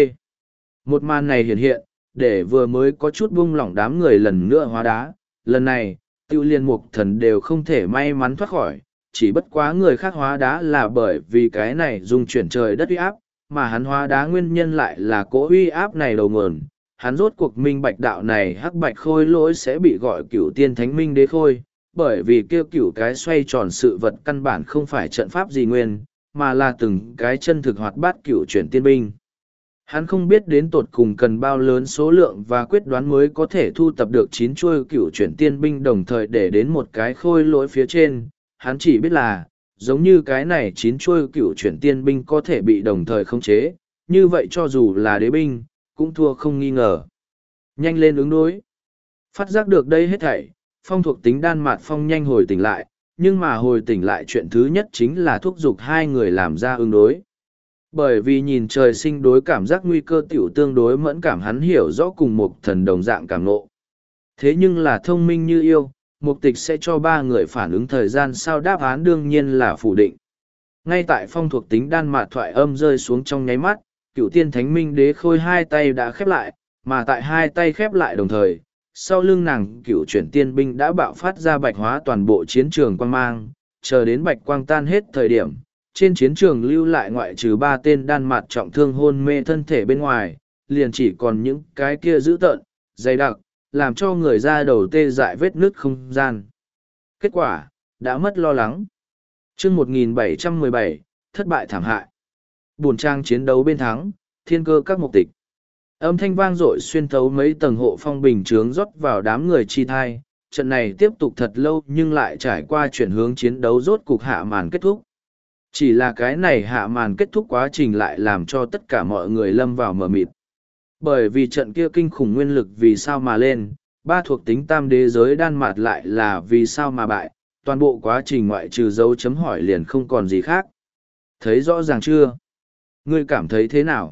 Một màn này hiện hiện, để vừa mới có chút buông lỏng đám người lần nữa hóa đá, lần này, tiêu liên mục thần đều không thể may mắn thoát khỏi, chỉ bất quá người khác hóa đá là bởi vì cái này dùng chuyển trời đất uy áp, mà hắn hóa đá nguyên nhân lại là cỗ uy áp này đầu nguồn. Hắn rốt cuộc minh bạch đạo này hắc bạch khôi lỗi sẽ bị gọi cửu tiên thánh minh đế khôi, bởi vì kêu cửu cái xoay tròn sự vật căn bản không phải trận pháp gì nguyên, mà là từng cái chân thực hoạt bát cửu chuyển tiên binh. Hắn không biết đến tột cùng cần bao lớn số lượng và quyết đoán mới có thể thu tập được chín chuôi cửu chuyển tiên binh đồng thời để đến một cái khôi lỗi phía trên. Hắn chỉ biết là, giống như cái này chín chuôi cửu chuyển tiên binh có thể bị đồng thời khống chế, như vậy cho dù là đế binh, cũng thua không nghi ngờ. Nhanh lên ứng đối. Phát giác được đây hết thảy, phong thuộc tính đan mạt phong nhanh hồi tỉnh lại, nhưng mà hồi tỉnh lại chuyện thứ nhất chính là thúc giục hai người làm ra ứng đối. Bởi vì nhìn trời sinh đối cảm giác nguy cơ tiểu tương đối mẫn cảm, hắn hiểu rõ cùng một thần đồng dạng cảm ngộ. Thế nhưng là thông minh như yêu, mục tịch sẽ cho ba người phản ứng thời gian sao đáp án đương nhiên là phủ định. Ngay tại phong thuộc tính đan mạt thoại âm rơi xuống trong nháy mắt, cựu tiên thánh minh đế khôi hai tay đã khép lại, mà tại hai tay khép lại đồng thời, sau lưng nàng cựu chuyển tiên binh đã bạo phát ra bạch hóa toàn bộ chiến trường quang mang, chờ đến bạch quang tan hết thời điểm. Trên chiến trường lưu lại ngoại trừ ba tên đan mặt trọng thương hôn mê thân thể bên ngoài, liền chỉ còn những cái kia dữ tợn, dày đặc, làm cho người ra đầu tê dại vết nứt không gian. Kết quả, đã mất lo lắng. chương một nghìn bảy trăm mười bảy, thất bại thảm hại. Buồn trang chiến đấu bên thắng, thiên cơ các mục tịch. Âm thanh vang dội xuyên thấu mấy tầng hộ phong bình chướng rót vào đám người chi thai. Trận này tiếp tục thật lâu nhưng lại trải qua chuyển hướng chiến đấu rốt cục hạ màn kết thúc. Chỉ là cái này hạ màn kết thúc quá trình lại làm cho tất cả mọi người lâm vào mờ mịt. Bởi vì trận kia kinh khủng nguyên lực vì sao mà lên, ba thuộc tính tam đế giới Đan Mạt lại là vì sao mà bại, toàn bộ quá trình ngoại trừ dấu chấm hỏi liền không còn gì khác. Thấy rõ ràng chưa? Ngươi cảm thấy thế nào?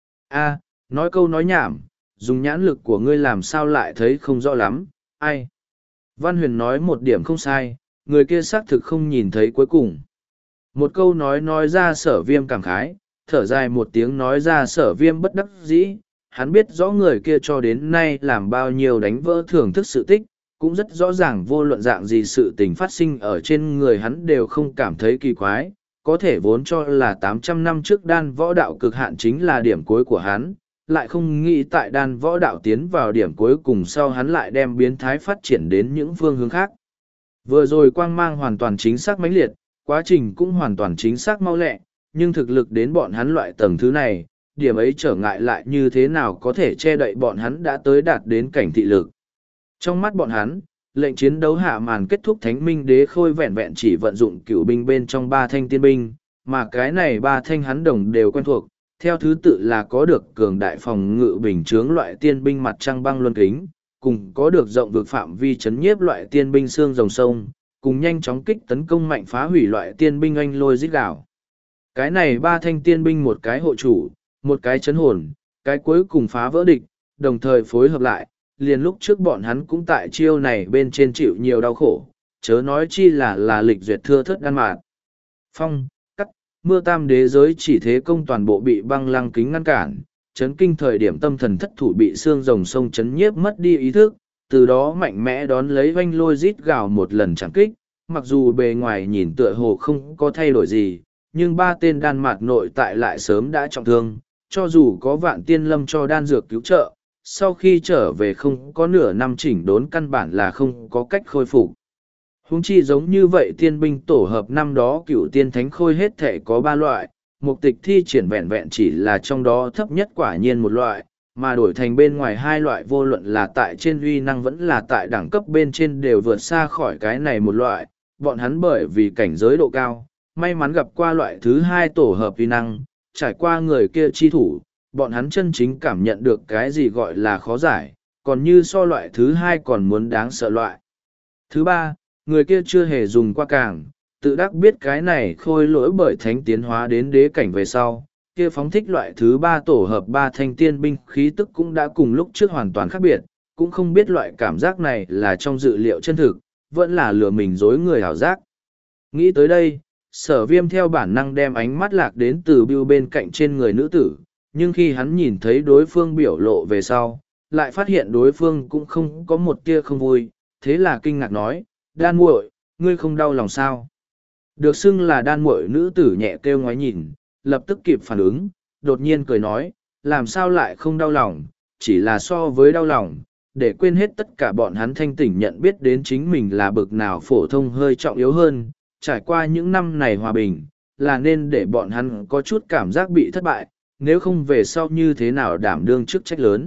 A, nói câu nói nhảm, dùng nhãn lực của ngươi làm sao lại thấy không rõ lắm, ai? Văn Huyền nói một điểm không sai, người kia xác thực không nhìn thấy cuối cùng. Một câu nói nói ra Sở Viêm cảm khái, thở dài một tiếng nói ra Sở Viêm bất đắc dĩ, hắn biết rõ người kia cho đến nay làm bao nhiêu đánh vỡ thưởng thức sự tích, cũng rất rõ ràng vô luận dạng gì sự tình phát sinh ở trên người hắn đều không cảm thấy kỳ quái, có thể vốn cho là tám trăm năm trước đan võ đạo cực hạn chính là điểm cuối của hắn, lại không nghĩ tại đan võ đạo tiến vào điểm cuối cùng sau hắn lại đem biến thái phát triển đến những phương hướng khác. Vừa rồi quang mang hoàn toàn chính xác mãnh liệt, quá trình cũng hoàn toàn chính xác mau lẹ, nhưng thực lực đến bọn hắn loại tầng thứ này, điểm ấy trở ngại lại như thế nào có thể che đậy bọn hắn đã tới đạt đến cảnh thị lực. Trong mắt bọn hắn, lệnh chiến đấu hạ màn kết thúc thánh minh đế khôi vẹn vẹn chỉ vận dụng cửu binh bên trong ba thanh tiên binh, mà cái này ba thanh hắn đồng đều quen thuộc, theo thứ tự là có được cường đại phòng ngự bình chướng loại tiên binh mặt trăng băng luân kính, cùng có được rộng vực phạm vi chấn nhiếp loại tiên binh xương rồng sông, cùng nhanh chóng kích tấn công mạnh phá hủy loại tiên binh anh lôi giết gạo. Cái này ba thanh tiên binh một cái hộ chủ, một cái chấn hồn, cái cuối cùng phá vỡ địch, đồng thời phối hợp lại, liền lúc trước bọn hắn cũng tại chiêu này bên trên chịu nhiều đau khổ, chớ nói chi là là lịch duyệt thưa thất Đan Mạt. Phong, cắt, mưa tam đế giới chỉ thế công toàn bộ bị băng lăng kính ngăn cản, chấn kinh thời điểm tâm thần thất thủ bị xương rồng sông chấn nhiếp mất đi ý thức, từ đó mạnh mẽ đón lấy oanh lôi rít gào một lần chẳng kích, mặc dù bề ngoài nhìn tựa hồ không có thay đổi gì, nhưng ba tên Đan Mạt nội tại lại sớm đã trọng thương, cho dù có vạn tiên lâm cho đan dược cứu trợ, sau khi trở về không có nửa năm chỉnh đốn căn bản là không có cách khôi phục. Huống chi giống như vậy tiên binh tổ hợp năm đó cựu tiên thánh khôi hết thể có ba loại, mục tịch thi triển vẹn vẹn chỉ là trong đó thấp nhất quả nhiên một loại, mà đổi thành bên ngoài hai loại vô luận là tại trên uy năng vẫn là tại đẳng cấp bên trên đều vượt xa khỏi cái này một loại, bọn hắn bởi vì cảnh giới độ cao, may mắn gặp qua loại thứ hai tổ hợp uy năng, trải qua người kia chi thủ, bọn hắn chân chính cảm nhận được cái gì gọi là khó giải, còn như so loại thứ hai còn muốn đáng sợ loại. Thứ ba, người kia chưa hề dùng qua càng, tự đắc biết cái này khôi lỗi bởi thánh tiến hóa đến đế cảnh về sau, kia phóng thích loại thứ ba tổ hợp ba thanh tiên binh khí tức cũng đã cùng lúc trước hoàn toàn khác biệt, cũng không biết loại cảm giác này là trong dự liệu chân thực, vẫn là lừa mình dối người hảo giác. Nghĩ tới đây, Sở Viêm theo bản năng đem ánh mắt lạc đến từ bưu bên cạnh trên người nữ tử, nhưng khi hắn nhìn thấy đối phương biểu lộ về sau, lại phát hiện đối phương cũng không có một tia không vui, thế là kinh ngạc nói, Đan muội, ngươi không đau lòng sao? Được xưng là Đan muội nữ tử nhẹ kêu ngoái nhìn, lập tức kịp phản ứng, đột nhiên cười nói, làm sao lại không đau lòng, chỉ là so với đau lòng, để quên hết tất cả bọn hắn thanh tỉnh nhận biết đến chính mình là bực nào phổ thông hơi trọng yếu hơn, trải qua những năm này hòa bình, là nên để bọn hắn có chút cảm giác bị thất bại, nếu không về sau như thế nào đảm đương chức trách lớn.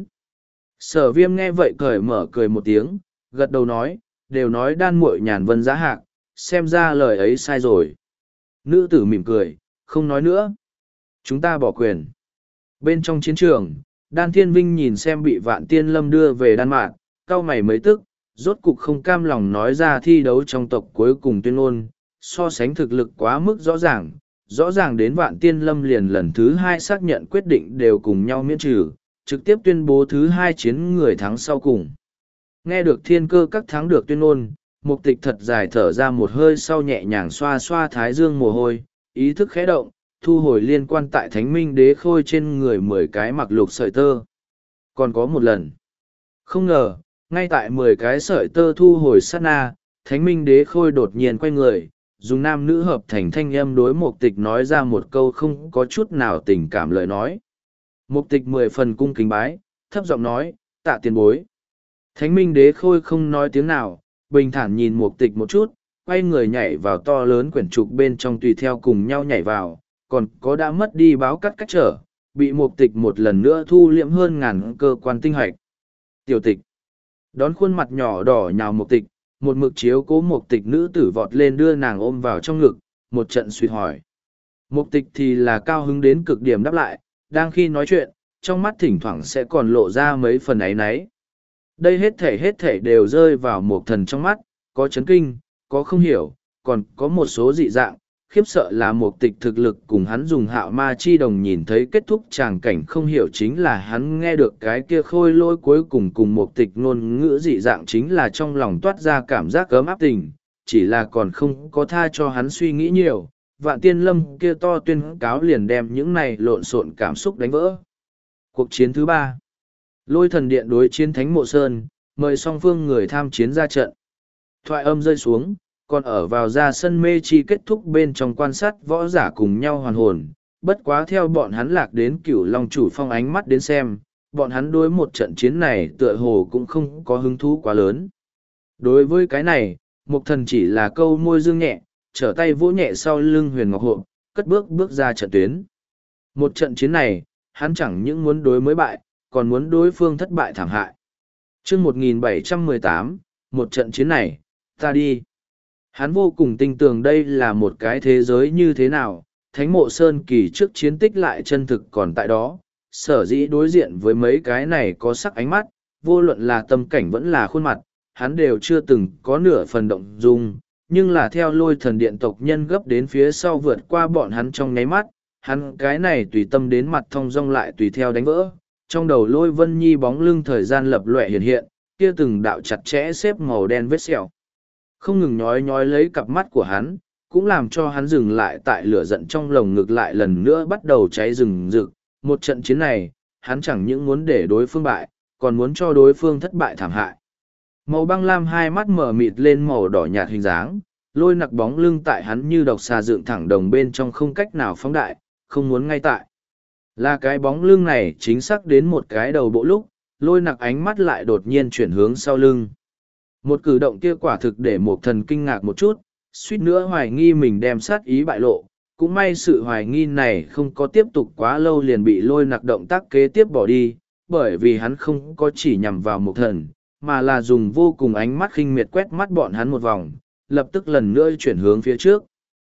Sở Viêm nghe vậy cởi mở cười một tiếng, gật đầu nói, đều nói Đan muội nhàn vân giá hạc, xem ra lời ấy sai rồi. Nữ tử mỉm cười, không nói nữa. Chúng ta bỏ quyền. Bên trong chiến trường, Đan Thiên Vinh nhìn xem bị Vạn Tiên Lâm đưa về Đan Mạt, cau mày mấy tức, rốt cục không cam lòng nói ra thi đấu trong tộc cuối cùng tuyên ngôn, so sánh thực lực quá mức rõ ràng, rõ ràng đến Vạn Tiên Lâm liền lần thứ hai xác nhận quyết định đều cùng nhau miễn trừ, trực tiếp tuyên bố thứ hai chiến người thắng sau cùng. Nghe được thiên cơ các thắng được tuyên ngôn, mục tịch thật dài thở ra một hơi sau nhẹ nhàng xoa xoa thái dương mồ hôi, ý thức khẽ động, thu hồi liên quan tại thánh minh đế khôi trên người mười cái mặc lục sợi tơ. Còn có một lần. Không ngờ, ngay tại mười cái sợi tơ thu hồi sát na, thánh minh đế khôi đột nhiên quay người, dùng nam nữ hợp thành thanh âm đối mục tịch nói ra một câu không có chút nào tình cảm lời nói. Mục tịch mười phần cung kính bái, thấp giọng nói, tạ tiền bối. Thánh minh đế khôi không nói tiếng nào, bình thản nhìn mục tịch một chút, quay người nhảy vào to lớn quyển trục bên trong tùy theo cùng nhau nhảy vào, còn có đã mất đi báo cắt cách trở, bị mục tịch một lần nữa thu liễm hơn ngàn cơ quan tinh hoạch. Tiểu tịch. Đón khuôn mặt nhỏ đỏ nhào mục tịch, một mực chiếu cố mục tịch nữ tử vọt lên đưa nàng ôm vào trong ngực, một trận suy hỏi. Mục tịch thì là cao hứng đến cực điểm đáp lại, đang khi nói chuyện, trong mắt thỉnh thoảng sẽ còn lộ ra mấy phần áy náy. Đây hết thể hết thể đều rơi vào một thần trong mắt, có chấn kinh, có không hiểu, còn có một số dị dạng, khiếp sợ là một tịch thực lực cùng hắn dùng hạo ma chi đồng nhìn thấy kết thúc tràng cảnh không hiểu chính là hắn nghe được cái kia khôi lỗi cuối cùng cùng một tịch ngôn ngữ dị dạng chính là trong lòng toát ra cảm giác ấm áp tình, chỉ là còn không có tha cho hắn suy nghĩ nhiều, vạn tiên lâm kia to tuyên cáo liền đem những này lộn xộn cảm xúc đánh vỡ. Cuộc chiến thứ ba, Lôi thần điện đối chiến Thánh Mộ Sơn, mời song phương người tham chiến ra trận. Thoại âm rơi xuống, còn ở vào ra sân mê chi kết thúc bên trong quan sát võ giả cùng nhau hoàn hồn, bất quá theo bọn hắn lạc đến cửu long chủ phong ánh mắt đến xem, bọn hắn đối một trận chiến này tựa hồ cũng không có hứng thú quá lớn. Đối với cái này, Mục Thần chỉ là câu môi dương nhẹ, trở tay vỗ nhẹ sau lưng Huyền Ngọc Hộ, cất bước bước ra trận tuyến. Một trận chiến này, hắn chẳng những muốn đối mới bại, còn muốn đối phương thất bại thảm hại. Chương một nghìn bảy trăm mười tám, một trận chiến này, ta đi. Hắn vô cùng tin tưởng đây là một cái thế giới như thế nào, Thánh Mộ Sơn kỳ trước chiến tích lại chân thực còn tại đó, sở dĩ đối diện với mấy cái này có sắc ánh mắt, vô luận là tâm cảnh vẫn là khuôn mặt, hắn đều chưa từng có nửa phần động dung, nhưng là theo lôi thần điện tộc nhân gấp đến phía sau vượt qua bọn hắn trong nháy mắt, hắn cái này tùy tâm đến mặt thong dong lại tùy theo đánh vỡ, trong đầu lôi vân nhi bóng lưng thời gian lập lòe hiện hiện, kia từng đạo chặt chẽ xếp màu đen vết sẹo. Không ngừng nhói nhói lấy cặp mắt của hắn, cũng làm cho hắn dừng lại tại lửa giận trong lồng ngực lại lần nữa bắt đầu cháy rừng rực. Một trận chiến này, hắn chẳng những muốn để đối phương bại, còn muốn cho đối phương thất bại thảm hại. Màu băng lam hai mắt mở mịt lên màu đỏ nhạt hình dáng, lôi nặc bóng lưng tại hắn như độc xà dựng thẳng đồng bên trong không cách nào phóng đại, không muốn ngay tại. Là cái bóng lưng này chính xác đến một cái đầu bộ lúc, lôi nặc ánh mắt lại đột nhiên chuyển hướng sau lưng. Một cử động kia quả thực để một thần kinh ngạc một chút, suýt nữa hoài nghi mình đem sát ý bại lộ. Cũng may sự hoài nghi này không có tiếp tục quá lâu liền bị lôi nặc động tác kế tiếp bỏ đi, bởi vì hắn không có chỉ nhằm vào một thần, mà là dùng vô cùng ánh mắt khinh miệt quét mắt bọn hắn một vòng, lập tức lần nữa chuyển hướng phía trước.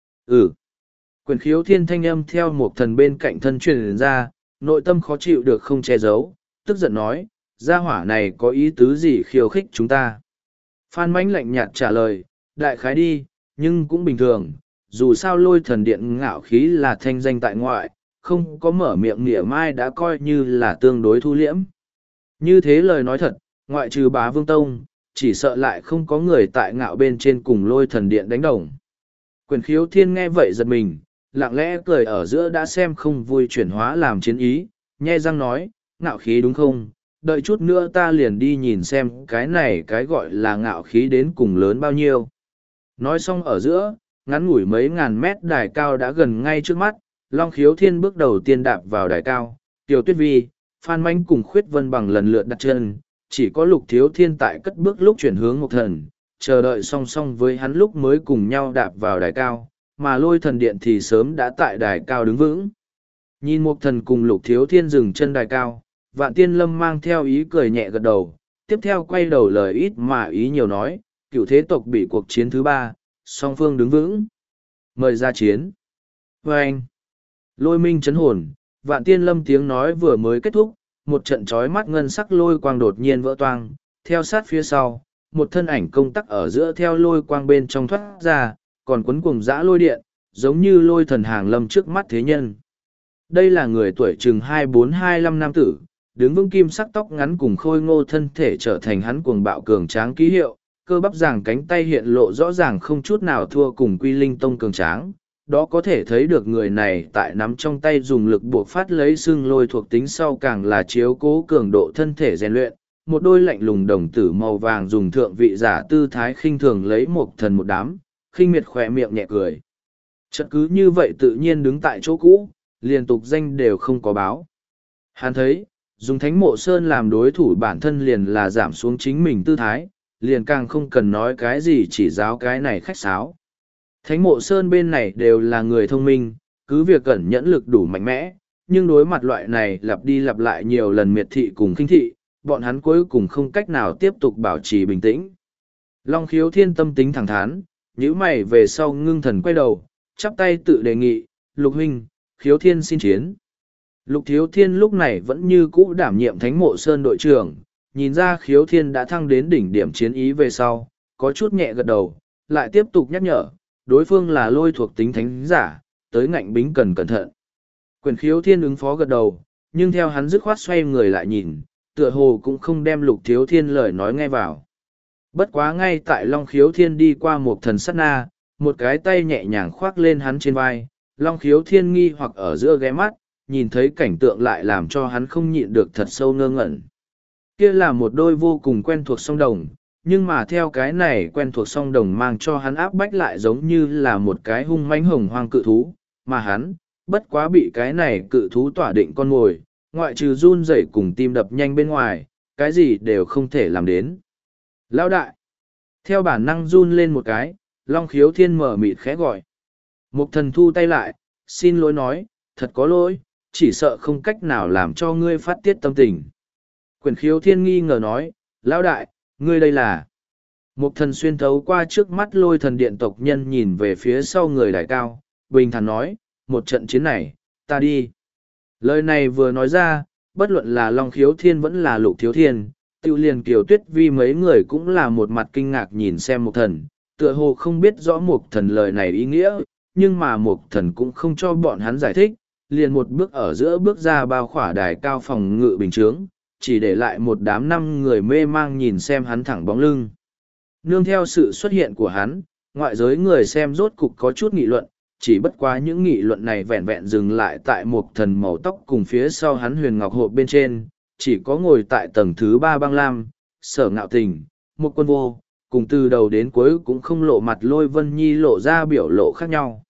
Ừ. Quyền khiếu thiên thanh âm theo một thần bên cạnh thân truyền ra, nội tâm khó chịu được không che giấu, tức giận nói, gia hỏa này có ý tứ gì khiêu khích chúng ta. Phan Mãnh lạnh nhạt trả lời, đại khái đi, nhưng cũng bình thường, dù sao lôi thần điện ngạo khí là thanh danh tại ngoại, không có mở miệng nịa mai đã coi như là tương đối thu liễm. Như thế lời nói thật, ngoại trừ bá vương tông, chỉ sợ lại không có người tại ngạo bên trên cùng lôi thần điện đánh đồng. Quyền khiếu thiên nghe vậy giật mình, lặng lẽ cười ở giữa đã xem không vui chuyển hóa làm chiến ý, nhe răng nói, ngạo khí đúng không? Đợi chút nữa ta liền đi nhìn xem cái này cái gọi là ngạo khí đến cùng lớn bao nhiêu. Nói xong ở giữa, ngắn ngủi mấy ngàn mét đài cao đã gần ngay trước mắt, Long Khiếu Thiên bước đầu tiên đạp vào đài cao, Tiểu Tuyết Vi, Phan Manh cùng Khuyết Vân bằng lần lượt đặt chân, chỉ có Lục Thiếu Thiên tại cất bước lúc chuyển hướng một thần, chờ đợi song song với hắn lúc mới cùng nhau đạp vào đài cao, mà lôi thần điện thì sớm đã tại đài cao đứng vững. Nhìn một thần cùng Lục Thiếu Thiên dừng chân đài cao, Vạn Tiên Lâm mang theo ý cười nhẹ gật đầu, tiếp theo quay đầu lời ít mà ý nhiều nói, cựu thế tộc bị cuộc chiến thứ ba, song phương đứng vững. Mời ra chiến. Và anh, lôi minh chấn hồn, Vạn Tiên Lâm tiếng nói vừa mới kết thúc, một trận trói mắt ngân sắc lôi quang đột nhiên vỡ toang, theo sát phía sau, một thân ảnh công tắc ở giữa theo lôi quang bên trong thoát ra, còn quấn cùng dã lôi điện, giống như lôi thần hàng lâm trước mắt thế nhân. Đây là người tuổi chừng hai bốn hai lăm nam tử, đứng vững kim sắc tóc ngắn cùng khôi ngô thân thể trở thành hắn cuồng bạo cường tráng ký hiệu, cơ bắp giảng cánh tay hiện lộ rõ ràng không chút nào thua cùng Quy Linh Tông cường tráng. Đó có thể thấy được người này tại nắm trong tay dùng lực buộc phát lấy xương lôi thuộc tính sau càng là chiếu cố cường độ thân thể rèn luyện. Một đôi lạnh lùng đồng tử màu vàng dùng thượng vị giả tư thái khinh thường lấy một thần một đám, khinh miệt khỏe miệng nhẹ cười. Chợt cứ như vậy tự nhiên đứng tại chỗ cũ, liên tục danh đều không có báo. Hắn thấy, dùng Thánh Mộ Sơn làm đối thủ bản thân liền là giảm xuống chính mình tư thái, liền càng không cần nói cái gì chỉ giáo cái này khách sáo. Thánh Mộ Sơn bên này đều là người thông minh, cứ việc cẩn nhẫn lực đủ mạnh mẽ, nhưng đối mặt loại này lặp đi lặp lại nhiều lần miệt thị cùng khinh thị, bọn hắn cuối cùng không cách nào tiếp tục bảo trì bình tĩnh. Long Khiếu Thiên tâm tính thẳng thắn, nhíu mày về sau ngưng thần quay đầu, chắp tay tự đề nghị, Lục huynh, Khiếu Thiên xin chiến. Lục Thiếu Thiên lúc này vẫn như cũ đảm nhiệm Thánh Mộ Sơn đội trưởng, nhìn ra Khiếu Thiên đã thăng đến đỉnh điểm chiến ý về sau, có chút nhẹ gật đầu, lại tiếp tục nhắc nhở, đối phương là lôi thuộc tính thánh giả, tới ngạnh bính cần cẩn thận. Quyền Khiếu Thiên ứng phó gật đầu, nhưng theo hắn dứt khoát xoay người lại nhìn, tựa hồ cũng không đem Lục Thiếu Thiên lời nói nghe vào. Bất quá ngay tại Long Khiếu Thiên đi qua một thần sát na, một cái tay nhẹ nhàng khoác lên hắn trên vai, Long Khiếu Thiên nghi hoặc ở giữa ghé mắt, nhìn thấy cảnh tượng lại làm cho hắn không nhịn được thật sâu ngơ ngẩn. Kia là một đôi vô cùng quen thuộc song đồng, nhưng mà theo cái này quen thuộc song đồng mang cho hắn áp bách lại giống như là một cái hung mãnh hồng hoang cự thú, mà hắn, bất quá bị cái này cự thú tỏa định con mồi, ngoại trừ run rẩy cùng tim đập nhanh bên ngoài, cái gì đều không thể làm đến. Lão đại! Theo bản năng run lên một cái, Long Khiếu Thiên mở mịt khẽ gọi. Mục thần thu tay lại, xin lỗi nói, thật có lỗi, chỉ sợ không cách nào làm cho ngươi phát tiết tâm tình. Quyển Khiếu Thiên nghi ngờ nói, lão đại, ngươi đây là... Mục thần xuyên thấu qua trước mắt lôi thần điện tộc nhân nhìn về phía sau người đại cao, bình thản nói, một trận chiến này, ta đi. Lời này vừa nói ra, bất luận là Long Khiếu Thiên vẫn là Lục Thiếu Thiên, Tiêu liền Kiều Tuyết Vi mấy người cũng là một mặt kinh ngạc nhìn xem Mục thần, tựa hồ không biết rõ Mục thần lời này ý nghĩa, nhưng mà Mục thần cũng không cho bọn hắn giải thích, liền một bước ở giữa bước ra bao khỏa đài cao phòng ngự bình chướng, chỉ để lại một đám năm người mê mang nhìn xem hắn thẳng bóng lưng. Nương theo sự xuất hiện của hắn, ngoại giới người xem rốt cục có chút nghị luận, chỉ bất quá những nghị luận này vẹn vẹn dừng lại tại một thần màu tóc cùng phía sau hắn huyền ngọc hộp bên trên, chỉ có ngồi tại tầng thứ ba băng lam, sở ngạo tình, một quân vô, cùng từ đầu đến cuối cũng không lộ mặt Lôi Vân Nhi lộ ra biểu lộ khác nhau.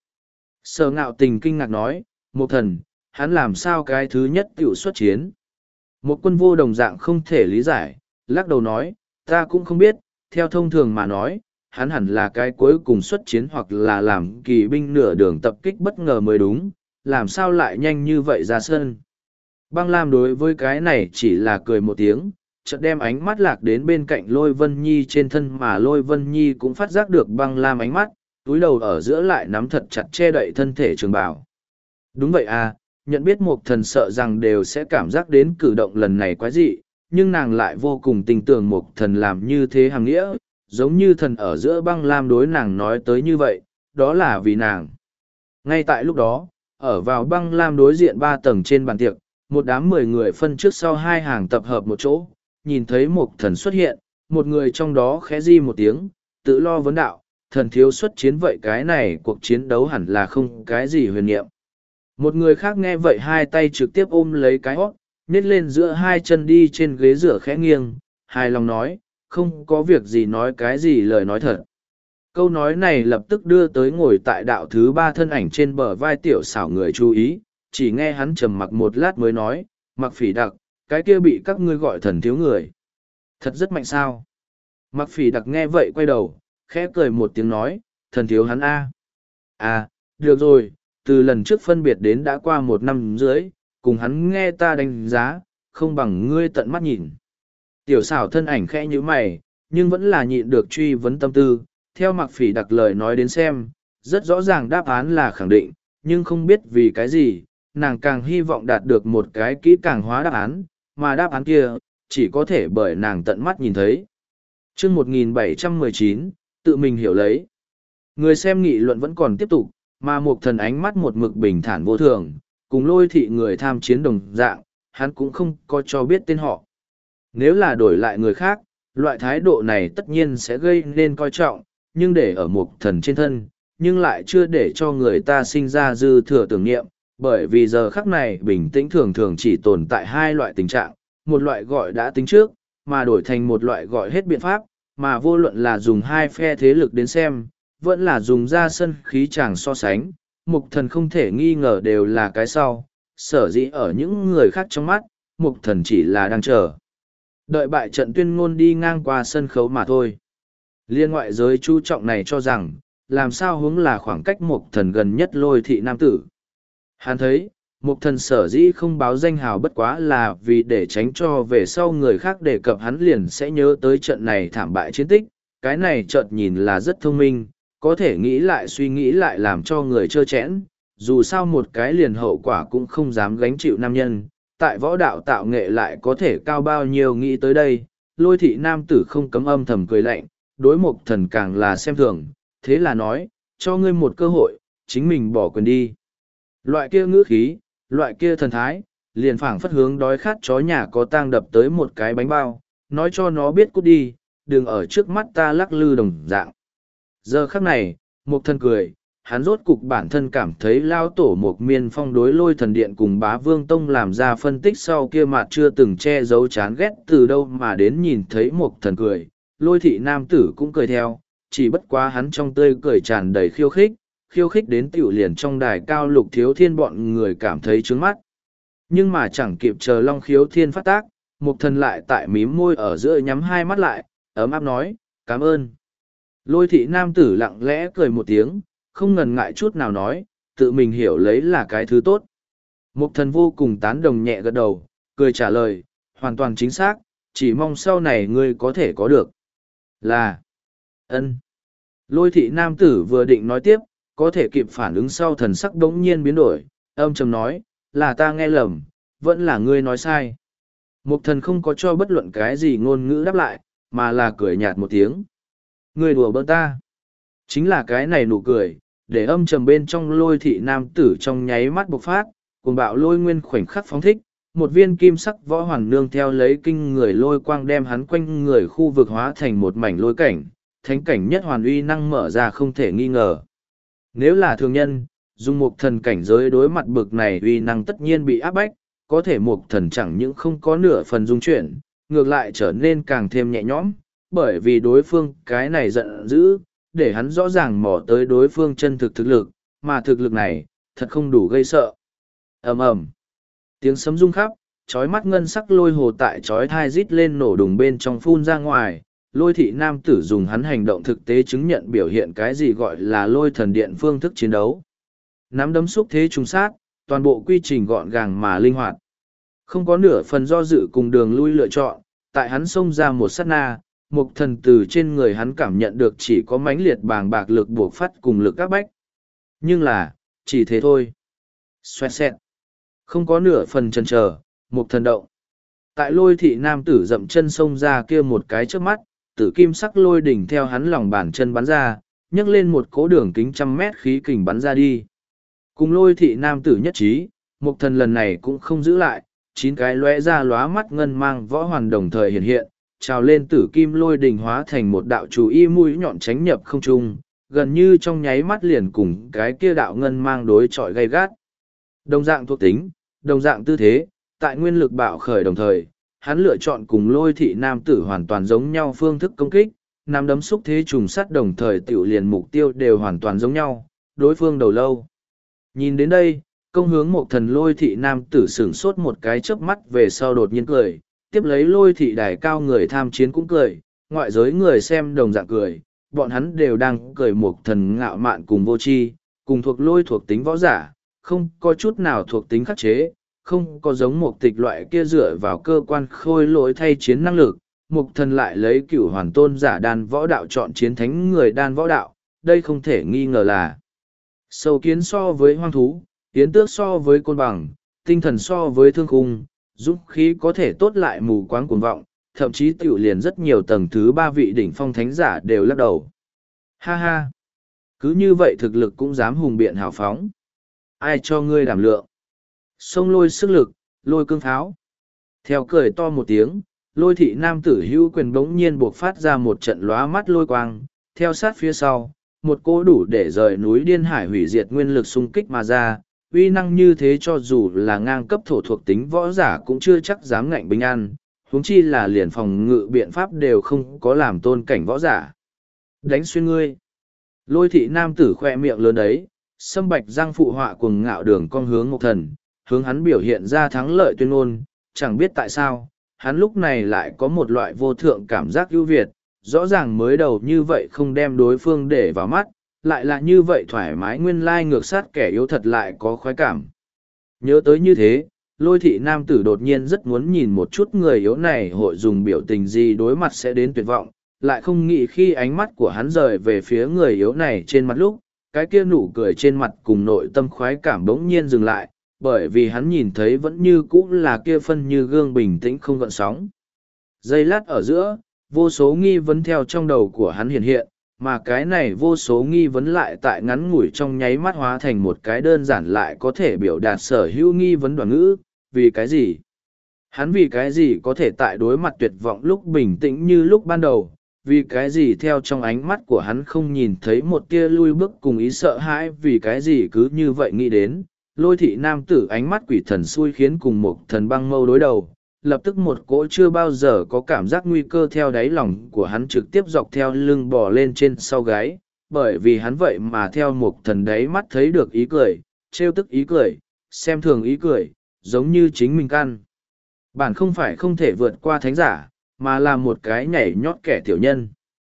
Sở ngạo tình kinh ngạc nói, một thần, hắn làm sao cái thứ nhất tiểu xuất chiến. Một quân vô đồng dạng không thể lý giải, lắc đầu nói, ta cũng không biết, theo thông thường mà nói, hắn hẳn là cái cuối cùng xuất chiến hoặc là làm kỳ binh nửa đường tập kích bất ngờ mới đúng, làm sao lại nhanh như vậy ra sân. Băng Lam đối với cái này chỉ là cười một tiếng, chợt đem ánh mắt lạc đến bên cạnh Lôi Vân Nhi trên thân mà Lôi Vân Nhi cũng phát giác được Băng Lam ánh mắt, túi đầu ở giữa lại nắm thật chặt che đậy thân thể trường bảo. Đúng vậy à, nhận biết một thần sợ rằng đều sẽ cảm giác đến cử động lần này quái dị, nhưng nàng lại vô cùng tin tưởng một thần làm như thế hàng nghĩa, giống như thần ở giữa Băng Lam đối nàng nói tới như vậy, đó là vì nàng. Ngay tại lúc đó, ở vào Băng Lam đối diện ba tầng trên bàn tiệc, một đám mười người phân trước sau hai hàng tập hợp một chỗ, nhìn thấy một thần xuất hiện, một người trong đó khẽ di một tiếng, tự lo vấn đạo, thần thiếu xuất chiến vậy cái này cuộc chiến đấu hẳn là không cái gì huyền niệm. Một người khác nghe vậy hai tay trực tiếp ôm lấy cái hót, nết lên giữa hai chân đi trên ghế rửa khẽ nghiêng, hài lòng nói, không có việc gì nói cái gì lời nói thật. Câu nói này lập tức đưa tới ngồi tại đạo thứ ba thân ảnh trên bờ vai tiểu xảo người chú ý, chỉ nghe hắn trầm mặc một lát mới nói, Mặc Phỉ Đặc, cái kia bị các ngươi gọi thần thiếu người. Thật rất mạnh sao. Mặc Phỉ Đặc nghe vậy quay đầu, khẽ cười một tiếng nói, thần thiếu hắn A. À, được rồi, từ lần trước phân biệt đến đã qua một năm dưới, cùng hắn nghe ta đánh giá, không bằng ngươi tận mắt nhìn. Tiểu xảo thân ảnh khẽ như mày, nhưng vẫn là nhịn được truy vấn tâm tư, theo Mặc Phỉ Đặc lời nói đến xem, rất rõ ràng đáp án là khẳng định, nhưng không biết vì cái gì, nàng càng hy vọng đạt được một cái kỹ càng hóa đáp án, mà đáp án kia, chỉ có thể bởi nàng tận mắt nhìn thấy. chương một nghìn bảy trăm mười chín, tự mình hiểu lấy. Người xem nghị luận vẫn còn tiếp tục, mà một thần ánh mắt một mực bình thản vô thường, cùng Lôi thị người tham chiến đồng dạng, hắn cũng không có cho biết tên họ. Nếu là đổi lại người khác, loại thái độ này tất nhiên sẽ gây nên coi trọng, nhưng để ở một thần trên thân, nhưng lại chưa để cho người ta sinh ra dư thừa tưởng niệm, bởi vì giờ khắc này bình tĩnh thường thường chỉ tồn tại hai loại tình trạng, một loại gọi đã tính trước, mà đổi thành một loại gọi hết biện pháp, mà vô luận là dùng hai phe thế lực đến xem, vẫn là dùng ra sân khí chàng so sánh, mục thần không thể nghi ngờ đều là cái sau, sở dĩ ở những người khác trong mắt, mục thần chỉ là đang chờ. Đợi bại trận tuyên ngôn đi ngang qua sân khấu mà thôi. Liên ngoại giới chú trọng này cho rằng, làm sao hướng là khoảng cách mục thần gần nhất Lôi thị nam tử. Hắn thấy, mục thần sở dĩ không báo danh hào bất quá là vì để tránh cho về sau người khác đề cập hắn liền sẽ nhớ tới trận này thảm bại chiến tích. Cái này chợt nhìn là rất thông minh, có thể nghĩ lại suy nghĩ lại làm cho người trơ chẽn, dù sao một cái liền hậu quả cũng không dám gánh chịu nam nhân, tại võ đạo tạo nghệ lại có thể cao bao nhiêu nghĩ tới đây, lôi thị nam tử không cấm âm thầm cười lạnh, đối mục thần càng là xem thường, thế là nói, cho ngươi một cơ hội, chính mình bỏ quyền đi. Loại kia ngữ khí, loại kia thần thái, liền phảng phất hướng đói khát chó nhà có tang đập tới một cái bánh bao, nói cho nó biết cút đi, đừng ở trước mắt ta lắc lư đồng dạng. Giờ khắc này, mục thần cười, hắn rốt cục bản thân cảm thấy lao tổ một miên phong đối lôi thần điện cùng bá vương tông làm ra phân tích sau kia mặt chưa từng che giấu chán ghét từ đâu mà đến nhìn thấy một thần cười, lôi thị nam tử cũng cười theo, chỉ bất quá hắn trong tươi cười tràn đầy khiêu khích, khiêu khích đến tiểu liền trong đài cao lục thiếu thiên bọn người cảm thấy trướng mắt. Nhưng mà chẳng kịp chờ long khiếu thiên phát tác, một thần lại tại mím môi ở giữa nhắm hai mắt lại, ấm áp nói, cảm ơn. Lôi thị nam tử lặng lẽ cười một tiếng, không ngần ngại chút nào nói, tự mình hiểu lấy là cái thứ tốt. Mục thần vô cùng tán đồng nhẹ gật đầu, cười trả lời, hoàn toàn chính xác, chỉ mong sau này ngươi có thể có được. Là, ân. Lôi thị nam tử vừa định nói tiếp, có thể kịp phản ứng sau thần sắc đống nhiên biến đổi, âm trầm nói, là ta nghe lầm, vẫn là ngươi nói sai. Mục thần không có cho bất luận cái gì ngôn ngữ đáp lại, mà là cười nhạt một tiếng. Ngươi đùa bỡn ta. Chính là cái này nụ cười, để âm trầm bên trong lôi thị nam tử trong nháy mắt bộc phát, cùng bạo lôi nguyên khoảnh khắc phóng thích, một viên kim sắc võ hoàn nương theo lấy kinh người lôi quang đem hắn quanh người khu vực hóa thành một mảnh lôi cảnh, thánh cảnh nhất hoàn uy năng mở ra không thể nghi ngờ. Nếu là thường nhân, dùng một thần cảnh giới đối mặt bực này uy năng tất nhiên bị áp bách, có thể một thần chẳng những không có nửa phần dung chuyển, ngược lại trở nên càng thêm nhẹ nhõm, bởi vì đối phương cái này giận dữ, để hắn rõ ràng mò tới đối phương chân thực thực lực, mà thực lực này, thật không đủ gây sợ. ầm ầm, tiếng sấm rung khắp, chói mắt ngân sắc lôi hồ tại chói thai rít lên nổ đùng bên trong phun ra ngoài, lôi thị nam tử dùng hắn hành động thực tế chứng nhận biểu hiện cái gì gọi là lôi thần điện phương thức chiến đấu. Nắm đấm xúc thế trùng sát, toàn bộ quy trình gọn gàng mà linh hoạt. Không có nửa phần do dự cùng đường lui lựa chọn, tại hắn xông ra một sát na, một thần từ trên người hắn cảm nhận được chỉ có mãnh liệt bàng bạc lực buộc phát cùng lực các bách. Nhưng là, chỉ thế thôi. Xoẹt xẹt. Không có nửa phần chần chờ, một thần động. Tại lôi thị nam tử dậm chân xông ra kia một cái trước mắt, tử kim sắc lôi đỉnh theo hắn lòng bàn chân bắn ra, nhấc lên một cố đường kính trăm mét khí kình bắn ra đi. Cùng lôi thị nam tử nhất trí, một thần lần này cũng không giữ lại, chín cái lóe ra lóa mắt ngân mang võ hoàn đồng thời hiện hiện, trào lên tử kim lôi đình hóa thành một đạo chú y mũi nhọn tránh nhập không trung, gần như trong nháy mắt liền cùng cái kia đạo ngân mang đối chọi gay gắt. Đồng dạng thuộc tính, đồng dạng tư thế, tại nguyên lực bạo khởi đồng thời, hắn lựa chọn cùng lôi thị nam tử hoàn toàn giống nhau phương thức công kích, nắm đấm xúc thế trùng sắt đồng thời tiểu liền mục tiêu đều hoàn toàn giống nhau, đối phương đầu lâu. Nhìn đến đây, công hướng một thần lôi thị nam tử sửng sốt một cái chớp mắt về sau đột nhiên cười, tiếp lấy lôi thị đài cao người tham chiến cũng cười, ngoại giới người xem đồng dạng cười, bọn hắn đều đang cười một thần ngạo mạn cùng vô tri, cùng thuộc lôi thuộc tính võ giả, không có chút nào thuộc tính khắc chế, không có giống một tịch loại kia dựa vào cơ quan khôi lỗi thay chiến năng lực, một thần lại lấy cửu hoàn tôn giả đan võ đạo chọn chiến thánh người đan võ đạo, đây không thể nghi ngờ là sâu kiến so với hoang thú, tiến tước so với côn bằng, tinh thần so với thương khung, dũng khí có thể tốt lại mù quáng cuồng vọng, thậm chí tiểu liền rất nhiều tầng thứ ba vị đỉnh phong thánh giả đều lắc đầu. Ha ha! Cứ như vậy thực lực cũng dám hùng biện hào phóng. Ai cho ngươi đảm lượng? Xông lôi sức lực, lôi cương pháo. Theo cười to một tiếng, lôi thị nam tử hữu quyền bỗng nhiên buộc phát ra một trận lóa mắt lôi quang, theo sát phía sau, một cỗ đủ để rời núi điên hải hủy diệt nguyên lực xung kích mà ra, uy năng như thế cho dù là ngang cấp thổ thuộc tính võ giả cũng chưa chắc dám ngạnh bình an, huống chi là liền phòng ngự biện pháp đều không có làm tôn cảnh võ giả. Đánh xuyên ngươi. Lôi thị nam tử khoe miệng lớn đấy, sâm bạch răng phụ họa cuồng ngạo đường con hướng một thần, hướng hắn biểu hiện ra thắng lợi tuyên ngôn, chẳng biết tại sao, hắn lúc này lại có một loại vô thượng cảm giác ưu việt, rõ ràng mới đầu như vậy không đem đối phương để vào mắt, lại là như vậy thoải mái nguyên lai ngược sát kẻ yếu thật lại có khoái cảm. Nhớ tới như thế, lôi thị nam tử đột nhiên rất muốn nhìn một chút người yếu này hội dùng biểu tình gì đối mặt sẽ đến tuyệt vọng, lại không nghĩ khi ánh mắt của hắn rời về phía người yếu này trên mặt lúc, cái kia nụ cười trên mặt cùng nội tâm khoái cảm bỗng nhiên dừng lại, bởi vì hắn nhìn thấy vẫn như cũ là kia phân như gương bình tĩnh không gợn sóng. Giây lát ở giữa, vô số nghi vấn theo trong đầu của hắn hiện hiện, mà cái này vô số nghi vấn lại tại ngắn ngủi trong nháy mắt hóa thành một cái đơn giản lại có thể biểu đạt sở hữu nghi vấn đoạn ngữ, vì cái gì? Hắn vì cái gì có thể tại đối mặt tuyệt vọng lúc bình tĩnh như lúc ban đầu, vì cái gì theo trong ánh mắt của hắn không nhìn thấy một tia lui bước cùng ý sợ hãi, vì cái gì cứ như vậy nghĩ đến, lôi thị nam tử ánh mắt quỷ thần xui khiến cùng một thần băng mâu đối đầu, lập tức một cỗ chưa bao giờ có cảm giác nguy cơ theo đáy lòng của hắn trực tiếp dọc theo lưng bò lên trên sau gáy, bởi vì hắn vậy mà theo một thần đáy mắt thấy được ý cười, trêu tức ý cười, xem thường ý cười, giống như chính mình căn. Bản không phải không thể vượt qua thánh giả, mà là một cái nhảy nhót kẻ tiểu nhân.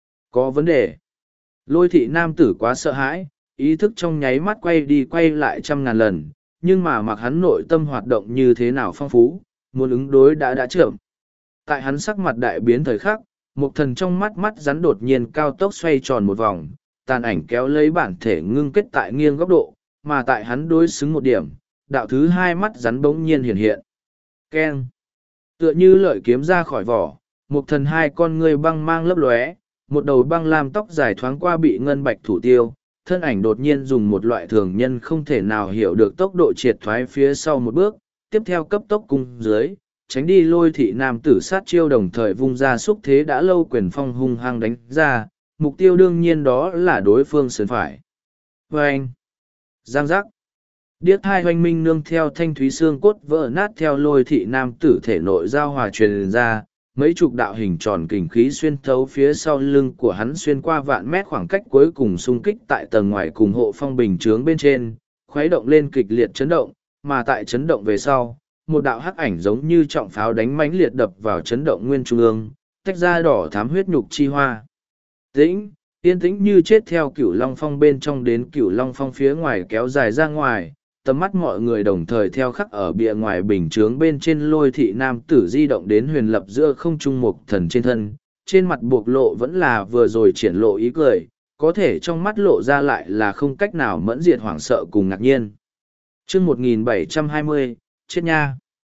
Có vấn đề. Lôi thị nam tử quá sợ hãi, ý thức trong nháy mắt quay đi quay lại trăm ngàn lần, nhưng mà mặc hắn nội tâm hoạt động như thế nào phong phú, muốn ứng đối đã đã chậm. Tại hắn sắc mặt đại biến thời khắc, một thần trong mắt mắt rắn đột nhiên cao tốc xoay tròn một vòng, tàn ảnh kéo lấy bản thể ngưng kết tại nghiêng góc độ, mà tại hắn đối xứng một điểm, đạo thứ hai mắt rắn bỗng nhiên hiện hiện. Keng! Tựa như lợi kiếm ra khỏi vỏ, một thần hai con ngươi băng mang lấp lóe, một đầu băng lam tóc dài thoáng qua bị ngân bạch thủ tiêu, thân ảnh đột nhiên dùng một loại thường nhân không thể nào hiểu được tốc độ triệt thoái phía sau một bước, tiếp theo cấp tốc cung dưới, tránh đi lôi thị nam tử sát chiêu đồng thời vung ra xúc thế đã lâu quyền phong hung hăng đánh ra, mục tiêu đương nhiên đó là đối phương sườn phải. Vâng! Giang giác! Điếc hai hoanh minh nương theo thanh thúy xương cốt vỡ nát theo lôi thị nam tử thể nội giao hòa truyền ra, mấy chục đạo hình tròn kình khí xuyên thấu phía sau lưng của hắn xuyên qua vạn mét khoảng cách cuối cùng xung kích tại tầng ngoài cùng hộ phong bình chướng bên trên, khuấy động lên kịch liệt chấn động, mà tại chấn động về sau, một đạo hắc ảnh giống như trọng pháo đánh mãnh liệt đập vào chấn động nguyên trung ương, tách ra đỏ thám huyết nhục chi hoa. Tĩnh, yên tĩnh như chết theo cửu long phong bên trong đến cửu long phong phía ngoài kéo dài ra ngoài, tầm mắt mọi người đồng thời theo khắc ở bìa ngoài bình chướng bên trên lôi thị nam tử di động đến huyền lập giữa không trung mục thần trên thân, trên mặt buộc lộ vẫn là vừa rồi triển lộ ý cười, có thể trong mắt lộ ra lại là không cách nào mẫn diệt hoảng sợ cùng ngạc nhiên. Chương một nghìn bảy trăm hai mươi, chết nha!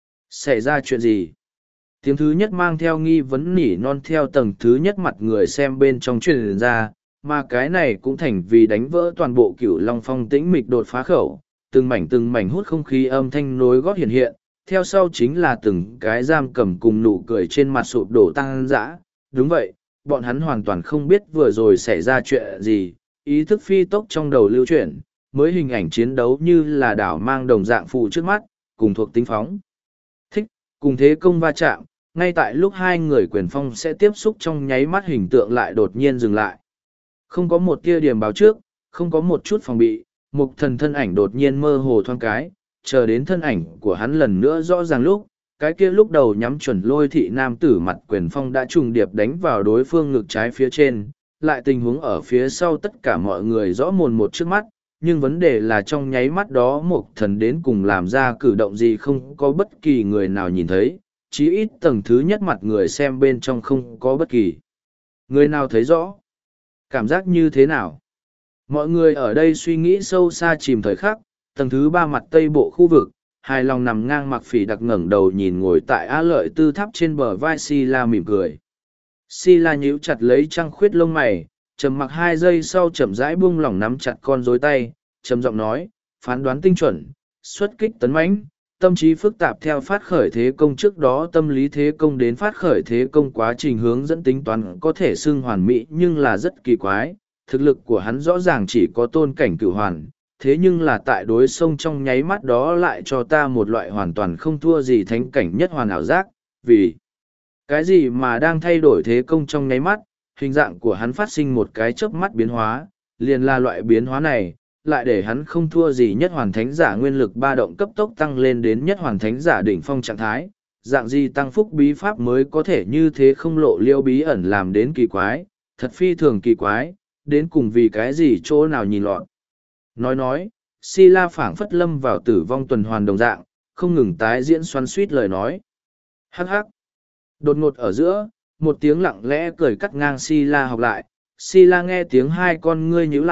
Xảy ra chuyện gì? Tiếng thứ nhất mang theo nghi vấn nỉ non theo tầng thứ nhất mặt người xem bên trong truyền ra, mà cái này cũng thành vì đánh vỡ toàn bộ cửu long phong tĩnh mịch đột phá khẩu, từng mảnh từng mảnh hút không khí âm thanh nối gót hiện hiện, theo sau chính là từng cái giam cầm cùng nụ cười trên mặt sụp đổ tăng dã. Đúng vậy, bọn hắn hoàn toàn không biết vừa rồi xảy ra chuyện gì, ý thức phi tốc trong đầu lưu chuyển, mới hình ảnh chiến đấu như là đảo mang đồng dạng phụ trước mắt, cùng thuộc tính phóng. Thích, cùng thế công va chạm, ngay tại lúc hai người quyền phong sẽ tiếp xúc trong nháy mắt hình tượng lại đột nhiên dừng lại. Không có một tia điểm báo trước, không có một chút phòng bị, một thần thân ảnh đột nhiên mơ hồ thoáng cái, chờ đến thân ảnh của hắn lần nữa rõ ràng lúc, cái kia lúc đầu nhắm chuẩn lôi thị nam tử mặt quyền phong đã trùng điệp đánh vào đối phương ngực trái phía trên, lại tình huống ở phía sau tất cả mọi người rõ mồn một trước mắt, nhưng vấn đề là trong nháy mắt đó một thần đến cùng làm ra cử động gì không có bất kỳ người nào nhìn thấy, chí ít tầng thứ nhất mặt người xem bên trong không có bất kỳ người nào thấy rõ. Cảm giác như thế nào? Mọi người ở đây suy nghĩ sâu xa chìm thời khắc, tầng thứ ba mặt tây bộ khu vực, hài lòng nằm ngang mặc phỉ đặc ngẩng đầu nhìn ngồi tại á lợi tư tháp trên bờ vai Sila mỉm cười. Sila nhíu chặt lấy trăng khuyết lông mày, trầm mặc hai giây sau chậm rãi buông lỏng nắm chặt con rối tay, trầm giọng nói, phán đoán tinh chuẩn, xuất kích tấn mãnh, tâm trí phức tạp theo phát khởi thế công trước đó tâm lý thế công đến phát khởi thế công quá trình hướng dẫn tính toán có thể xưng hoàn mỹ nhưng là rất kỳ quái. Thực lực của hắn rõ ràng chỉ có tôn cảnh cửu hoàn, thế nhưng là tại đối sông trong nháy mắt đó lại cho ta một loại hoàn toàn không thua gì thánh cảnh nhất hoàn ảo giác, vì cái gì mà đang thay đổi thế công trong nháy mắt, hình dạng của hắn phát sinh một cái chớp mắt biến hóa, liền là loại biến hóa này, lại để hắn không thua gì nhất hoàn thánh giả nguyên lực ba động cấp tốc tăng lên đến nhất hoàn thánh giả đỉnh phong trạng thái, dạng gì tăng phúc bí pháp mới có thể như thế không lộ liêu bí ẩn làm đến kỳ quái, thật phi thường kỳ quái. Đến cùng vì cái gì chỗ nào nhìn lọt. Nói nói, Sila phảng phất lâm vào tử vong tuần hoàn đồng dạng, không ngừng tái diễn xoắn suýt lời nói. Hắc hắc. Đột ngột ở giữa, một tiếng lặng lẽ cười cắt ngang Sila học lại. Sila nghe tiếng hai con ngươi nhíu lại,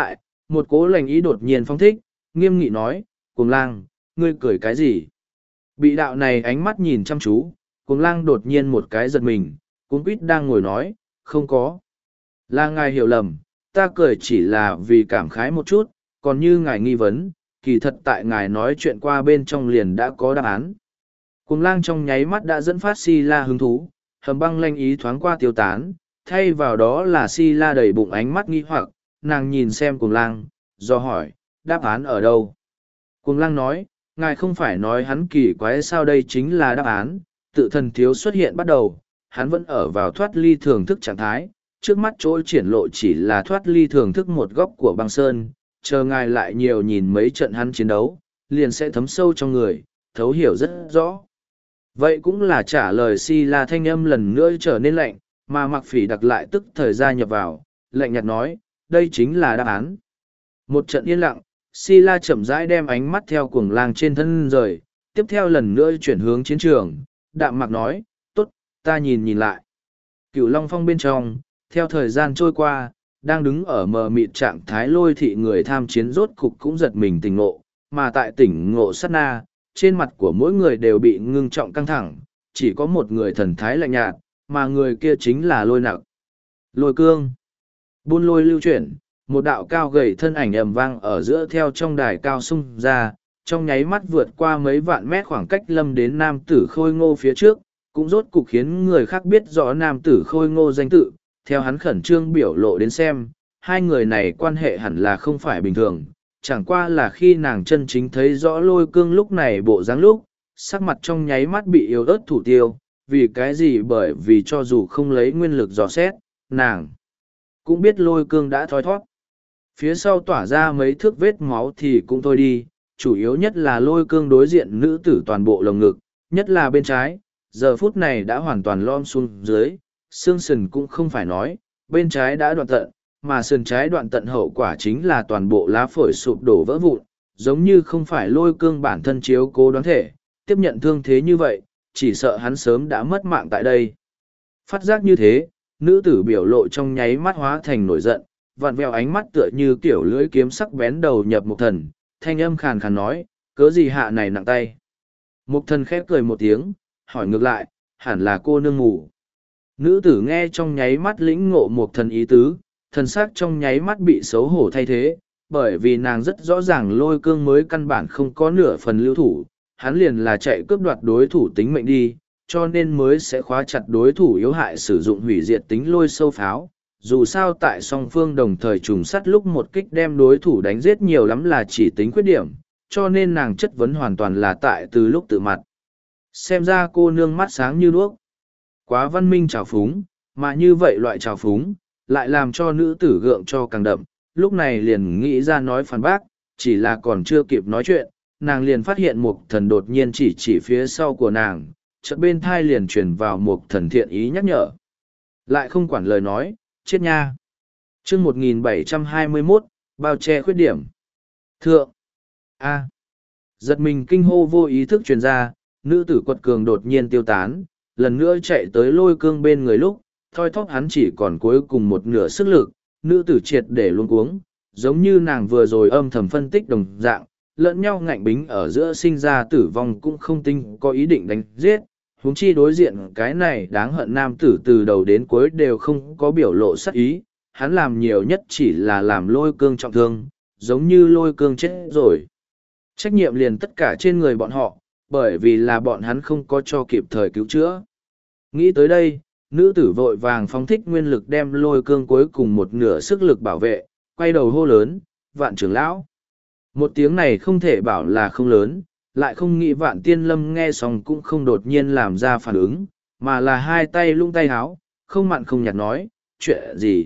một cố lành ý đột nhiên phong thích, nghiêm nghị nói, Cuồng lang, ngươi cười cái gì? Bị đạo này ánh mắt nhìn chăm chú, Cuồng lang đột nhiên một cái giật mình, cuống quýt đang ngồi nói, không có. Là ngài hiểu lầm, ta cười chỉ là vì cảm khái một chút, còn như ngài nghi vấn, kỳ thật tại ngài nói chuyện qua bên trong liền đã có đáp án. Cuồng lang trong nháy mắt đã dẫn phát si la hứng thú, hầm băng lanh ý thoáng qua tiêu tán, thay vào đó là si la đầy bụng ánh mắt nghi hoặc, nàng nhìn xem cuồng lang, do hỏi, đáp án ở đâu? Cuồng lang nói, ngài không phải nói hắn kỳ quái sao đây chính là đáp án, tự thần thiếu xuất hiện bắt đầu, hắn vẫn ở vào thoát ly thường thức trạng thái, trước mắt chỗ triển lộ chỉ là thoát ly thường thức một góc của băng sơn, chờ ngài lại nhiều nhìn mấy trận hắn chiến đấu, liền sẽ thấm sâu trong người, thấu hiểu rất rõ. Vậy cũng là trả lời si la thanh âm lần nữa trở nên lạnh, mà mặc phỉ đặc lại tức thời gian nhập vào, lạnh nhạt nói, đây chính là đáp án. Một trận yên lặng, si la chậm rãi đem ánh mắt theo cuồng lang trên thân rời, tiếp theo lần nữa chuyển hướng chiến trường, đạm mặc nói, tốt, ta nhìn nhìn lại. Cửu Long Phong bên trong, theo thời gian trôi qua, đang đứng ở mờ mịt trạng thái lôi thị người tham chiến rốt cục cũng giật mình tỉnh ngộ, mà tại tỉnh ngộ sát na, trên mặt của mỗi người đều bị ngưng trọng căng thẳng, chỉ có một người thần thái lạnh nhạt, mà người kia chính là lôi nặc. Lôi cương. Buôn lôi lưu chuyển, một đạo cao gầy thân ảnh ầm vang ở giữa theo trong đài cao sung ra, trong nháy mắt vượt qua mấy vạn mét khoảng cách lâm đến nam tử khôi ngô phía trước, cũng rốt cục khiến người khác biết rõ nam tử khôi ngô danh tự, theo hắn khẩn trương biểu lộ đến xem, hai người này quan hệ hẳn là không phải bình thường, chẳng qua là khi nàng chân chính thấy rõ lôi cương lúc này bộ dáng lúc, sắc mặt trong nháy mắt bị yếu ớt thủ tiêu, vì cái gì bởi vì cho dù không lấy nguyên lực dò xét, nàng cũng biết lôi cương đã thoi thoát. Phía sau tỏa ra mấy thước vết máu thì cũng thôi đi, chủ yếu nhất là lôi cương đối diện nữ tử toàn bộ lồng ngực, nhất là bên trái, giờ phút này đã hoàn toàn lom xuống dưới, xương sườn cũng không phải nói, bên trái đã đoạn tận, mà sườn trái đoạn tận hậu quả chính là toàn bộ lá phổi sụp đổ vỡ vụn, giống như không phải lôi cương bản thân chiếu cố đoán thể, tiếp nhận thương thế như vậy, chỉ sợ hắn sớm đã mất mạng tại đây. Phát giác như thế, nữ tử biểu lộ trong nháy mắt hóa thành nổi giận, vặn vẹo ánh mắt tựa như kiểu lưỡi kiếm sắc bén đầu nhập Mục Thần, thanh âm khàn khàn nói, cớ gì hạ này nặng tay. Mục Thần khép cười một tiếng, hỏi ngược lại, hẳn là cô nương ngủ. Nữ tử nghe trong nháy mắt lĩnh ngộ Mục Thần ý tứ, thần sắc trong nháy mắt bị xấu hổ thay thế, bởi vì nàng rất rõ ràng lôi cương mới căn bản không có nửa phần lưu thủ, hắn liền là chạy cướp đoạt đối thủ tính mệnh đi, cho nên mới sẽ khóa chặt đối thủ yếu hại sử dụng hủy diệt tính lôi sâu pháo. Dù sao tại song phương đồng thời trùng sắt lúc một kích đem đối thủ đánh giết nhiều lắm là chỉ tính khuyết điểm, cho nên nàng chất vấn hoàn toàn là tại từ lúc tự mặt. Xem ra cô nương mắt sáng như đuốc. Quá văn minh trào phúng, mà như vậy loại trào phúng, lại làm cho nữ tử gượng cho càng đậm, lúc này liền nghĩ ra nói phản bác, chỉ là còn chưa kịp nói chuyện, nàng liền phát hiện Mục Thần đột nhiên chỉ chỉ phía sau của nàng, chợt bên thai liền truyền vào Mục Thần thiện ý nhắc nhở. Lại không quản lời nói, chết nha. Chương một nghìn bảy trăm hai mươi mốt, bao che khuyết điểm. Thượng. A. Giật mình kinh hô vô ý thức truyền ra, nữ tử quật cường đột nhiên tiêu tán, lần nữa chạy tới lôi cương bên người lúc, thoi thóp hắn chỉ còn cuối cùng một nửa sức lực, nữ tử triệt để luôn cuống, giống như nàng vừa rồi âm thầm phân tích đồng dạng, lẫn nhau ngạnh bính ở giữa sinh ra tử vong cũng không tinh có ý định đánh giết, huống chi đối diện cái này đáng hận nam tử từ đầu đến cuối đều không có biểu lộ sắc ý, hắn làm nhiều nhất chỉ là làm lôi cương trọng thương, giống như lôi cương chết rồi. Trách nhiệm liền tất cả trên người bọn họ, bởi vì là bọn hắn không có cho kịp thời cứu chữa. Nghĩ tới đây, nữ tử vội vàng phóng thích nguyên lực đem lôi cương cuối cùng một nửa sức lực bảo vệ, quay đầu hô lớn, Vạn trưởng lão. Một tiếng này không thể bảo là không lớn, lại không nghĩ Vạn Tiên Lâm nghe xong cũng không đột nhiên làm ra phản ứng, mà là hai tay lung tay háo, không mặn không nhạt nói, chuyện gì.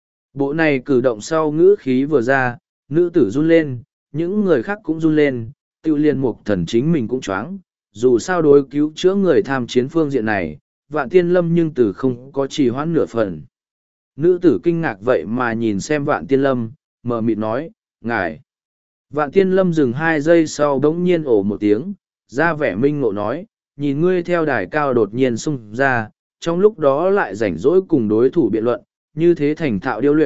Bộ này cử động sau ngữ khí vừa ra, nữ tử run lên, những người khác cũng run lên, tiêu liên Mục Thần chính mình cũng choáng, dù sao đối cứu chữa người tham chiến phương diện này, Vạn Tiên Lâm nhưng từ không có trì hoãn nửa phần. Nữ tử kinh ngạc vậy mà nhìn xem Vạn Tiên Lâm, mờ mịt nói, ngài. Vạn Tiên Lâm dừng hai giây sau bỗng nhiên ổ một tiếng, ra vẻ minh ngộ nói, nhìn ngươi theo đài cao đột nhiên xung ra, trong lúc đó lại rảnh rỗi cùng đối thủ biện luận, như thế thành thạo điêu luyện,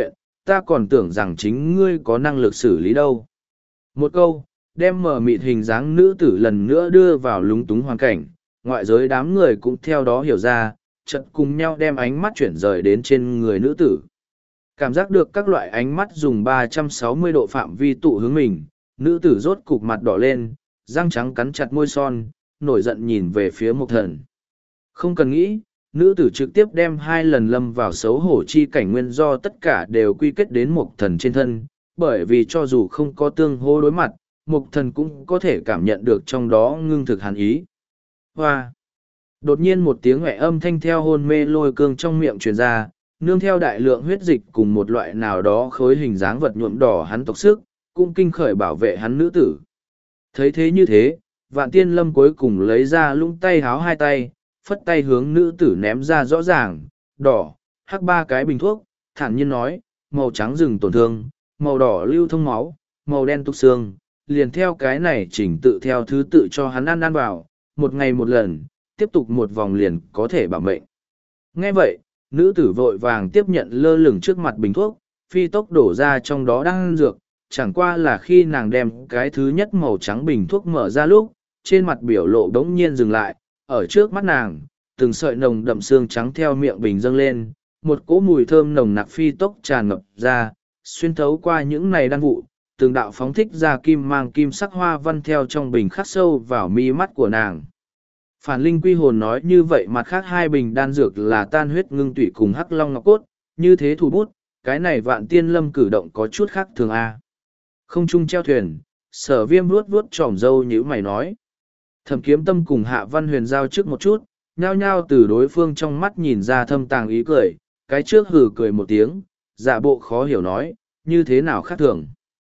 ta còn tưởng rằng chính ngươi có năng lực xử lý đâu. Một câu, đem mờ mịt hình dáng nữ tử lần nữa đưa vào lúng túng hoàn cảnh, ngoại giới đám người cũng theo đó hiểu ra, chợt cùng nhau đem ánh mắt chuyển rời đến trên người nữ tử. Cảm giác được các loại ánh mắt dùng ba trăm sáu mươi độ phạm vi tụ hướng mình, nữ tử rốt cục mặt đỏ lên, răng trắng cắn chặt môi son, nổi giận nhìn về phía Mộc Thần. Không cần nghĩ, nữ tử trực tiếp đem hai lần lâm vào xấu hổ chi cảnh nguyên do tất cả đều quy kết đến Mộc Thần trên thân, bởi vì cho dù không có tương hô đối mặt, Mộc Thần cũng có thể cảm nhận được trong đó ngưng thực hàn ý. Hoa! Đột nhiên một tiếng ngoại âm thanh theo hôn mê lôi cương trong miệng truyền ra, nương theo đại lượng huyết dịch cùng một loại nào đó khối hình dáng vật nhuộm đỏ hắn tộc sức, cũng kinh khởi bảo vệ hắn nữ tử. Thấy thế như thế, Vạn Tiên Lâm cuối cùng lấy ra lung tay háo hai tay, phất tay hướng nữ tử ném ra rõ ràng, đỏ, hắc ba cái bình thuốc, thản nhiên nói, màu trắng rừng tổn thương, màu đỏ lưu thông máu, màu đen túc xương, liền theo cái này chỉnh tự theo thứ tự cho hắn ăn ăn vào, một ngày một lần, tiếp tục một vòng liền có thể bảo mệnh. Nghe vậy, nữ tử vội vàng tiếp nhận lơ lửng trước mặt bình thuốc, phi tốc đổ ra trong đó đang ăn dược, chẳng qua là khi nàng đem cái thứ nhất màu trắng bình thuốc mở ra lúc, trên mặt biểu lộ đống nhiên dừng lại, ở trước mắt nàng, từng sợi nồng đậm xương trắng theo miệng bình dâng lên, một cỗ mùi thơm nồng nặc phi tốc tràn ngập ra, xuyên thấu qua những này đan vụ, từng đạo phóng thích ra kim mang kim sắc hoa văn theo trong bình khắc sâu vào mi mắt của nàng. Phản linh quy hồn nói như vậy mặt khác hai bình đan dược là tan huyết ngưng tủy cùng hắc long ngọc cốt, như thế thủ bút, cái này Vạn Tiên Lâm cử động có chút khác thường a. Không trung treo thuyền, Sở Viêm vuốt vuốt tròm râu nhíu mày nói. Thẩm Kiếm Tâm cùng Hạ Văn Huyền giao trước một chút, nhao nhao từ đối phương trong mắt nhìn ra thâm tàng ý cười, cái trước hừ cười một tiếng, giả bộ khó hiểu nói, như thế nào khác thường.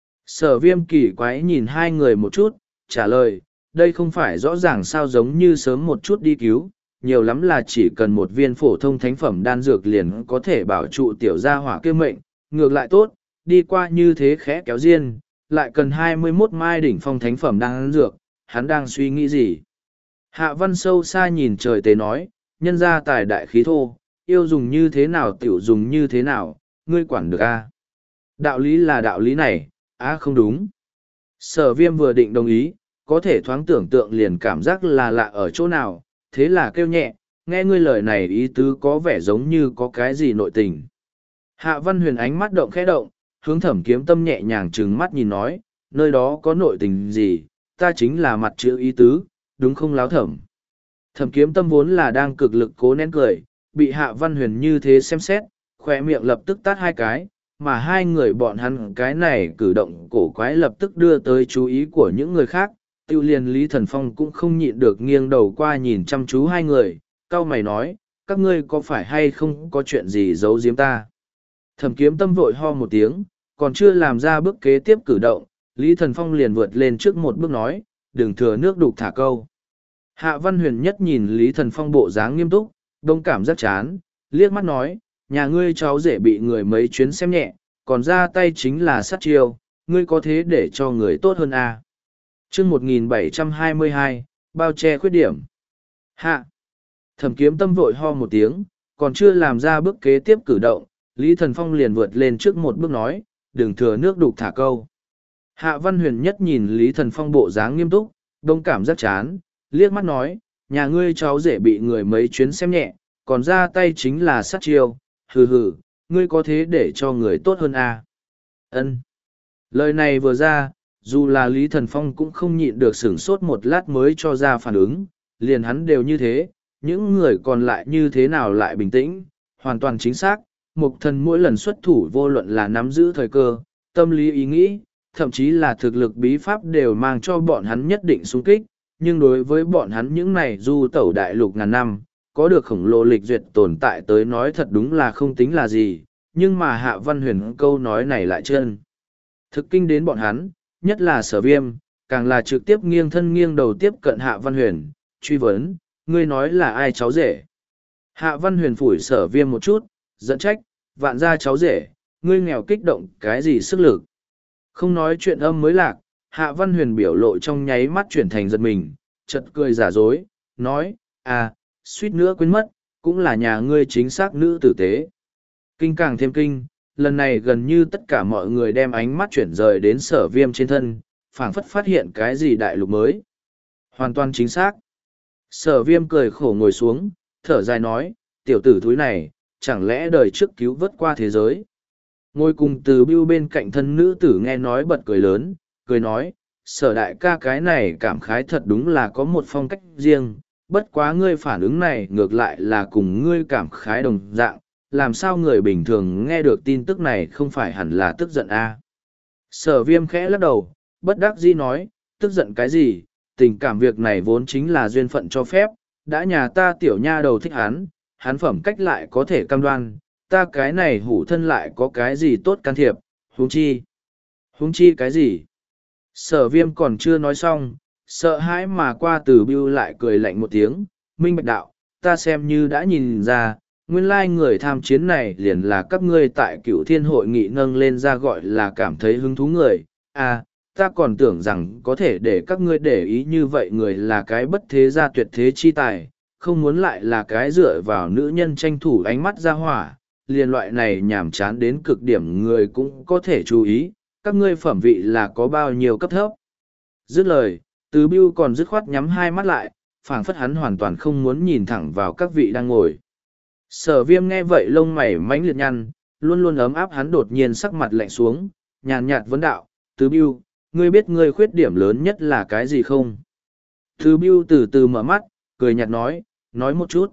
Sở Viêm kỳ quái nhìn hai người một chút, trả lời, đây không phải rõ ràng sao giống như sớm một chút đi cứu, nhiều lắm là chỉ cần một viên phổ thông thánh phẩm đan dược liền có thể bảo trụ tiểu gia hỏa kêu mệnh, ngược lại tốt, đi qua như thế khẽ kéo riêng, lại cần hai mươi mốt mai đỉnh phong thánh phẩm đan dược, hắn đang suy nghĩ gì? Hạ Văn sâu xa nhìn trời tế nói, nhân ra tài đại khí thô, yêu dùng như thế nào tiểu dùng như thế nào, ngươi quản được a? À? Đạo lý là đạo lý này, á à không đúng. Sở Viêm vừa định đồng ý, có thể thoáng tưởng tượng liền cảm giác là lạ ở chỗ nào, thế là kêu nhẹ, nghe ngươi lời này ý tứ có vẻ giống như có cái gì nội tình. Hạ Văn Huyền ánh mắt động khẽ động, hướng Thẩm Kiếm Tâm nhẹ nhàng trừng mắt nhìn nói, nơi đó có nội tình gì, ta chính là mặt chữ ý tứ, đúng không láo thẩm. Thẩm Kiếm Tâm vốn là đang cực lực cố nén cười, bị Hạ Văn Huyền như thế xem xét, khỏe miệng lập tức tát hai cái, mà hai người bọn hắn cái này cử động cổ quái lập tức đưa tới chú ý của những người khác. Tiêu liền Lý Thần Phong cũng không nhịn được nghiêng đầu qua nhìn chăm chú hai người, cau mày nói, các ngươi có phải hay không có chuyện gì giấu giếm ta. Thẩm Kiếm Tâm vội ho một tiếng, còn chưa làm ra bước kế tiếp cử động, Lý Thần Phong liền vượt lên trước một bước nói, đừng thừa nước đục thả câu. Hạ Văn Huyền nhất nhìn Lý Thần Phong bộ dáng nghiêm túc, đông cảm giác chán, liếc mắt nói, nhà ngươi cháu rể bị người mấy chuyến xem nhẹ, còn ra tay chính là sát chiêu, ngươi có thế để cho người tốt hơn à. Chương một nghìn bảy trăm hai mươi hai, bao che khuyết điểm. Hạ. Thẩm Kiếm Tâm vội ho một tiếng, còn chưa làm ra bước kế tiếp cử động, Lý Thần Phong liền vượt lên trước một bước nói, đừng thừa nước đục thả câu. Hạ Văn Huyền nhất nhìn Lý Thần Phong bộ dáng nghiêm túc, đông cảm giác chán, liếc mắt nói, nhà ngươi cháu rể bị người mấy chuyến xem nhẹ, còn ra tay chính là sát chiêu, hừ hừ, ngươi có thế để cho người tốt hơn à. Ân. Lời này vừa ra, dù là Lý Thần Phong cũng không nhịn được sửng sốt một lát mới cho ra phản ứng, liền hắn đều như thế, những người còn lại như thế nào lại bình tĩnh, hoàn toàn chính xác, Mục Thần mỗi lần xuất thủ vô luận là nắm giữ thời cơ, tâm lý ý nghĩ, thậm chí là thực lực bí pháp đều mang cho bọn hắn nhất định xung kích, nhưng đối với bọn hắn những này du tẩu đại lục ngàn năm, có được khổng lồ lịch duyệt tồn tại tới nói thật đúng là không tính là gì, nhưng mà Hạ Văn Huyền câu nói này lại chân. Thực kinh đến bọn hắn, nhất là Sở Viêm, càng là trực tiếp nghiêng thân nghiêng đầu tiếp cận Hạ Văn Huyền, truy vấn, ngươi nói là ai cháu rể? Hạ Văn Huyền phủi Sở Viêm một chút, dẫn trách, vạn gia cháu rể, ngươi nghèo kích động cái gì sức lực? Không nói chuyện âm mới lạc, Hạ Văn Huyền biểu lộ trong nháy mắt chuyển thành giật mình, chợt cười giả dối, nói, à, suýt nữa quên mất, cũng là nhà ngươi chính xác nữ tử tế. Kinh càng thêm kinh, lần này gần như tất cả mọi người đem ánh mắt chuyển rời đến sở viêm trên thân, phảng phất phát hiện cái gì đại lục mới. Hoàn toàn chính xác. Sở viêm cười khổ ngồi xuống, thở dài nói, tiểu tử thúi này, chẳng lẽ đời trước cứu vớt qua thế giới. Ngồi cùng từ bưu bên cạnh thân nữ tử nghe nói bật cười lớn, cười nói, sở đại ca cái này cảm khái thật đúng là có một phong cách riêng, bất quá ngươi phản ứng này ngược lại là cùng ngươi cảm khái đồng dạng, làm sao người bình thường nghe được tin tức này không phải hẳn là tức giận a à? Sở viêm khẽ lắc đầu, bất đắc dĩ nói, tức giận cái gì, tình cảm việc này vốn chính là duyên phận cho phép, đã nhà ta tiểu nha đầu thích hắn, hắn phẩm cách lại có thể cam đoan, ta cái này hủ thân lại có cái gì tốt can thiệp, huống chi. Huống chi cái gì? Sở viêm còn chưa nói xong, sợ hãi mà qua từ bưu lại cười lạnh một tiếng, minh bạch đạo, ta xem như đã nhìn ra, nguyên lai người tham chiến này liền là các ngươi tại cựu thiên hội nghị nâng lên ra gọi là cảm thấy hứng thú người, à, ta còn tưởng rằng có thể để các ngươi để ý như vậy người là cái bất thế gia tuyệt thế chi tài, không muốn lại là cái dựa vào nữ nhân tranh thủ ánh mắt ra hỏa, liền loại này nhảm chán đến cực điểm người cũng có thể chú ý, các ngươi phẩm vị là có bao nhiêu cấp thấp. Dứt lời, Từ Bưu còn dứt khoát nhắm hai mắt lại, phảng phất hắn hoàn toàn không muốn nhìn thẳng vào các vị đang ngồi. Sở viêm nghe vậy lông mày mánh liệt nhăn, luôn luôn ấm áp hắn đột nhiên sắc mặt lạnh xuống, nhàn nhạt vấn đạo, Từ Bưu, ngươi biết ngươi khuyết điểm lớn nhất là cái gì không? Từ Bưu từ từ mở mắt, cười nhạt nói, nói một chút.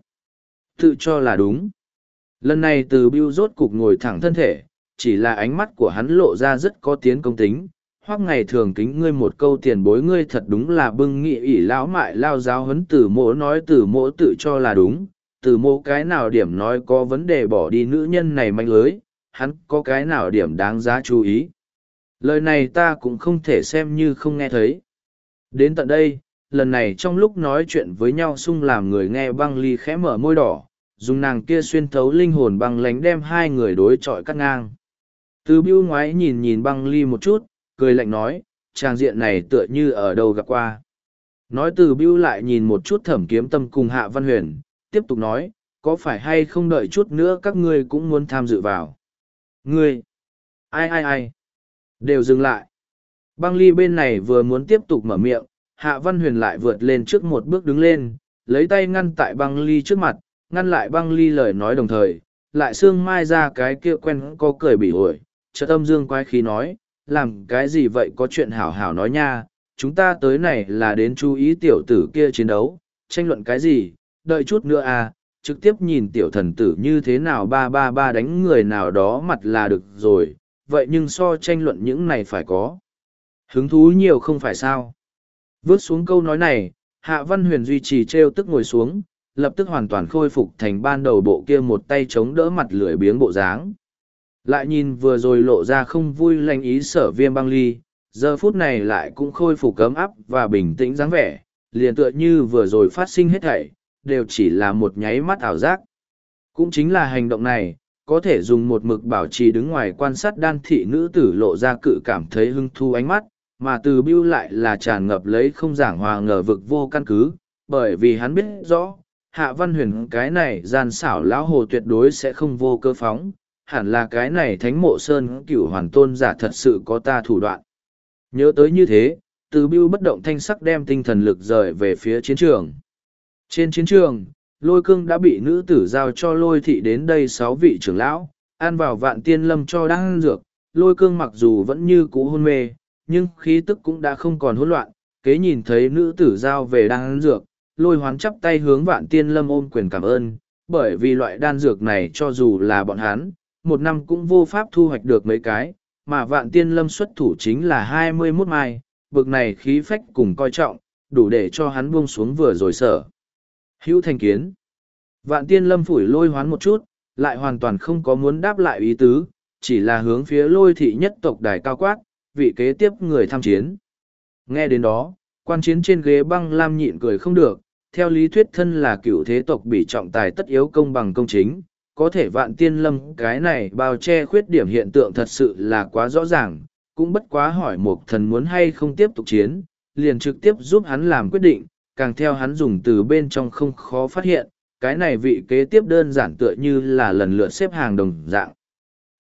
Tự cho là đúng. Lần này Từ Bưu rốt cục ngồi thẳng thân thể, chỉ là ánh mắt của hắn lộ ra rất có tiến công tính, hoặc ngày thường kính ngươi một câu tiền bối ngươi thật đúng là bưng nghị ỷ lão mại lao giáo huấn Từ mỗ nói Từ mỗ tự cho là đúng, Từ mỗ cái nào điểm nói có vấn đề bỏ đi nữ nhân này manh lưới, hắn có cái nào điểm đáng giá chú ý. Lời này ta cũng không thể xem như không nghe thấy. Đến tận đây, lần này trong lúc nói chuyện với nhau sung làm người nghe băng ly khẽ mở môi đỏ, dùng nàng kia xuyên thấu linh hồn băng lánh đem hai người đối chọi cắt ngang. Từ Bưu ngoái nhìn nhìn băng ly một chút, cười lạnh nói, trang diện này tựa như ở đâu gặp qua. Nói Từ Bưu lại nhìn một chút Thẩm Kiếm Tâm cùng Hạ Văn Huyền, tiếp tục nói, có phải hay không đợi chút nữa các ngươi cũng muốn tham dự vào. Ngươi! Ai ai ai! Đều dừng lại. Băng ly bên này vừa muốn tiếp tục mở miệng, Hạ Văn Huyền lại vượt lên trước một bước đứng lên, lấy tay ngăn tại băng ly trước mặt, ngăn lại băng ly lời nói đồng thời, lại xương mai ra cái kia quen có cười bị ổi, chợt âm dương quái khí nói, làm cái gì vậy có chuyện hảo hảo nói nha, chúng ta tới này là đến chú ý tiểu tử kia chiến đấu, tranh luận cái gì, đợi chút nữa à, trực tiếp nhìn tiểu thần tử như thế nào ba ba ba đánh người nào đó mặt là được rồi, vậy nhưng so tranh luận những này phải có. Hứng thú nhiều không phải sao. Vớt xuống câu nói này, Hạ Văn Huyền duy trì treo tức ngồi xuống, lập tức hoàn toàn khôi phục thành ban đầu bộ kia một tay chống đỡ mặt lưỡi biếng bộ dáng. Lại nhìn vừa rồi lộ ra không vui lanh ý Sở Viêm băng ly, giờ phút này lại cũng khôi phục cấm áp và bình tĩnh dáng vẻ, liền tựa như vừa rồi phát sinh hết thảy, đều chỉ là một nháy mắt ảo giác. Cũng chính là hành động này, có thể dùng một mực bảo trì đứng ngoài quan sát đan thị nữ tử lộ ra cự cảm thấy hưng thu ánh mắt, mà Từ Bưu lại là tràn ngập lấy không giảng hòa ngờ vực vô căn cứ, bởi vì hắn biết rõ, Hạ Văn Huyền cái này gian xảo lão hồ tuyệt đối sẽ không vô cơ phóng, hẳn là cái này thánh mộ sơn cửu hoàn tôn giả thật sự có ta thủ đoạn. Nhớ tới như thế, Từ Bưu bất động thanh sắc đem tinh thần lực rời về phía chiến trường. Trên chiến trường, Lôi Cương đã bị nữ tử giao cho Lôi Thị đến đây sáu vị trưởng lão, ăn vào Vạn Tiên Lâm cho đang dược, Lôi Cương mặc dù vẫn như cũ hôn mê, nhưng khí tức cũng đã không còn hỗn loạn, kế nhìn thấy nữ tử giao về đang dược, Lôi Hoán chắp tay hướng Vạn Tiên Lâm ôm quyền cảm ơn, bởi vì loại đan dược này cho dù là bọn hắn, một năm cũng vô pháp thu hoạch được mấy cái, mà Vạn Tiên Lâm xuất thủ chính là hai mươi mốt mai, bực này khí phách cùng coi trọng, đủ để cho hắn buông xuống vừa rồi sở. Hữu thành kiến. Vạn Tiên Lâm phủi Lôi Hoán một chút, lại hoàn toàn không có muốn đáp lại ý tứ, chỉ là hướng phía Lôi Thị nhất tộc đài cao quát, vị kế tiếp người tham chiến. Nghe đến đó, quan chiến trên ghế băng lam nhịn cười không được, theo lý thuyết thân là cựu thế tộc bị trọng tài tất yếu công bằng công chính, có thể Vạn Tiên Lâm cái này bao che khuyết điểm hiện tượng thật sự là quá rõ ràng, cũng bất quá hỏi một thần muốn hay không tiếp tục chiến, liền trực tiếp giúp hắn làm quyết định, càng theo hắn dùng từ bên trong không khó phát hiện, cái này vị kế tiếp đơn giản tựa như là lần lượt xếp hàng đồng dạng.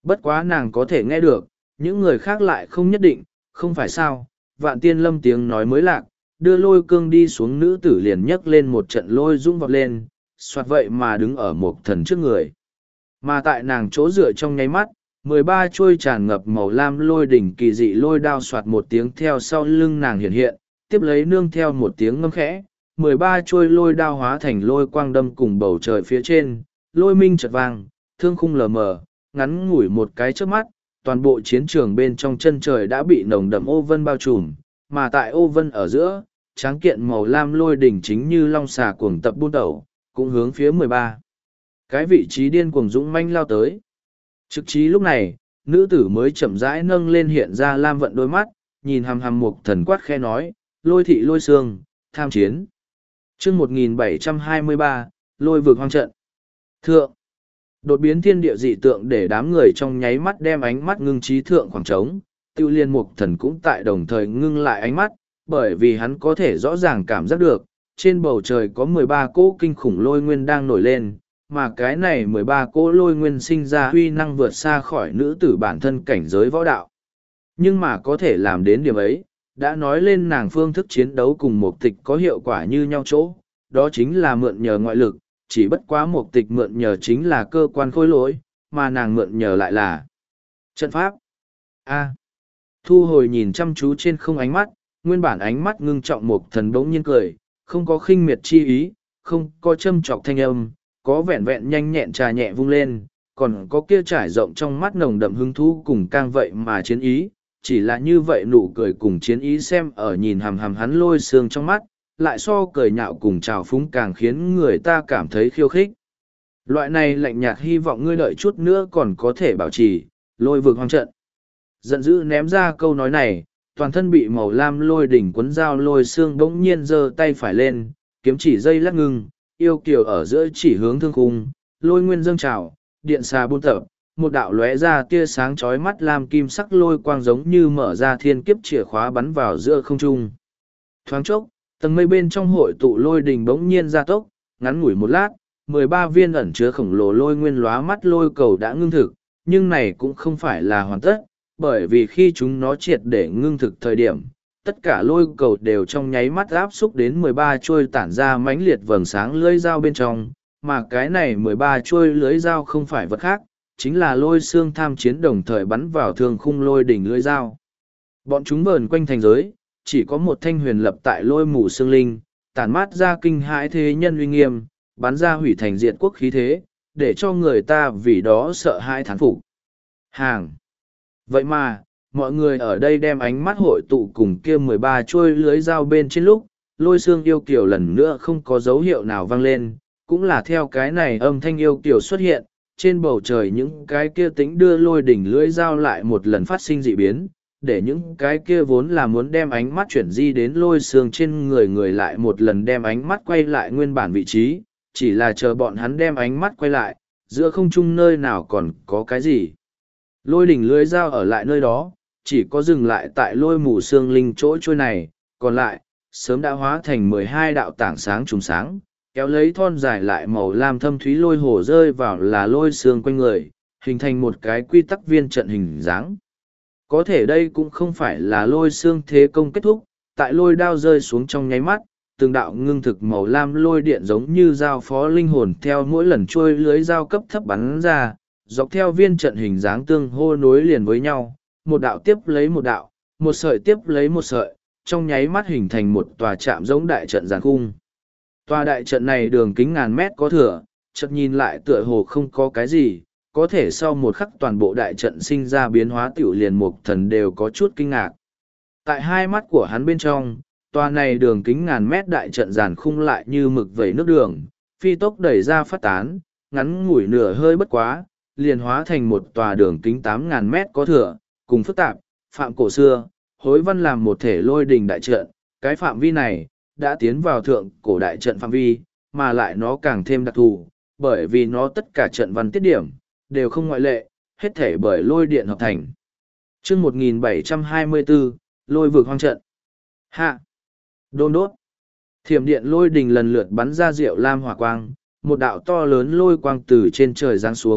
Bất quá nàng có thể nghe được, những người khác lại không nhất định, không phải sao, vạn tiên lâm tiếng nói mới lạc, đưa lôi cương đi xuống, nữ tử liền nhấc lên một trận lôi rung vọt lên, soạt vậy mà đứng ở một thần trước người. Mà tại nàng chỗ dựa trong nháy mắt, mười ba chuôi tràn ngập màu lam lôi đỉnh kỳ dị lôi đao soạt một tiếng theo sau lưng nàng hiện hiện, tiếp lấy nương theo một tiếng ngâm khẽ, mười ba chuôi lôi đao hóa thành lôi quang đâm cùng bầu trời phía trên, lôi minh chật vang, thương khung lờ mờ, ngắn ngủi một cái trước mắt, toàn bộ chiến trường bên trong chân trời đã bị nồng đậm ô vân bao trùm, mà tại ô vân ở giữa, tráng kiện màu lam lôi đỉnh chính như long xà cuồng tập buôn tẩu, cũng hướng phía mười ba. Cái vị trí điên cuồng dũng manh lao tới. Trực trí lúc này, nữ tử mới chậm rãi nâng lên hiện ra lam vận đôi mắt, nhìn hằm hằm một thần quát khe nói, lôi thị lôi xương, tham chiến. chương một nghìn bảy trăm hai mươi ba, lôi vực hoang trận. Thượng. Đột biến thiên địa dị tượng để đám người trong nháy mắt đem ánh mắt ngưng trí thượng khoảng trống, tiêu liên mục thần cũng tại đồng thời ngưng lại ánh mắt, bởi vì hắn có thể rõ ràng cảm giác được, trên bầu trời có mười ba cỗ kinh khủng lôi nguyên đang nổi lên, mà cái này mười ba cỗ lôi nguyên sinh ra huy năng vượt xa khỏi nữ tử bản thân cảnh giới võ đạo. Nhưng mà có thể làm đến điểm ấy, đã nói lên nàng phương thức chiến đấu cùng một tịch có hiệu quả như nhau chỗ, đó chính là mượn nhờ ngoại lực, chỉ bất quá một tịch mượn nhờ chính là cơ quan khối lỗi, mà nàng mượn nhờ lại là trận pháp. A. Thu hồi nhìn chăm chú trên không ánh mắt, nguyên bản ánh mắt ngưng trọng một thần bỗng nhiên cười, không có khinh miệt chi ý, không có châm trọc thanh âm, có vẹn vẹn nhanh nhẹn trà nhẹ vung lên, còn có kia trải rộng trong mắt nồng đậm hứng thú cùng càng vậy mà chiến ý, chỉ là như vậy nụ cười cùng chiến ý xem ở nhìn hàm hàm hắn lôi xương trong mắt, lại so cười nhạo cùng trào phúng càng khiến người ta cảm thấy khiêu khích. Loại này lạnh nhạt hy vọng ngươi đợi chút nữa còn có thể bảo trì, lôi vực hoang trận. Giận dữ ném ra câu nói này, toàn thân bị màu lam lôi đỉnh cuốn dao lôi xương bỗng nhiên giơ tay phải lên, kiếm chỉ dây lắc ngưng, yêu kiều ở giữa chỉ hướng thương khung, lôi nguyên dâng trào, điện xà buôn tập, một đạo lóe ra tia sáng chói mắt lam kim sắc lôi quang giống như mở ra thiên kiếp chìa khóa bắn vào giữa không trung. Thoáng chốc, tầng mây bên trong hội tụ lôi đình bỗng nhiên ra tốc, ngắn ngủi một lát, mười ba viên ẩn chứa khổng lồ lôi nguyên lóa mắt lôi cầu đã ngưng thực, nhưng này cũng không phải là hoàn tất, bởi vì khi chúng nó triệt để ngưng thực thời điểm, tất cả lôi cầu đều trong nháy mắt áp xúc đến mười ba chuôi tản ra mãnh liệt vầng sáng lưới dao bên trong, mà cái này mười ba chuôi lưới dao không phải vật khác, chính là lôi xương tham chiến đồng thời bắn vào thương khung lôi đỉnh lưới dao. Bọn chúng vờn quanh thành giới, chỉ có một thanh huyền lập tại lôi mù xương linh, tản mát ra kinh hãi thế nhân uy nghiêm, bắn ra hủy thành diện quốc khí thế, để cho người ta vì đó sợ hãi thán phục. Hàng. Vậy mà, mọi người ở đây đem ánh mắt hội tụ cùng kia mười ba chuôi lưới dao bên trên lúc, lôi xương yêu kiều lần nữa không có dấu hiệu nào vang lên, cũng là theo cái này âm thanh yêu kiều xuất hiện, trên bầu trời những cái kia tính đưa lôi đỉnh lưới dao lại một lần phát sinh dị biến, để những cái kia vốn là muốn đem ánh mắt chuyển di đến lôi xương trên người người lại một lần đem ánh mắt quay lại nguyên bản vị trí, chỉ là chờ bọn hắn đem ánh mắt quay lại, giữa không trung nơi nào còn có cái gì. Lôi đỉnh lưới dao ở lại nơi đó, chỉ có dừng lại tại lôi mù xương linh chỗ trôi này, còn lại, sớm đã hóa thành mười hai đạo tảng sáng trùng sáng, kéo lấy thon dài lại màu lam thâm thúy lôi hồ rơi vào là lôi xương quanh người, hình thành một cái quy tắc viên trận hình dáng. Có thể đây cũng không phải là lôi xương thế công kết thúc, tại lôi đao rơi xuống trong nháy mắt, từng đạo ngưng thực màu lam lôi điện giống như dao phó linh hồn theo mỗi lần trôi lưới dao cấp thấp bắn ra, dọc theo viên trận hình dáng tương hô nối liền với nhau, một đạo tiếp lấy một đạo, một sợi tiếp lấy một sợi, trong nháy mắt hình thành một tòa trạm giống đại trận giàn khung. Tòa đại trận này đường kính ngàn mét có thừa, chợt nhìn lại tựa hồ không có cái gì, có thể sau một khắc toàn bộ đại trận sinh ra biến hóa tiểu liền mục thần đều có chút kinh ngạc. Tại hai mắt của hắn bên trong, tòa này đường kính ngàn mét đại trận giàn khung lại như mực vẩy nước đường, phi tốc đẩy ra phát tán, ngắn ngủi nửa hơi bất quá, liền hóa thành một tòa đường kính tám ngàn mét có thừa, cùng phức tạp, phạm cổ xưa, hối văn làm một thể lôi đình đại trận, cái phạm vi này, đã tiến vào thượng cổ đại trận phạm vi, mà lại nó càng thêm đặc thù, bởi vì nó tất cả trận văn tiết điểm, đều không ngoại lệ, hết thể bởi lôi điện hợp thành. chương một nghìn bảy trăm hai mươi bốn, lôi vực hoang trận. Hạ. Đôn đốt. Thiểm điện lôi đình lần lượt bắn ra diệu lam hỏa quang, một đạo to lớn lôi quang từ trên trời giáng xuống,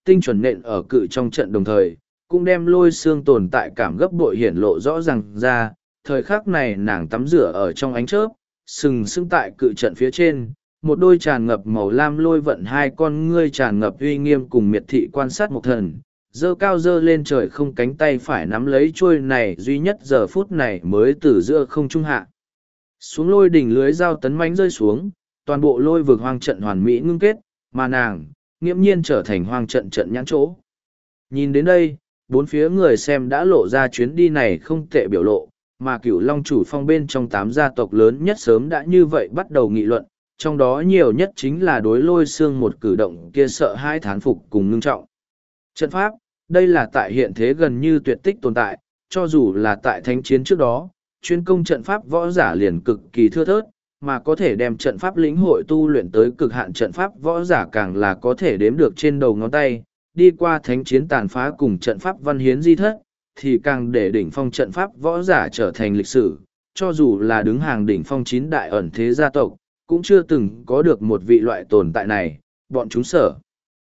tinh chuẩn nện ở cự trong trận đồng thời, cũng đem lôi xương tồn tại cảm gấp bội hiển lộ rõ ràng ra. Thời khắc này nàng tắm rửa ở trong ánh chớp, sừng sững tại cự trận phía trên, một đôi tràn ngập màu lam lôi vận hai con ngươi tràn ngập uy nghiêm cùng miệt thị quan sát một thần, dơ cao dơ lên trời không cánh tay phải nắm lấy chuôi này duy nhất giờ phút này mới từ giữa không trung hạ. Xuống lôi đỉnh lưới dao tấn mãnh rơi xuống, toàn bộ lôi vực hoang trận hoàn mỹ ngưng kết, mà nàng, nghiễm nhiên trở thành hoang trận trận nhãn chỗ. Nhìn đến đây, bốn phía người xem đã lộ ra chuyến đi này không tệ biểu lộ, mà cửu long chủ phong bên trong tám gia tộc lớn nhất sớm đã như vậy bắt đầu nghị luận, trong đó nhiều nhất chính là đối lôi xương một cử động kia sợ hai thán phục cùng ngưng trọng. Trận pháp, đây là tại hiện thế gần như tuyệt tích tồn tại, cho dù là tại thánh chiến trước đó, chuyên công trận pháp võ giả liền cực kỳ thưa thớt, mà có thể đem trận pháp lĩnh hội tu luyện tới cực hạn trận pháp võ giả càng là có thể đếm được trên đầu ngón tay, đi qua thánh chiến tàn phá cùng trận pháp văn hiến di thất, thì càng để đỉnh phong trận pháp võ giả trở thành lịch sử, cho dù là đứng hàng đỉnh phong chín đại ẩn thế gia tộc, cũng chưa từng có được một vị loại tồn tại này, bọn chúng sở.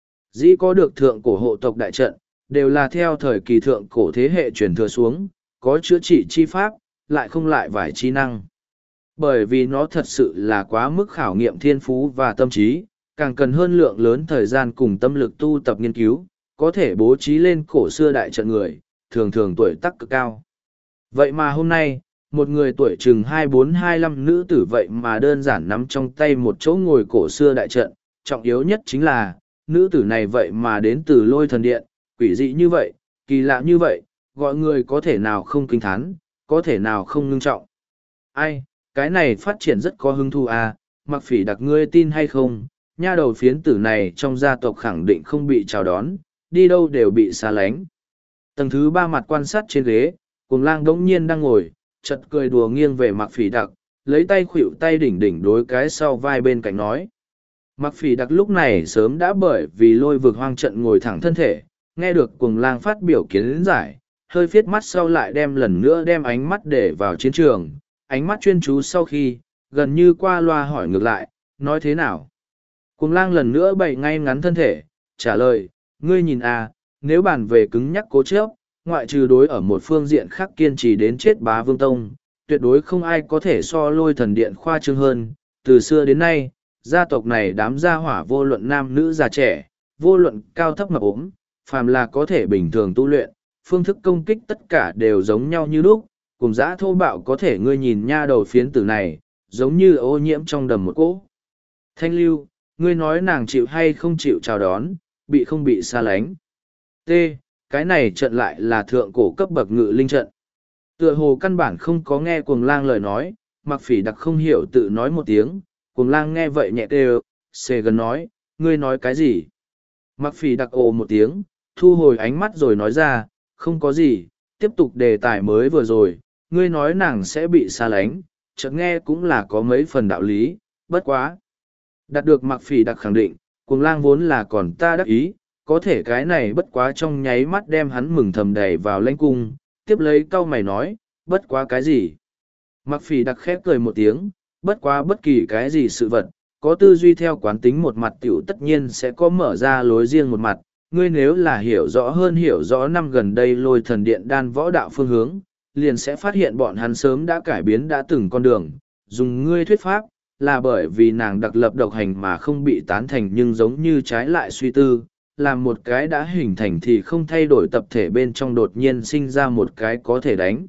Dĩ có được thượng cổ hộ tộc đại trận, đều là theo thời kỳ thượng cổ thế hệ truyền thừa xuống, có chữa trị chi pháp, lại không lại vài chi năng. Bởi vì nó thật sự là quá mức khảo nghiệm thiên phú và tâm trí, càng cần hơn lượng lớn thời gian cùng tâm lực tu tập nghiên cứu, có thể bố trí lên cổ xưa đại trận người, thường thường tuổi tác cực cao. Vậy mà hôm nay, một người tuổi chừng hai bốn hai lăm nữ tử vậy mà đơn giản nắm trong tay một chỗ ngồi cổ xưa đại trận, trọng yếu nhất chính là, nữ tử này vậy mà đến từ lôi thần điện, quỷ dị như vậy, kỳ lạ như vậy, gọi người có thể nào không kinh thán, có thể nào không ngưng trọng. Ai, cái này phát triển rất có hứng thú à, mặc phỉ đặc ngươi tin hay không, nha đầu phiến tử này trong gia tộc khẳng định không bị chào đón, đi đâu đều bị xa lánh. Tầng thứ ba mặt quan sát trên ghế, cuồng lang đống nhiên đang ngồi, chật cười đùa nghiêng về mặc phỉ đặc, lấy tay khuỵu tay đỉnh đỉnh đối cái sau vai bên cạnh nói. Mặc phỉ đặc lúc này sớm đã bởi vì lôi vực hoang trận ngồi thẳng thân thể, nghe được cuồng lang phát biểu kiến giải, hơi phiết mắt sau lại đem lần nữa đem ánh mắt để vào chiến trường, ánh mắt chuyên chú sau khi, gần như qua loa hỏi ngược lại, nói thế nào? Cuồng lang lần nữa bày ngay ngắn thân thể, trả lời, ngươi nhìn à, nếu bàn về cứng nhắc cố chấp, ngoại trừ đối ở một phương diện khác kiên trì đến chết bá vương tông, tuyệt đối không ai có thể so lôi thần điện khoa trương hơn. Từ xưa đến nay, gia tộc này đám gia hỏa vô luận nam nữ già trẻ, vô luận cao thấp mập ốm, phàm là có thể bình thường tu luyện, phương thức công kích tất cả đều giống nhau như lúc, cùng giã thô bạo có thể ngươi nhìn nha đầu phiến tử này, giống như ô nhiễm trong đầm một cỗ. Thanh lưu, ngươi nói nàng chịu hay không chịu chào đón, bị không bị xa lánh. T. Cái này trận lại là thượng cổ cấp bậc ngự linh trận. Tựa hồ căn bản không có nghe cuồng lang lời nói, mặc phỉ đặc không hiểu tự nói một tiếng, cuồng lang nghe vậy nhẹ đều, xề gần nói, ngươi nói cái gì? Mặc phỉ đặc ồ một tiếng, thu hồi ánh mắt rồi nói ra, không có gì, tiếp tục đề tài mới vừa rồi, ngươi nói nàng sẽ bị xa lánh, chợt nghe cũng là có mấy phần đạo lý, bất quá. Đạt được mặc phỉ đặc khẳng định, cuồng lang vốn là còn ta đắc ý, có thể cái này bất quá trong nháy mắt đem hắn mừng thầm đầy vào lãnh cung, tiếp lấy cau mày nói, bất quá cái gì? Mặc phỉ đặc khép cười một tiếng, bất quá bất kỳ cái gì sự vật, có tư duy theo quán tính một mặt tiểu tất nhiên sẽ có mở ra lối riêng một mặt, ngươi nếu là hiểu rõ hơn hiểu rõ năm gần đây lôi thần điện đan võ đạo phương hướng, liền sẽ phát hiện bọn hắn sớm đã cải biến đã từng con đường, dùng ngươi thuyết pháp, là bởi vì nàng đặc lập độc hành mà không bị tán thành nhưng giống như trái lại suy tư, làm một cái đã hình thành thì không thay đổi tập thể bên trong đột nhiên sinh ra một cái có thể đánh.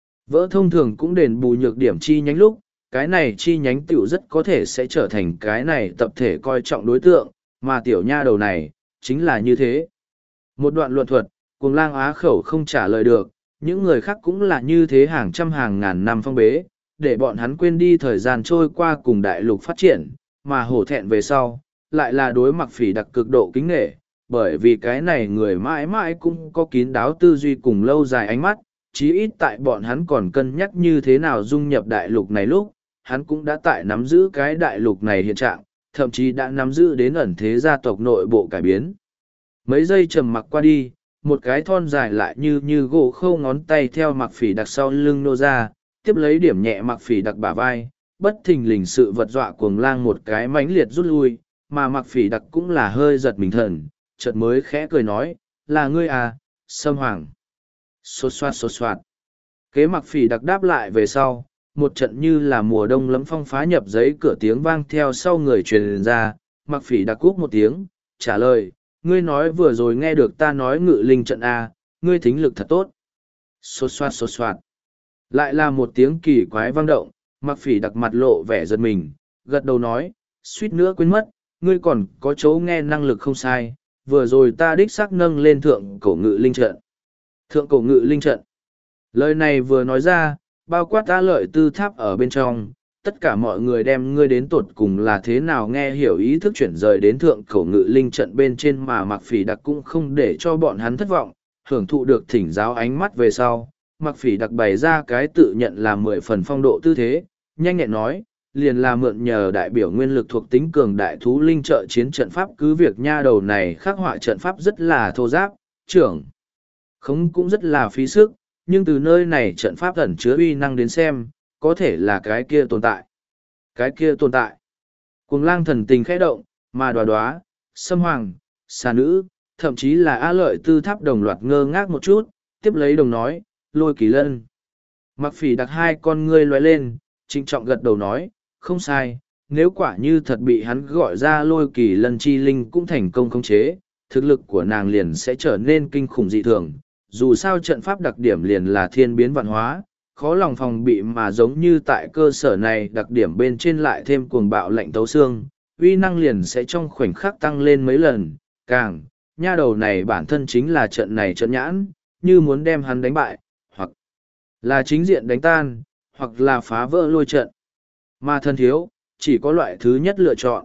Vỡ thông thường cũng đền bù nhược điểm chi nhánh lúc, cái này chi nhánh tiểu rất có thể sẽ trở thành cái này tập thể coi trọng đối tượng, mà tiểu nha đầu này, chính là như thế. Một đoạn luận thuật, cuồng lang á khẩu không trả lời được, những người khác cũng là như thế hàng trăm hàng ngàn năm phong bế, để bọn hắn quên đi thời gian trôi qua cùng đại lục phát triển, mà hổ thẹn về sau, lại là đối mặc phỉ đặc cực độ kính nghệ, bởi vì cái này người mãi mãi cũng có kín đáo tư duy cùng lâu dài ánh mắt, chí ít tại bọn hắn còn cân nhắc như thế nào dung nhập đại lục này lúc, hắn cũng đã tại nắm giữ cái đại lục này hiện trạng, thậm chí đã nắm giữ đến ẩn thế gia tộc nội bộ cải biến. Mấy giây trầm mặc qua đi, một cái thon dài lại như như gỗ khâu ngón tay theo mặc phỉ đặc sau lưng nô ra, tiếp lấy điểm nhẹ mặc phỉ đặc bả vai, bất thình lình sự vật dọa cuồng lang một cái mãnh liệt rút lui, mà mặc phỉ đặc cũng là hơi giật mình thần, chợt mới khẽ cười nói, là ngươi à, Sâm Hoàng. Xột xoạt xột xoạt. Kế Mặc Phỉ Đặc đáp lại về sau, một trận như là mùa đông lấm phong phá nhập giấy cửa tiếng vang theo sau người truyền ra, Mặc Phỉ Đặc cúc một tiếng, trả lời, ngươi nói vừa rồi nghe được ta nói ngự linh trận à, ngươi thính lực thật tốt. Xột xoạt xột xoạt. Lại là một tiếng kỳ quái vang động, Mặc Phỉ Đặc mặt lộ vẻ giật mình, gật đầu nói, suýt nữa quên mất, ngươi còn có chỗ nghe năng lực không sai, vừa rồi ta đích xác nâng lên thượng cổ ngự linh trận. Thượng cổ ngự linh trận. Lời này vừa nói ra, bao quát ta lợi tư tháp ở bên trong, tất cả mọi người đem ngươi đến tột cùng là thế nào nghe hiểu ý thức chuyển rời đến thượng cổ ngự linh trận bên trên mà Mặc Phỉ Đặc cũng không để cho bọn hắn thất vọng, hưởng thụ được thỉnh giáo ánh mắt về sau. Mặc Phỉ Đặc bày ra cái tự nhận là mười phần phong độ tư thế, nhanh nhẹn nói, liền là mượn nhờ đại biểu nguyên lực thuộc tính cường đại thú linh trợ chiến trận pháp cứ việc nha đầu này khắc họa trận pháp rất là thô giáp, trưởng. Không cũng rất là phí sức, nhưng từ nơi này trận pháp ẩn chứa uy năng đến xem, có thể là cái kia tồn tại. Cái kia tồn tại. Cuồng lang thần tình khẽ động, mà đoá đoá, Sâm Hoàng, xà nữ, thậm chí là A Lợi tư tháp đồng loạt ngơ ngác một chút, tiếp lấy đồng nói, Lôi Kỳ Lân. Mặc Phỉ Đặc hai con ngươi lóe lên, trịnh trọng gật đầu nói, không sai, nếu quả như thật bị hắn gọi ra Lôi Kỳ Lân chi linh cũng thành công khống chế, thực lực của nàng liền sẽ trở nên kinh khủng dị thường. Dù sao trận pháp đặc điểm liền là thiên biến vạn hóa, khó lòng phòng bị mà giống như tại cơ sở này đặc điểm bên trên lại thêm cuồng bạo lạnh tấu xương, uy năng liền sẽ trong khoảnh khắc tăng lên mấy lần, càng, nha đầu này bản thân chính là trận này trận nhãn, như muốn đem hắn đánh bại, hoặc là chính diện đánh tan, hoặc là phá vỡ lôi trận. Mà thần thiếu, chỉ có loại thứ nhất lựa chọn.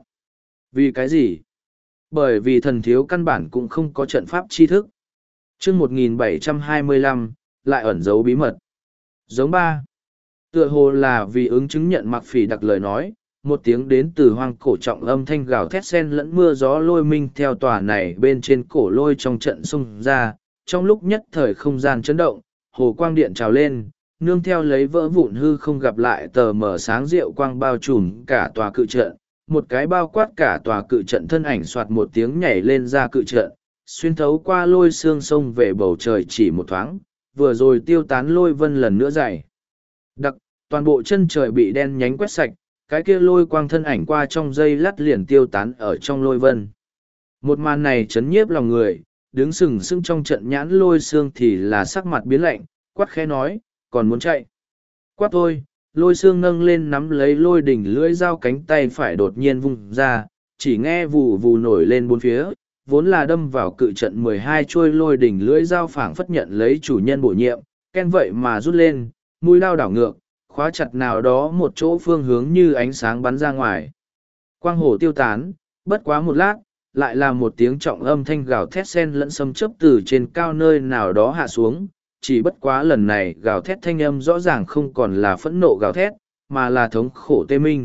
Vì cái gì? Bởi vì thần thiếu căn bản cũng không có trận pháp tri thức. Chương một nghìn bảy trăm hai mươi lăm, lại ẩn giấu bí mật. Giống ba. Tựa hồ là vì ứng chứng nhận Mặc Phỉ Đặc lời nói, một tiếng đến từ hoang cổ trọng âm thanh gào thét sen lẫn mưa gió lôi minh theo tòa này bên trên cổ lôi trong trận xung ra, trong lúc nhất thời không gian chấn động, hồ quang điện trào lên, nương theo lấy vỡ vụn hư không gặp lại tờ mở sáng rượu quang bao trùm cả tòa cự trận, một cái bao quát cả tòa cự trận thân ảnh soạt một tiếng nhảy lên ra cự trận, xuyên thấu qua lôi xương sông về bầu trời chỉ một thoáng, vừa rồi tiêu tán lôi vân lần nữa dày. Đặc, toàn bộ chân trời bị đen nhánh quét sạch, cái kia lôi quang thân ảnh qua trong dây lát liền tiêu tán ở trong lôi vân. Một màn này chấn nhiếp lòng người, đứng sừng sững trong trận nhãn lôi xương thì là sắc mặt biến lạnh, quát khẽ nói, còn muốn chạy. Quát thôi, lôi xương nâng lên nắm lấy lôi đỉnh lưỡi dao cánh tay phải đột nhiên vung ra, chỉ nghe vù vù nổi lên bốn phía, vốn là đâm vào cự trận mười hai chuôi lôi đỉnh lưỡi dao phảng phất nhận lấy chủ nhân bổ nhiệm, ken vậy mà rút lên, mũi lao đảo ngược, khóa chặt nào đó một chỗ phương hướng như ánh sáng bắn ra ngoài. Quang hồ tiêu tán, bất quá một lát, lại là một tiếng trọng âm thanh gào thét sen lẫn sấm chớp từ trên cao nơi nào đó hạ xuống, chỉ bất quá lần này gào thét thanh âm rõ ràng không còn là phẫn nộ gào thét, mà là thống khổ tê minh.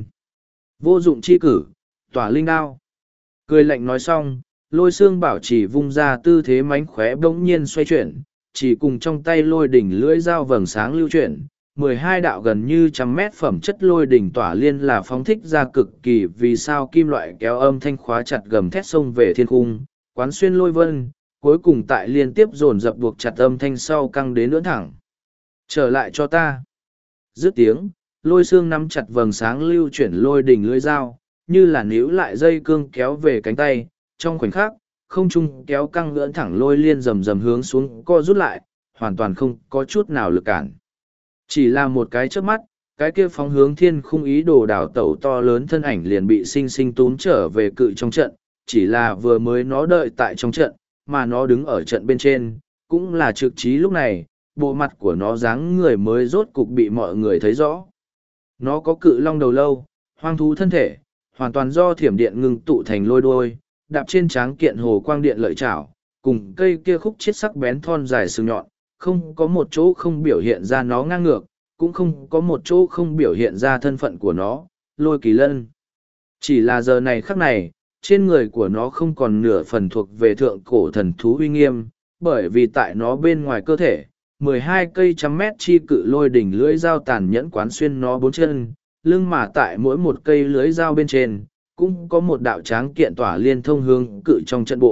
Vô dụng chi cử, tỏa linh đao. Cười lạnh nói xong, lôi xương bảo chỉ vung ra tư thế mánh khóe bỗng nhiên xoay chuyển, chỉ cùng trong tay lôi đỉnh lưỡi dao vầng sáng lưu chuyển. Mười hai đạo gần như trăm mét phẩm chất lôi đỉnh tỏa liên là phóng thích ra cực kỳ vì sao kim loại kéo âm thanh khóa chặt gầm thét sông về thiên khung, quán xuyên lôi vân, cuối cùng tại liên tiếp dồn dập buộc chặt âm thanh sau căng đến lưỡn thẳng. Trở lại cho ta. Dứt tiếng, lôi xương nắm chặt vầng sáng lưu chuyển lôi đỉnh lưỡi dao, như là níu lại dây cương kéo về cánh tay, trong khoảnh khắc, không trung kéo căng lưỡn thẳng lôi liên rầm rầm hướng xuống co rút lại, hoàn toàn không có chút nào lực cản. Chỉ là một cái chớp mắt, cái kia phóng hướng thiên khung ý đồ đảo tẩu to lớn thân ảnh liền bị sinh sinh túm trở về cự trong trận, chỉ là vừa mới nó đợi tại trong trận, mà nó đứng ở trận bên trên, cũng là trực trí lúc này, bộ mặt của nó dáng người mới rốt cục bị mọi người thấy rõ. Nó có cự long đầu lâu, hoang thú thân thể, hoàn toàn do thiểm điện ngưng tụ thành lôi đuôi, đạp trên tráng kiện hồ quang điện lợi chảo, cùng cây kia khúc chiết sắc bén thon dài sừng nhọn, không có một chỗ không biểu hiện ra nó ngang ngược, cũng không có một chỗ không biểu hiện ra thân phận của nó, Lôi Kỳ Lân. Chỉ là giờ này khắc này, trên người của nó không còn nửa phần thuộc về thượng cổ thần thú uy nghiêm, bởi vì tại nó bên ngoài cơ thể, mười hai cây trăm mét chi cự lôi đỉnh lưỡi dao tàn nhẫn quán xuyên nó bốn chân, lưng mà tại mỗi một cây lưỡi dao bên trên, cũng có một đạo tráng kiện tỏa liên thông hướng cự trong trận bộ,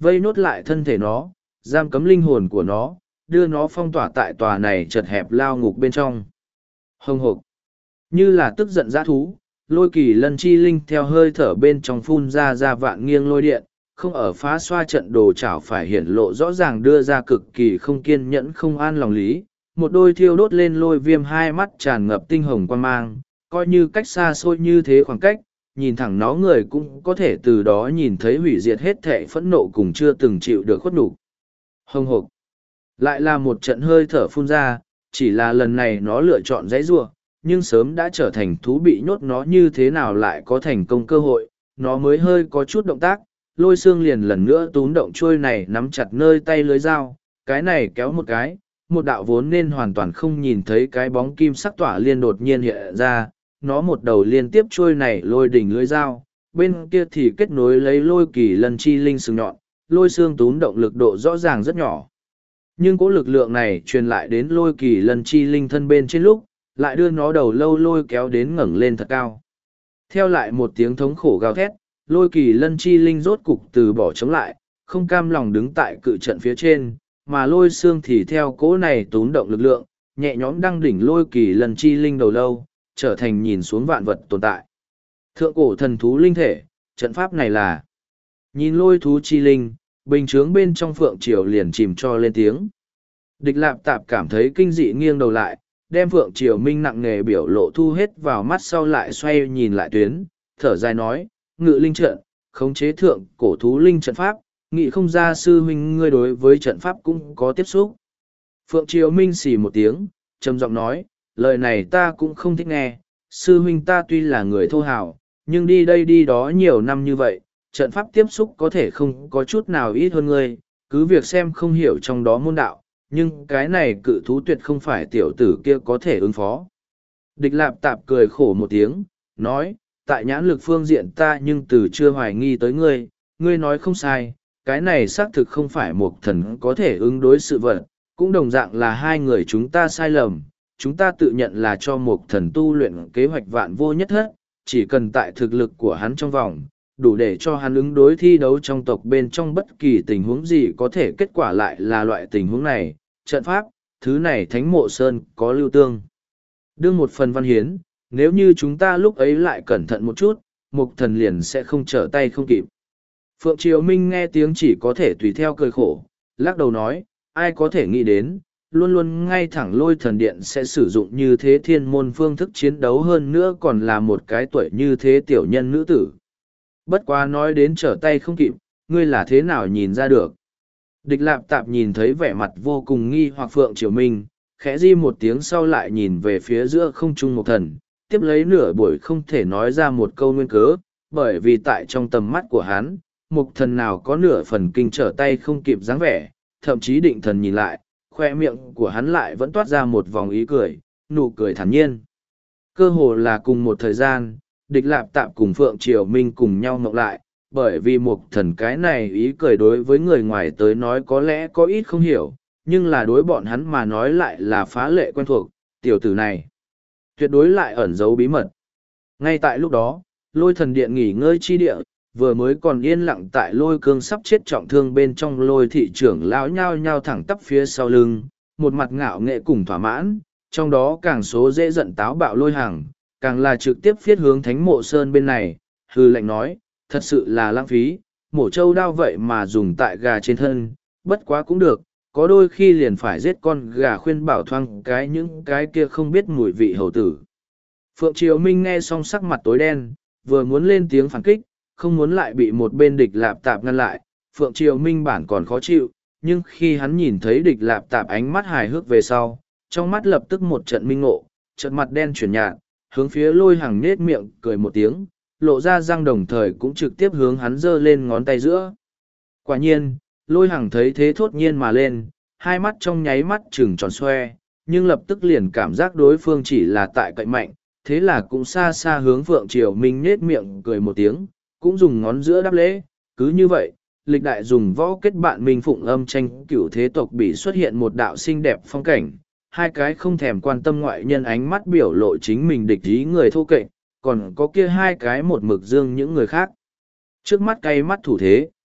vây nốt lại thân thể nó, giam cấm linh hồn của nó, đưa nó phong tỏa tại tòa này chật hẹp lao ngục bên trong. Hông hộc, như là tức giận dã thú, lôi kỳ lân chi linh theo hơi thở bên trong phun ra ra vạn nghiêng lôi điện, không ở phá xoa trận đồ chảo phải hiển lộ rõ ràng đưa ra cực kỳ không kiên nhẫn không an lòng lý, một đôi thiêu đốt lên lôi viêm hai mắt tràn ngập tinh hồng quan mang, coi như cách xa xôi như thế khoảng cách, nhìn thẳng nó người cũng có thể từ đó nhìn thấy hủy diệt hết thệ phẫn nộ cùng chưa từng chịu được khuất nhục. Hông hộc, lại là một trận hơi thở phun ra, chỉ là lần này nó lựa chọn dãy giụa, nhưng sớm đã trở thành thú bị nhốt, nó như thế nào lại có thành công cơ hội, nó mới hơi có chút động tác, lôi xương liền lần nữa túm động trôi này nắm chặt nơi tay lưới dao, cái này kéo một cái, một đạo vốn nên hoàn toàn không nhìn thấy cái bóng kim sắc tỏa liên đột nhiên hiện ra, nó một đầu liên tiếp trôi này lôi đỉnh lưới dao, bên kia thì kết nối lấy lôi kỳ lân chi linh sừng nhọn, lôi xương túm động lực độ rõ ràng rất nhỏ. Nhưng cỗ lực lượng này truyền lại đến lôi kỳ lân chi linh thân bên trên lúc, lại đưa nó đầu lâu lôi kéo đến ngẩng lên thật cao. Theo lại một tiếng thống khổ gào thét, lôi kỳ lân chi linh rốt cục từ bỏ chống lại, không cam lòng đứng tại cự trận phía trên, mà lôi xương thì theo cỗ này túm động lực lượng, nhẹ nhõm đăng đỉnh lôi kỳ lân chi linh đầu lâu, trở thành nhìn xuống vạn vật tồn tại. Thượng cổ thần thú linh thể, trận pháp này là nhìn lôi thú chi linh, bình chướng bên trong phượng triều liền chìm cho lên tiếng. Địch lạp tạp cảm thấy kinh dị nghiêng đầu lại, đem phượng triều minh nặng nề biểu lộ thu hết vào mắt sau lại xoay nhìn lại tuyến, thở dài nói, ngự linh trận, khống chế thượng cổ thú linh trận pháp, nghị không ra sư huynh ngươi đối với trận pháp cũng có tiếp xúc. Phượng triều minh xì một tiếng, trầm giọng nói, lời này ta cũng không thích nghe, sư huynh ta tuy là người thô hào, nhưng đi đây đi đó nhiều năm như vậy, trận pháp tiếp xúc có thể không có chút nào ít hơn ngươi, cứ việc xem không hiểu trong đó môn đạo, nhưng cái này cự thú tuyệt không phải tiểu tử kia có thể ứng phó. Địch lạp tạp cười khổ một tiếng, nói, tại nhãn lực phương diện ta nhưng từ chưa hoài nghi tới ngươi, ngươi nói không sai, cái này xác thực không phải một thần có thể ứng đối sự vật, cũng đồng dạng là hai người chúng ta sai lầm, chúng ta tự nhận là cho một thần tu luyện kế hoạch vạn vô nhất hết, chỉ cần tại thực lực của hắn trong vòng, đủ để cho hắn ứng đối thi đấu trong tộc bên trong bất kỳ tình huống gì có thể kết quả lại là loại tình huống này, trận pháp, thứ này thánh mộ sơn có lưu tương. Đương một phần văn hiến, nếu như chúng ta lúc ấy lại cẩn thận một chút, mục thần liền sẽ không trở tay không kịp. Phượng Triều Minh nghe tiếng chỉ có thể tùy theo cười khổ, lắc đầu nói, ai có thể nghĩ đến, luôn luôn ngay thẳng lôi thần điện sẽ sử dụng như thế thiên môn phương thức chiến đấu hơn nữa còn là một cái tuổi như thế tiểu nhân nữ tử. Bất quá nói đến trở tay không kịp, ngươi là thế nào nhìn ra được. Địch lạp tạp nhìn thấy vẻ mặt vô cùng nghi hoặc Phượng Triều Minh, khẽ di một tiếng sau lại nhìn về phía giữa không trung một thần, tiếp lấy nửa buổi không thể nói ra một câu nguyên cớ, bởi vì tại trong tầm mắt của hắn, một thần nào có nửa phần kinh trở tay không kịp dáng vẻ, thậm chí định thần nhìn lại, khoe miệng của hắn lại vẫn toát ra một vòng ý cười, nụ cười thản nhiên. Cơ hồ là cùng một thời gian, địch lạp tạp cùng Phượng Triều Minh cùng nhau mộng lại, bởi vì một thần cái này ý cười đối với người ngoài tới nói có lẽ có ít không hiểu, nhưng là đối bọn hắn mà nói lại là phá lệ quen thuộc, tiểu tử này. Tuyệt đối lại ẩn giấu bí mật. Ngay tại lúc đó, lôi thần điện nghỉ ngơi chi địa, vừa mới còn yên lặng tại lôi cương sắp chết trọng thương bên trong lôi thị trưởng lão nhao nhao thẳng tắp phía sau lưng, một mặt ngạo nghệ cùng thỏa mãn, trong đó càng số dễ giận táo bạo lôi hàng, càng là trực tiếp phiết hướng thánh mộ sơn bên này, hư lệnh nói, thật sự là lãng phí, mổ trâu đao vậy mà dùng tại gà trên thân, bất quá cũng được, có đôi khi liền phải giết con gà khuyên bảo thoang cái những cái kia không biết mùi vị hầu tử. Phượng Triều Minh nghe xong sắc mặt tối đen, vừa muốn lên tiếng phản kích, không muốn lại bị một bên địch lạp tạp ngăn lại, Phượng Triều Minh bản còn khó chịu, nhưng khi hắn nhìn thấy địch lạp tạp ánh mắt hài hước về sau, trong mắt lập tức một trận minh ngộ, trận mặt đen chuyển nhạt, hướng phía lôi hàng nết miệng cười một tiếng, lộ ra răng đồng thời cũng trực tiếp hướng hắn giơ lên ngón tay giữa. Quả nhiên, lôi hàng thấy thế thốt nhiên mà lên, hai mắt trong nháy mắt trừng tròn xoe, nhưng lập tức liền cảm giác đối phương chỉ là tại cậy mạnh, thế là cũng xa xa hướng Phượng Triều Minh nết miệng cười một tiếng, cũng dùng ngón giữa đáp lễ, cứ như vậy, lịch đại dùng võ kết bạn minh phụng âm tranh cửu thế tộc bị xuất hiện một đạo xinh đẹp phong cảnh, hai cái không thèm quan tâm ngoại nhân ánh mắt biểu lộ chính mình địch ý người thô kệch, còn có kia hai cái một mực dương những người khác. Trước mắt cay mắt thủ thế.